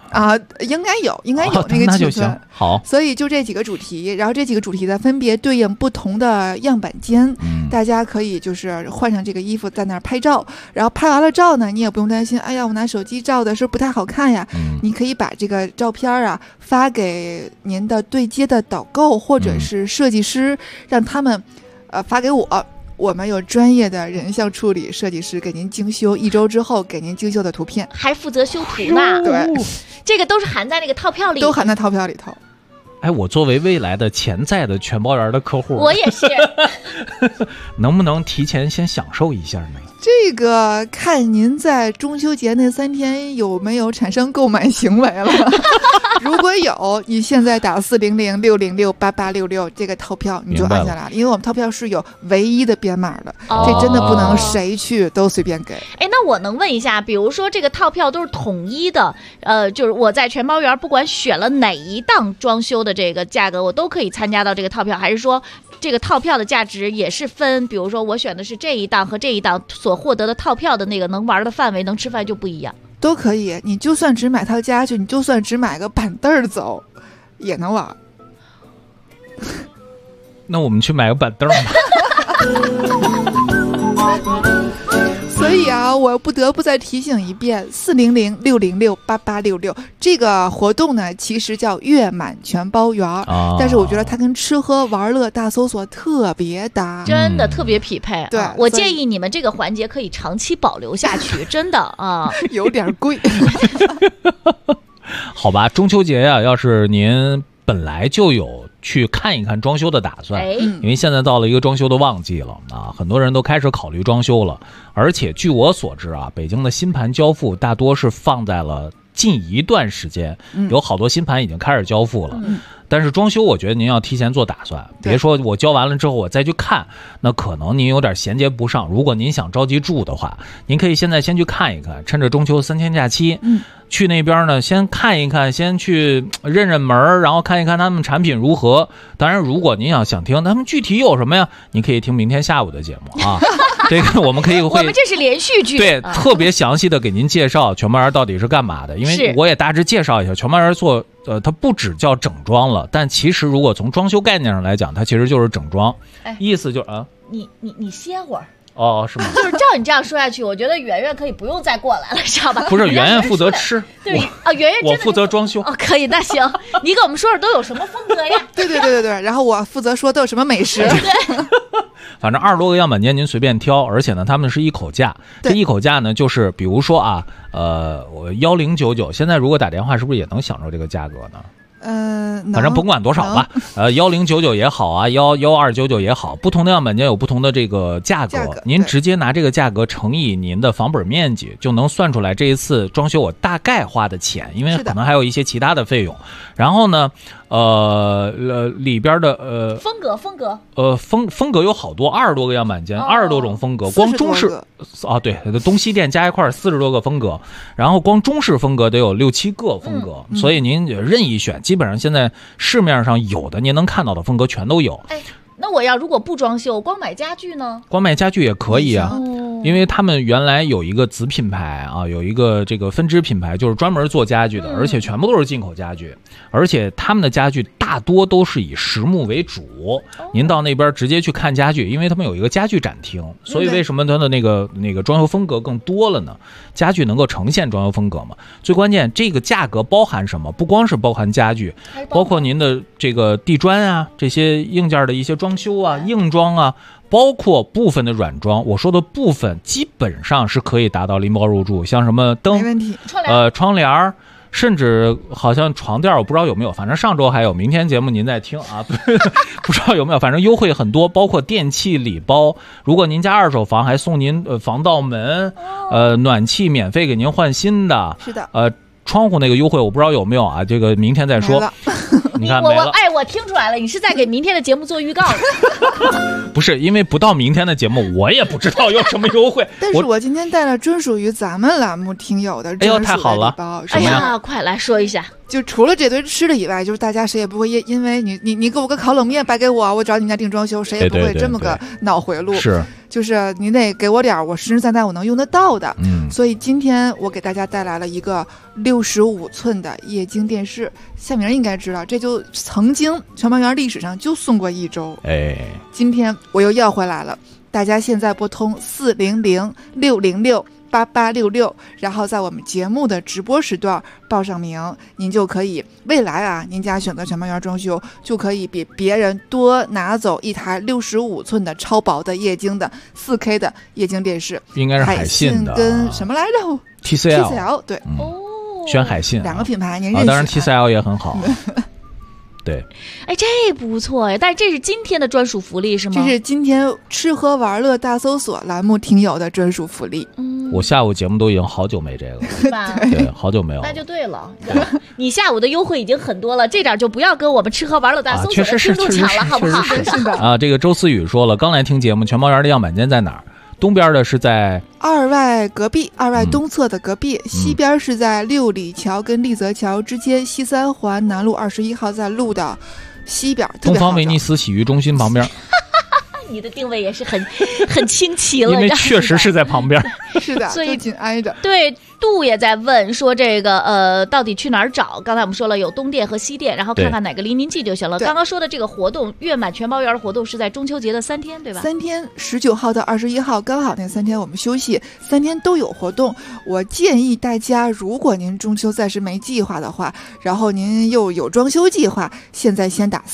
[SPEAKER 20] 啊，应该有那个尺寸，
[SPEAKER 3] 好。
[SPEAKER 20] 所以就这几个主题，然后这几个主题呢分别对应不同的样板间，大家可以就是换上这个衣服在那儿拍照，然后拍完了照呢，你也不用担心，哎呀，我拿手机照的是不太好看呀，你可以把这个照片啊发给您的对接的导购或者是设计师，让他们发给我们有专业的人像处理设计师给您精修，1周之后给您精修的图片，
[SPEAKER 4] 还负责修图呢。
[SPEAKER 20] 对，
[SPEAKER 4] 这个都是含在那个套票里，
[SPEAKER 20] 都含在套票里头。
[SPEAKER 3] 哎，我作为未来的潜在的全包园的客户，
[SPEAKER 4] 我也是，
[SPEAKER 3] 能不能提前先享受一下呢？
[SPEAKER 20] 这个看您在中秋节那3天有没有产生购买行为了。如果有，你现在打400-606-8866这个套票你就按下来了，因为我们套票是有唯一的编码的，这真的不能谁去都随便给。
[SPEAKER 4] 哎，那我能问一下，比如说这个套票都是统一的，就是我在全包园不管选了哪一档装修的这个价格，我都可以参加到这个套票，还是说这个套票的价值也是分，比如说我选的是这一档和这一档所获得的套票的那个能玩的范围能吃饭就不一样？
[SPEAKER 20] 都可以，你就算只买套家具，你就算只买个板凳走也能玩。
[SPEAKER 3] 那我们去买个板凳吧。
[SPEAKER 20] 所以啊，我不得不再提醒一遍，400-606-8866这个活动呢，其实叫月满全包园，但是我觉得它跟吃喝玩乐大搜索特别搭，
[SPEAKER 4] 真的特别匹配。
[SPEAKER 20] 对，
[SPEAKER 4] 我建议你们这个环节可以长期保留下去，真的啊，
[SPEAKER 20] 有点贵。
[SPEAKER 3] 好吧，中秋节呀，要是您本来就有去看一看装修的打算，因为现在到了一个装修的旺季了啊，很多人都开始考虑装修了。而且据我所知啊，北京的新盘交付大多是放在了近一段时间，有好多新盘已经开始交付了。但是装修我觉得您要提前做打算，别说我交完了之后我再去看，那可能您有点衔接不上。如果您想着急住的话，您可以现在先去看一看，趁着中秋3天假期，去那边呢先看一看，先去认认门，然后看一看他们产品如何。当然如果您想听他们具体有什么呀，你可以听明天下午的节目啊。这个我们可以
[SPEAKER 4] 我们这是连续剧，
[SPEAKER 3] 对，特别详细的给您介绍全包园到底是干嘛的。因为我也大致介绍一下全包园做它不只叫整装了，但其实如果从装修概念上来讲，它其实就是整装。意思就是
[SPEAKER 4] 你歇会儿。
[SPEAKER 3] 哦，是吗？
[SPEAKER 4] 就是照你这样说下去，我觉得圆圆可以不用再过来了，知道吧？
[SPEAKER 3] 不是，圆圆负责吃，
[SPEAKER 4] 对啊，圆圆
[SPEAKER 3] 我负责装修。
[SPEAKER 4] 哦，可以，那行，你给我们说说都有什么风格呀？
[SPEAKER 20] 对，然后我负责说都有什么美食。
[SPEAKER 4] 对。
[SPEAKER 3] 反正20多个样板间您随便挑，而且呢，他们是一口价。这一口价呢，就是比如说啊，我1099，现在如果打电话，是不是也能享受这个价格呢？反正甭管多少吧，1099也好啊，1299也好，不同的样板间有不同的这个价格，您直接拿这个价格乘以您的房本面积，就能算出来这一次装修我大概花的钱，因为可能还有一些其他的费用。然后呢，里边的
[SPEAKER 4] 风格
[SPEAKER 3] 风格有好多，20多个样板间，20多种风格，光中式啊，对，东西店加一块40多个风格，然后光中式风格得有6、7个风格，所以您任意选，基本上现在市面上有的您能看到的风格全都有。
[SPEAKER 4] 那我要如果不装修，光买家具呢？
[SPEAKER 3] 光买家具也可以啊，因为他们原来有一个子品牌啊，有一个这个分支品牌，就是专门做家具的，而且全部都是进口家具，而且他们的家具大多都是以实木为主。您到那边直接去看家具，因为他们有一个家具展厅，所以为什么它的那个装修风格更多了呢？家具能够呈现装修风格嘛？最关键，这个价格包含什么？不光是包含家具，包括您的这个地砖啊，这些硬件的一些装修啊、硬装啊，包括部分的软装。我说的部分基本上是可以达到拎包入住，像什么灯、窗帘，甚至好像床垫，我不知道有没有，反正上周还有，明天节目您再听啊。不知道有没有，反正优惠很多，包括电器礼包。如果您家二手房，还送您防盗门，暖气免费给您换新的。
[SPEAKER 20] 是的。
[SPEAKER 3] 窗户那个优惠我不知道有没有啊，这个明天再说。你看没了。
[SPEAKER 4] 我听出来了，你是在给明天的节目做预告的。
[SPEAKER 3] 不是，因为不到明天的节目，我也不知道有什么优惠。
[SPEAKER 20] 但是我今天带了专属于咱们栏目听友的专属的礼包。
[SPEAKER 3] 太好了！
[SPEAKER 4] 哎呀，快来说一下。
[SPEAKER 20] 就除了这堆吃的以外，就是大家谁也不会因为你给我个烤冷面白给我找你们家订装修，谁也不会这么个脑回路。
[SPEAKER 3] 是，
[SPEAKER 20] 就是你得给我点我实实在在我能用得到的。 所以今天我给大家带来了一个65寸的液晶电视，夏明应该知道，这就曾经全猫园历史上就送过1周。今天我又要回来了，大家现在拨通400-606-8866，然后在我们节目的直播时段报上名，您就可以未来啊，您家选择全猫园装修，就可以比别人多拿走一台65寸的超薄的液晶的 4K 的液晶电视。
[SPEAKER 3] 应该是海信的，
[SPEAKER 20] 跟什么来着
[SPEAKER 3] ？TCL
[SPEAKER 20] 对
[SPEAKER 3] 选海信
[SPEAKER 20] 2个品牌，您认识？
[SPEAKER 3] 当然 TCL 也很好。对，
[SPEAKER 4] 这不错哎，但是这是今天的专属福利是吗？
[SPEAKER 20] 这是今天吃喝玩乐大搜索栏目听友的专属福利。
[SPEAKER 3] 我下午节目都已经好久没这个了，
[SPEAKER 4] 是吧？
[SPEAKER 3] 对，好久没有了。
[SPEAKER 4] 那就对了，你下午的优惠已经很多了，这点就不要跟我们吃喝玩乐大搜索的听众抢了，好不好？
[SPEAKER 20] 是的
[SPEAKER 3] 啊，这个周思雨说了，刚来听节目，全猫园的样板间在哪儿？东边的是在
[SPEAKER 20] 2外隔壁，2外东侧的隔壁，西边是在六里桥跟丽泽桥之间，西三环南路21号在路的西边，
[SPEAKER 3] 东方威尼斯洗浴中心旁边。
[SPEAKER 4] 你的定位也是很清奇了，
[SPEAKER 3] 因为确实是在旁边。
[SPEAKER 20] 是的，
[SPEAKER 4] 所以
[SPEAKER 20] 就紧挨着。
[SPEAKER 4] 对，杜也在问说这个到底去哪儿找？刚才我们说了有东店和西店，然后看看哪个离您近就行了。刚刚说的这个活动，月满全猫园的活动是在中秋节的3天，对吧
[SPEAKER 20] ？3天，19号到21号，刚好那3天我们休息，3天都有活动。我建议大家，如果您中秋暂时没计划的话，然后您又有装修计划，现在先打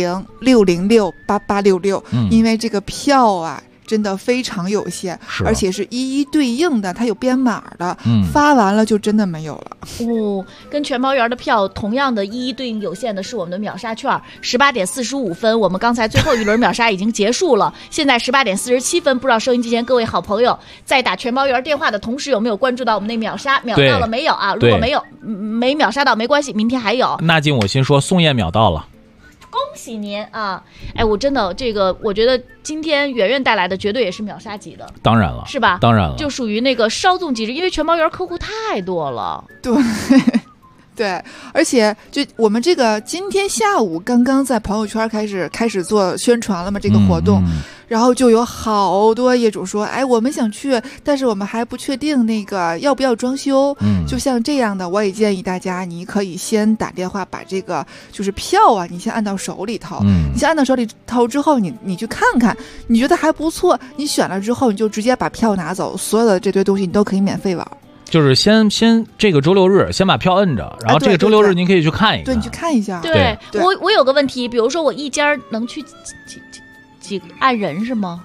[SPEAKER 20] 400-606-8866，因为这个票啊真的非常有限，而且是一一对应的，它有编码的，发完了就真的没有了。
[SPEAKER 4] 跟全猫园的票同样的一一对应有限的是我们的秒杀券，18点45分，我们刚才最后一轮秒杀已经结束了，现在18点47分，不知道收音机前各位好朋友在打全猫园电话的同时有没有关注到我们那秒杀？秒到了没有啊？如果没有，没秒杀到没关系，明天还有。
[SPEAKER 3] 纳进我心说宋燕秒到了。
[SPEAKER 4] 恭喜您啊！我真的这个，我觉得今天圆圆带来的绝对也是秒杀级的，
[SPEAKER 3] 当然了，
[SPEAKER 4] 是吧？
[SPEAKER 3] 当然了，
[SPEAKER 4] 就属于那个稍纵即逝，因为全猫园客户太多了。
[SPEAKER 20] 对，而且就我们这个今天下午刚刚在朋友圈开始做宣传了嘛，这个活动，然后就有好多业主说，我们想去，但是我们还不确定那个要不要装修。就像这样的，我也建议大家，你可以先打电话把这个就是票啊，你先按到手里头，你先按到手里头之后，你去看看，你觉得还不错，你选了之后，你就直接把票拿走，所有的这堆东西你都可以免费玩。
[SPEAKER 3] 就是先这个周六日先把票摁着，然后这个周六日您可以去看一看。
[SPEAKER 20] 对，你去看一下。
[SPEAKER 4] 对，我有个问题，比如说我一家能去几按人是吗？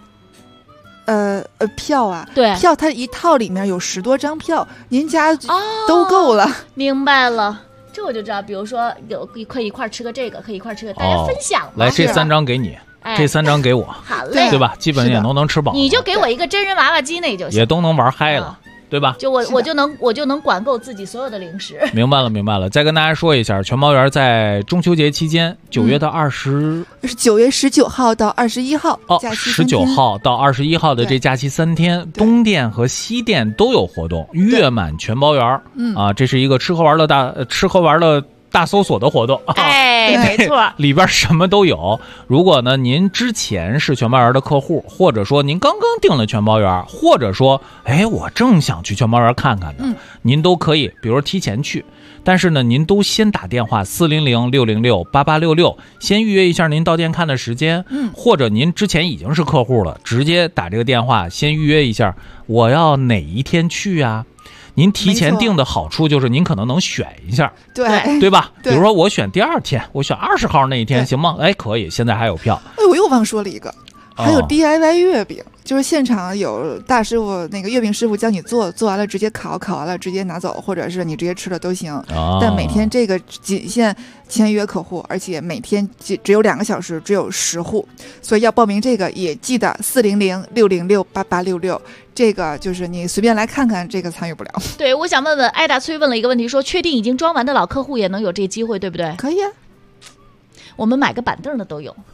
[SPEAKER 20] 票啊，
[SPEAKER 4] 对，
[SPEAKER 20] 票它一套里面有10多张票，您家都够了。
[SPEAKER 4] 明白了，这我就知道。比如说可以一块吃个这个，可以一块吃个，大家分享。
[SPEAKER 3] 来，这3张给你，这3张给我，
[SPEAKER 4] 好嘞，
[SPEAKER 3] 对吧？基本也都能吃饱。
[SPEAKER 4] 你就给我一个真人娃娃机那就行，
[SPEAKER 3] 也都能玩嗨了。对吧？
[SPEAKER 4] 我就能管够自己所有的零食。
[SPEAKER 3] 明白了。再跟大家说一下，全猫园在中秋节期间，9月到
[SPEAKER 20] 9月19号到21号，假期
[SPEAKER 3] 19号到21号的这假期3天，东店和西店都有活动，月满全猫园。这是一个吃喝玩乐大搜索的活动，
[SPEAKER 4] 没错，
[SPEAKER 3] 里边什么都有。如果呢您之前是全猫园的客户，或者说您刚刚订了全猫园，或者说我正想去全猫园看看呢，您都可以比如提前去，但是呢您都先打电话400-606-8866，先预约一下您到店看的时间，或者您之前已经是客户了，直接打这个电话先预约一下我要哪一天去啊。您提前订的好处就是您可能能选一下，对吧？比如说我选第2天，我选20号那一天，行吗？可以，现在还有票。
[SPEAKER 20] 我又忘说了一个，还有 DIY 月饼，就是现场有大师傅那个月饼师傅教你做完了直接烤完了直接拿走，或者是你直接吃了都行。但每天这个仅限签约客户，而且每天只有2个小时，只有10户，所以要报名这个也记得400-606-8866。这个就是你随便来看看，这个参与不了。
[SPEAKER 4] 对，我想问问艾大崔问了一个问题，说确定已经装完的老客户也能有这机会，对不对？
[SPEAKER 20] 可以啊，
[SPEAKER 4] 我们买个板凳的都有。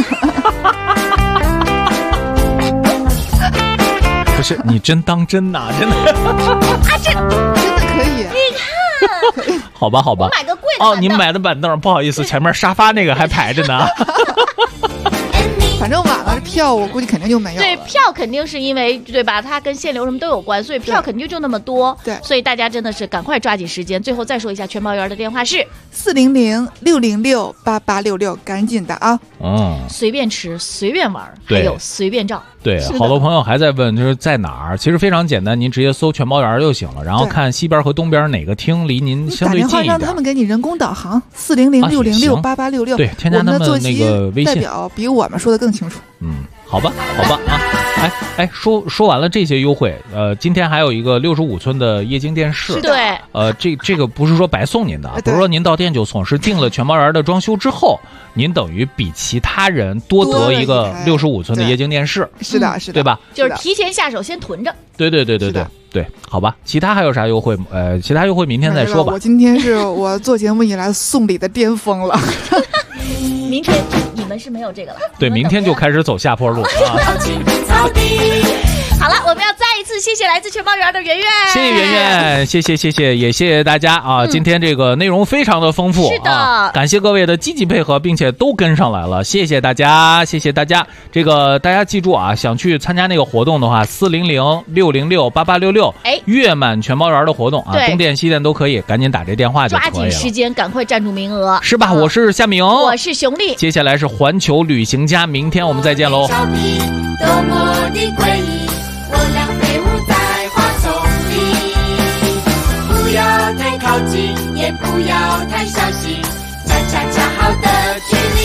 [SPEAKER 3] 不是你真当真呐？真的
[SPEAKER 20] 这真的可以。
[SPEAKER 4] 你看，
[SPEAKER 3] 好吧，
[SPEAKER 4] 我买个贵的板凳。
[SPEAKER 3] 你买的板凳，不好意思，前面沙发那个还排着呢。
[SPEAKER 20] 反正晚了，票票我估计肯定就没有了。
[SPEAKER 4] 对，票肯定是因为对吧？它跟限流什么都有关，所以票肯定就那么多。
[SPEAKER 20] 对，
[SPEAKER 4] 所以大家真的是赶快抓紧时间。最后再说一下全包圆的电话是
[SPEAKER 20] 400-606-8866，赶紧的啊！
[SPEAKER 4] 随便吃，随便玩，还有随便照。
[SPEAKER 3] 对，好多朋友还在问就是在哪儿，其实非常简单，您直接搜全包圆就行了，然后看西边和东边哪个厅离您相对近一点。
[SPEAKER 20] 打电话让他们给你人工导航，400-606-8866。
[SPEAKER 3] 对，添加他们那个微信。
[SPEAKER 20] 代表比我们说的更清楚。
[SPEAKER 3] 好吧啊，说完了这些优惠，今天还有一个65寸的液晶电视。
[SPEAKER 4] 对，
[SPEAKER 3] 这个不是说白送您的，不是说您到店就送，是订了全包圆的装修之后，您等于比其他人多得一个65寸的液晶电视。
[SPEAKER 20] 是的，
[SPEAKER 3] 对吧？
[SPEAKER 4] 就是提前下手，先囤着。
[SPEAKER 3] 对，好吧。其他还有啥优惠？其他优惠明天再说吧。
[SPEAKER 20] 我今天是我做节目以来送礼的巅峰了。
[SPEAKER 4] 明天你们是没有这个了。
[SPEAKER 3] 对，明天就开始走下坡路啊。
[SPEAKER 4] 好了，我们要再一次谢谢来自全包圆的圆圆，
[SPEAKER 3] 谢谢圆圆，谢谢，也谢谢大家啊！今天这个内容非常的丰富，
[SPEAKER 4] 是的，
[SPEAKER 3] 感谢各位的积极配合，并且都跟上来了，谢谢大家。这个大家记住啊，想去参加那个活动的话，400-606-8866，月满全包圆的活动啊，东店西店都可以，赶紧打这电话就可以了。
[SPEAKER 4] 抓紧时间，赶快占住名额，
[SPEAKER 3] 是吧？我是夏明，
[SPEAKER 4] 我是熊丽，
[SPEAKER 3] 接下来是环球旅行家，明天我们再见喽。
[SPEAKER 5] 多么的诡异，我俩飞舞在花丛里，不要太靠近，也不要太小心，恰恰恰好的距离。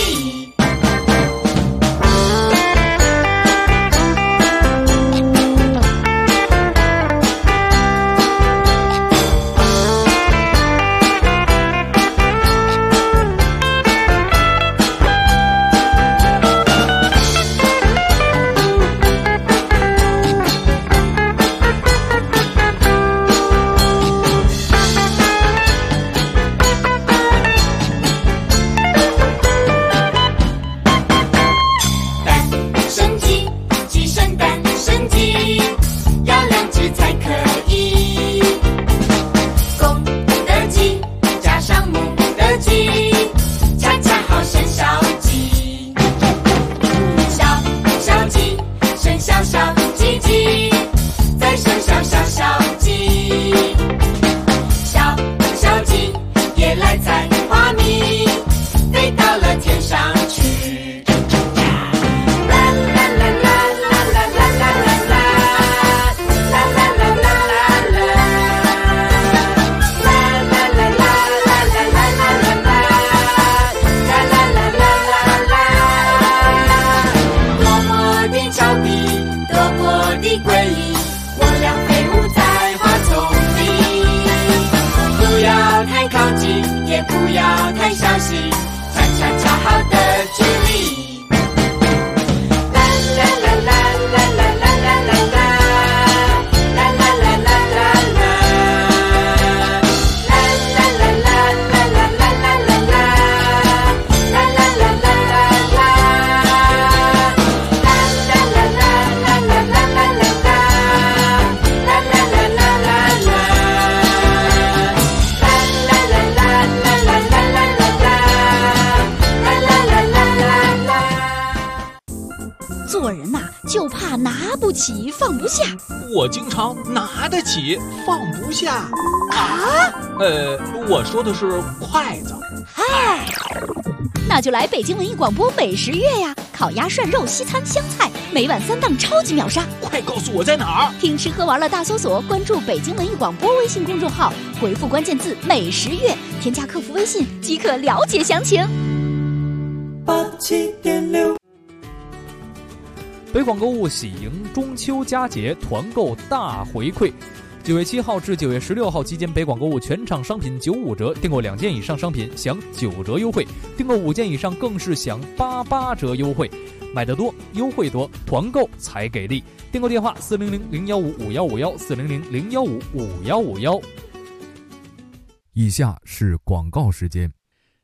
[SPEAKER 11] 就怕拿不起放不下。
[SPEAKER 3] 我经常拿得起放不下
[SPEAKER 11] 啊。
[SPEAKER 3] 我说的是筷子。
[SPEAKER 11] 嗨，那就来北京文艺广播美食月呀！烤鸭、涮肉、西餐、湘菜，每晚3档超级秒杀。
[SPEAKER 3] 快告诉我在哪儿！
[SPEAKER 11] 听吃喝玩乐大搜索，关注北京文艺广播微信公众号，回复关键字“美食月”，添加客服微信即可了解详情。
[SPEAKER 8] 87.6北广购物喜迎中秋佳节团购大回馈，9月7号至9月16号期间，北广购物全场商品95折，订购2件以上商品享9折优惠，订购5件以上更是享88折优惠。买得多，优惠多，团购才给力！订购电话400-015-5151，400-015-5151。
[SPEAKER 21] 以下是广告时间。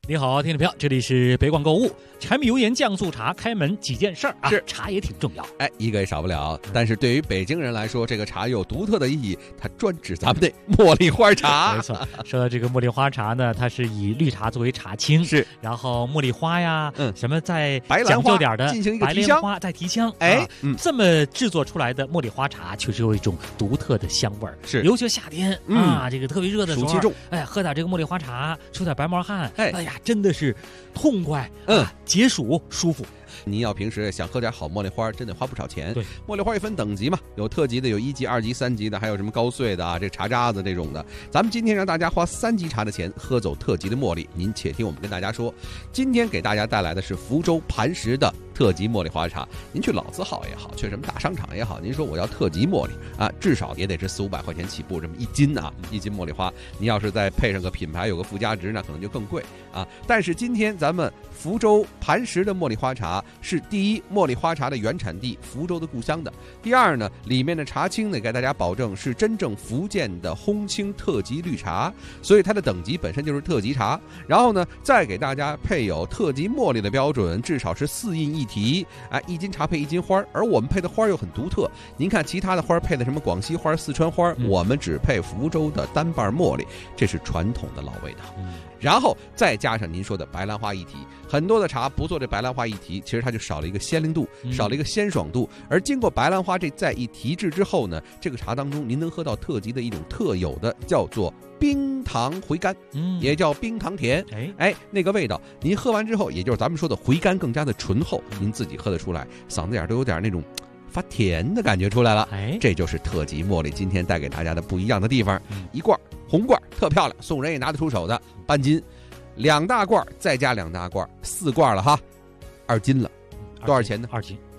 [SPEAKER 21] 你好，听众朋友，这里是北广购物。柴米油盐酱醋茶开门几件事儿啊，茶也挺重要，
[SPEAKER 22] 一个也少不了。但是对于北京人来说，这个茶有独特的意义，它专指咱们的茉莉花茶。
[SPEAKER 21] 没错，说到这个茉莉花茶呢，它是以绿茶作为茶青，
[SPEAKER 22] 是，
[SPEAKER 21] 然后茉莉花呀，什么再
[SPEAKER 22] 白兰花
[SPEAKER 21] 讲究点的
[SPEAKER 22] 进行一个
[SPEAKER 21] 白
[SPEAKER 22] 提香，
[SPEAKER 21] 莲花再提香，这么制作出来的茉莉花茶，确实有一种独特的香味儿。
[SPEAKER 22] 是，
[SPEAKER 21] 尤其夏天这个特别热的时候，
[SPEAKER 22] 暑气重，
[SPEAKER 21] 喝点这个茉莉花茶，出点白毛汗，哎呀，真的是痛快，解暑舒服。
[SPEAKER 22] 您要平时想喝点好茉莉花，真的花不少钱。
[SPEAKER 21] 对，
[SPEAKER 22] 茉莉花也分等级嘛，有特级的，有1级、2级、3级的，还有什么高碎的啊，这茶渣子这种的。咱们今天让大家花3级茶的钱喝走特级的茉莉，您且听我们跟大家说，今天给大家带来的是福州磐石的特级茉莉花茶。您去老字号也好，去什么大商场也好，您说我要特级茉莉啊，至少也得是400-500块钱起步，这么1斤啊，1斤茉莉花。您要是再配上个品牌，有个附加值，那可能就更贵啊。但是今天咱们福州磐石的茉莉花茶是第一，茉莉花茶的原产地福州的故乡的；第二呢，里面的茶青呢，给大家保证是真正福建的烘青特级绿茶，所以它的等级本身就是特级茶。然后呢，再给大家配有特级茉莉的标准，至少是4印1提，1斤茶配1斤花，而我们配的花又很独特。您看其他的花配的什么广西花、四川花，我们只配福州的单瓣茉莉，这是传统的老味道。然后再加上您说的白兰花1提，很多的茶不做这白兰花1提，其实它就少了一个鲜灵度，少了一个鲜爽度。而经过白兰花这再一提制之后呢，这个茶当中您能喝到特级的一种特有的叫做冰糖回甘，也叫冰糖甜。那个味道，您喝完之后，也就是咱们说的回甘更加的醇厚，您自己喝得出来，嗓子眼都有点那种发甜的感觉出来了。这就是特级茉莉今天带给大家的不一样的地方。一罐红罐特漂亮，送人也拿得出手的，半斤，2大罐再加2大罐，4罐了哈，2斤了，多少钱呢
[SPEAKER 21] ？2斤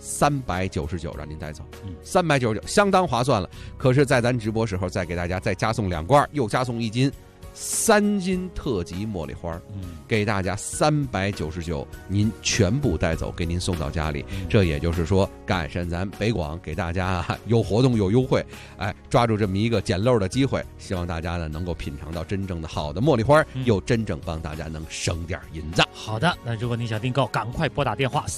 [SPEAKER 22] 399，让您带走，399，相当划算了。可是，在咱直播时候再给大家再加送2罐，又加送1斤。3斤特级茉莉花，给大家399，您全部带走，给您送到家里。这也就是说，赶上咱北广给大家有活动有优惠，抓住这么一个捡漏的机会，希望大家呢能够品尝到真正的好的茉莉花，又真正帮大家能省点银子。
[SPEAKER 21] 好的，那如果您想订购，赶快拨打电话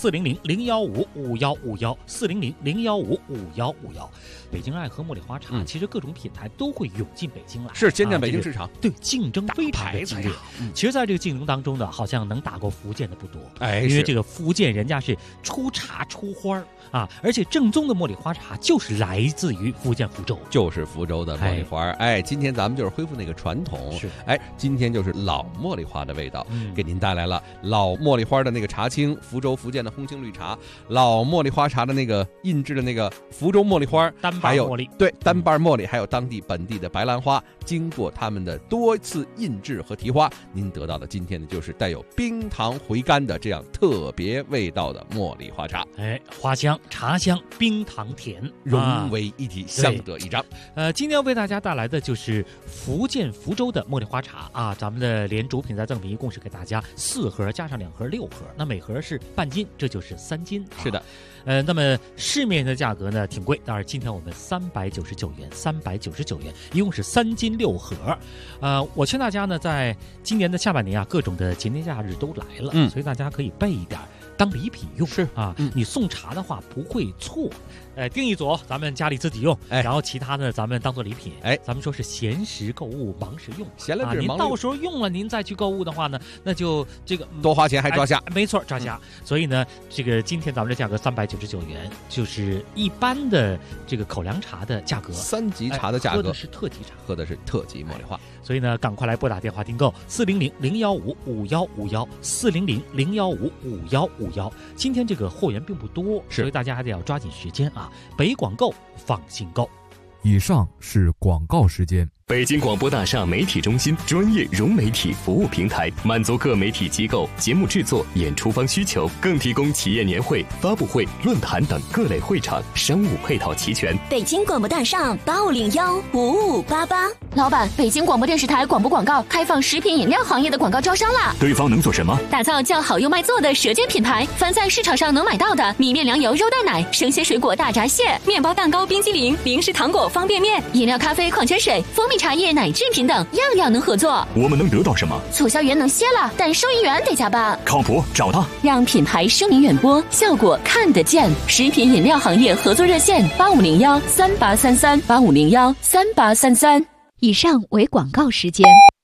[SPEAKER 21] 400-015-5151，400-015-5151。北京爱喝茉莉花茶，其实各种品牌都会涌进北京来，
[SPEAKER 22] 是先进北京市场，
[SPEAKER 21] 对，竞争非常的激烈。其实在这个竞争当中呢，好像能打过福建的不多，因为这个福建人家是出茶出花啊，而且正宗的茉莉花茶就是来自于福建福州，
[SPEAKER 22] 就是福州的茉莉花。今天咱们就是恢复那个传统，今天就是老茉莉花的味道，给您带来了老茉莉花的那个茶青，福州福建的烘青绿茶，老茉莉花茶的那个印制的那个福州茉莉花，
[SPEAKER 21] 还有
[SPEAKER 22] 对单瓣茉莉，还有当地本地的白兰花，经过他们的多次印制和提花，您得到的今天的就是带有冰糖回甘的这样特别味道的茉莉花茶。
[SPEAKER 21] 花香、茶香、冰糖甜
[SPEAKER 22] 融为一体，相得益彰。
[SPEAKER 21] 今天要为大家带来的就是福建福州的茉莉花茶啊，咱们的连主品再赠品一共是给大家4盒加上2盒6盒，那每盒是半斤，这就是3斤。
[SPEAKER 22] 是的。
[SPEAKER 21] 那么市面的价格呢挺贵，当然今天我们399元，399元，一共是3斤6盒。我劝大家呢，在今年的下半年啊，各种的节年假日都来了，所以大家可以备一点当礼品用。
[SPEAKER 22] 是
[SPEAKER 21] 啊，你送茶的话不会错。订一组咱们家里自己用，然后其他的咱们当做礼品。咱们说是闲时购物，忙时用，
[SPEAKER 22] 闲了
[SPEAKER 21] 您到时候用了，您再去购物的话呢，那就这个
[SPEAKER 22] 多花钱还抓瞎。
[SPEAKER 21] 没错，抓瞎。所以呢，这个今天咱们的价格399元，就是一般的这个口粮茶的价格
[SPEAKER 22] ，3级茶的价格，
[SPEAKER 21] 喝的是特级茶，
[SPEAKER 22] 喝的是特级茉莉花。
[SPEAKER 21] 所以呢，赶快来拨打电话订购400-015-5151，400-015-5151。今天这个货源并不多，所以大家还得要抓紧时间啊！北广购，放心购。
[SPEAKER 23] 以上是广告时间。
[SPEAKER 1] 北京广播大厦媒体中心专业融媒体服务平台，满足各媒体机构节目制作、演出方需求，更提供企业年会、发布会、论坛等各类会场，商务配套齐全。
[SPEAKER 18] 北京广播大厦85015588。
[SPEAKER 7] 老板，北京广播电视台广播广告开放食品饮料行业的广告招商啦！
[SPEAKER 1] 对方能做什么？
[SPEAKER 7] 打造叫好又卖座的舌尖品牌，凡在市场上能买到的米面粮油肉蛋奶、生鲜水果大闸蟹、面包蛋糕冰激凌、零食糖果方便面、饮料咖啡矿泉水、蜂蜜
[SPEAKER 12] 茶叶、奶制品等，样样能合作。
[SPEAKER 13] 我们能得到什么？
[SPEAKER 12] 促销员能歇了，但收银员得加班。
[SPEAKER 13] 靠谱，找他，
[SPEAKER 12] 让品牌声名远播，效果看得见。食品饮料行业合作热线：85013833，85013833。
[SPEAKER 11] 以上为广告时间。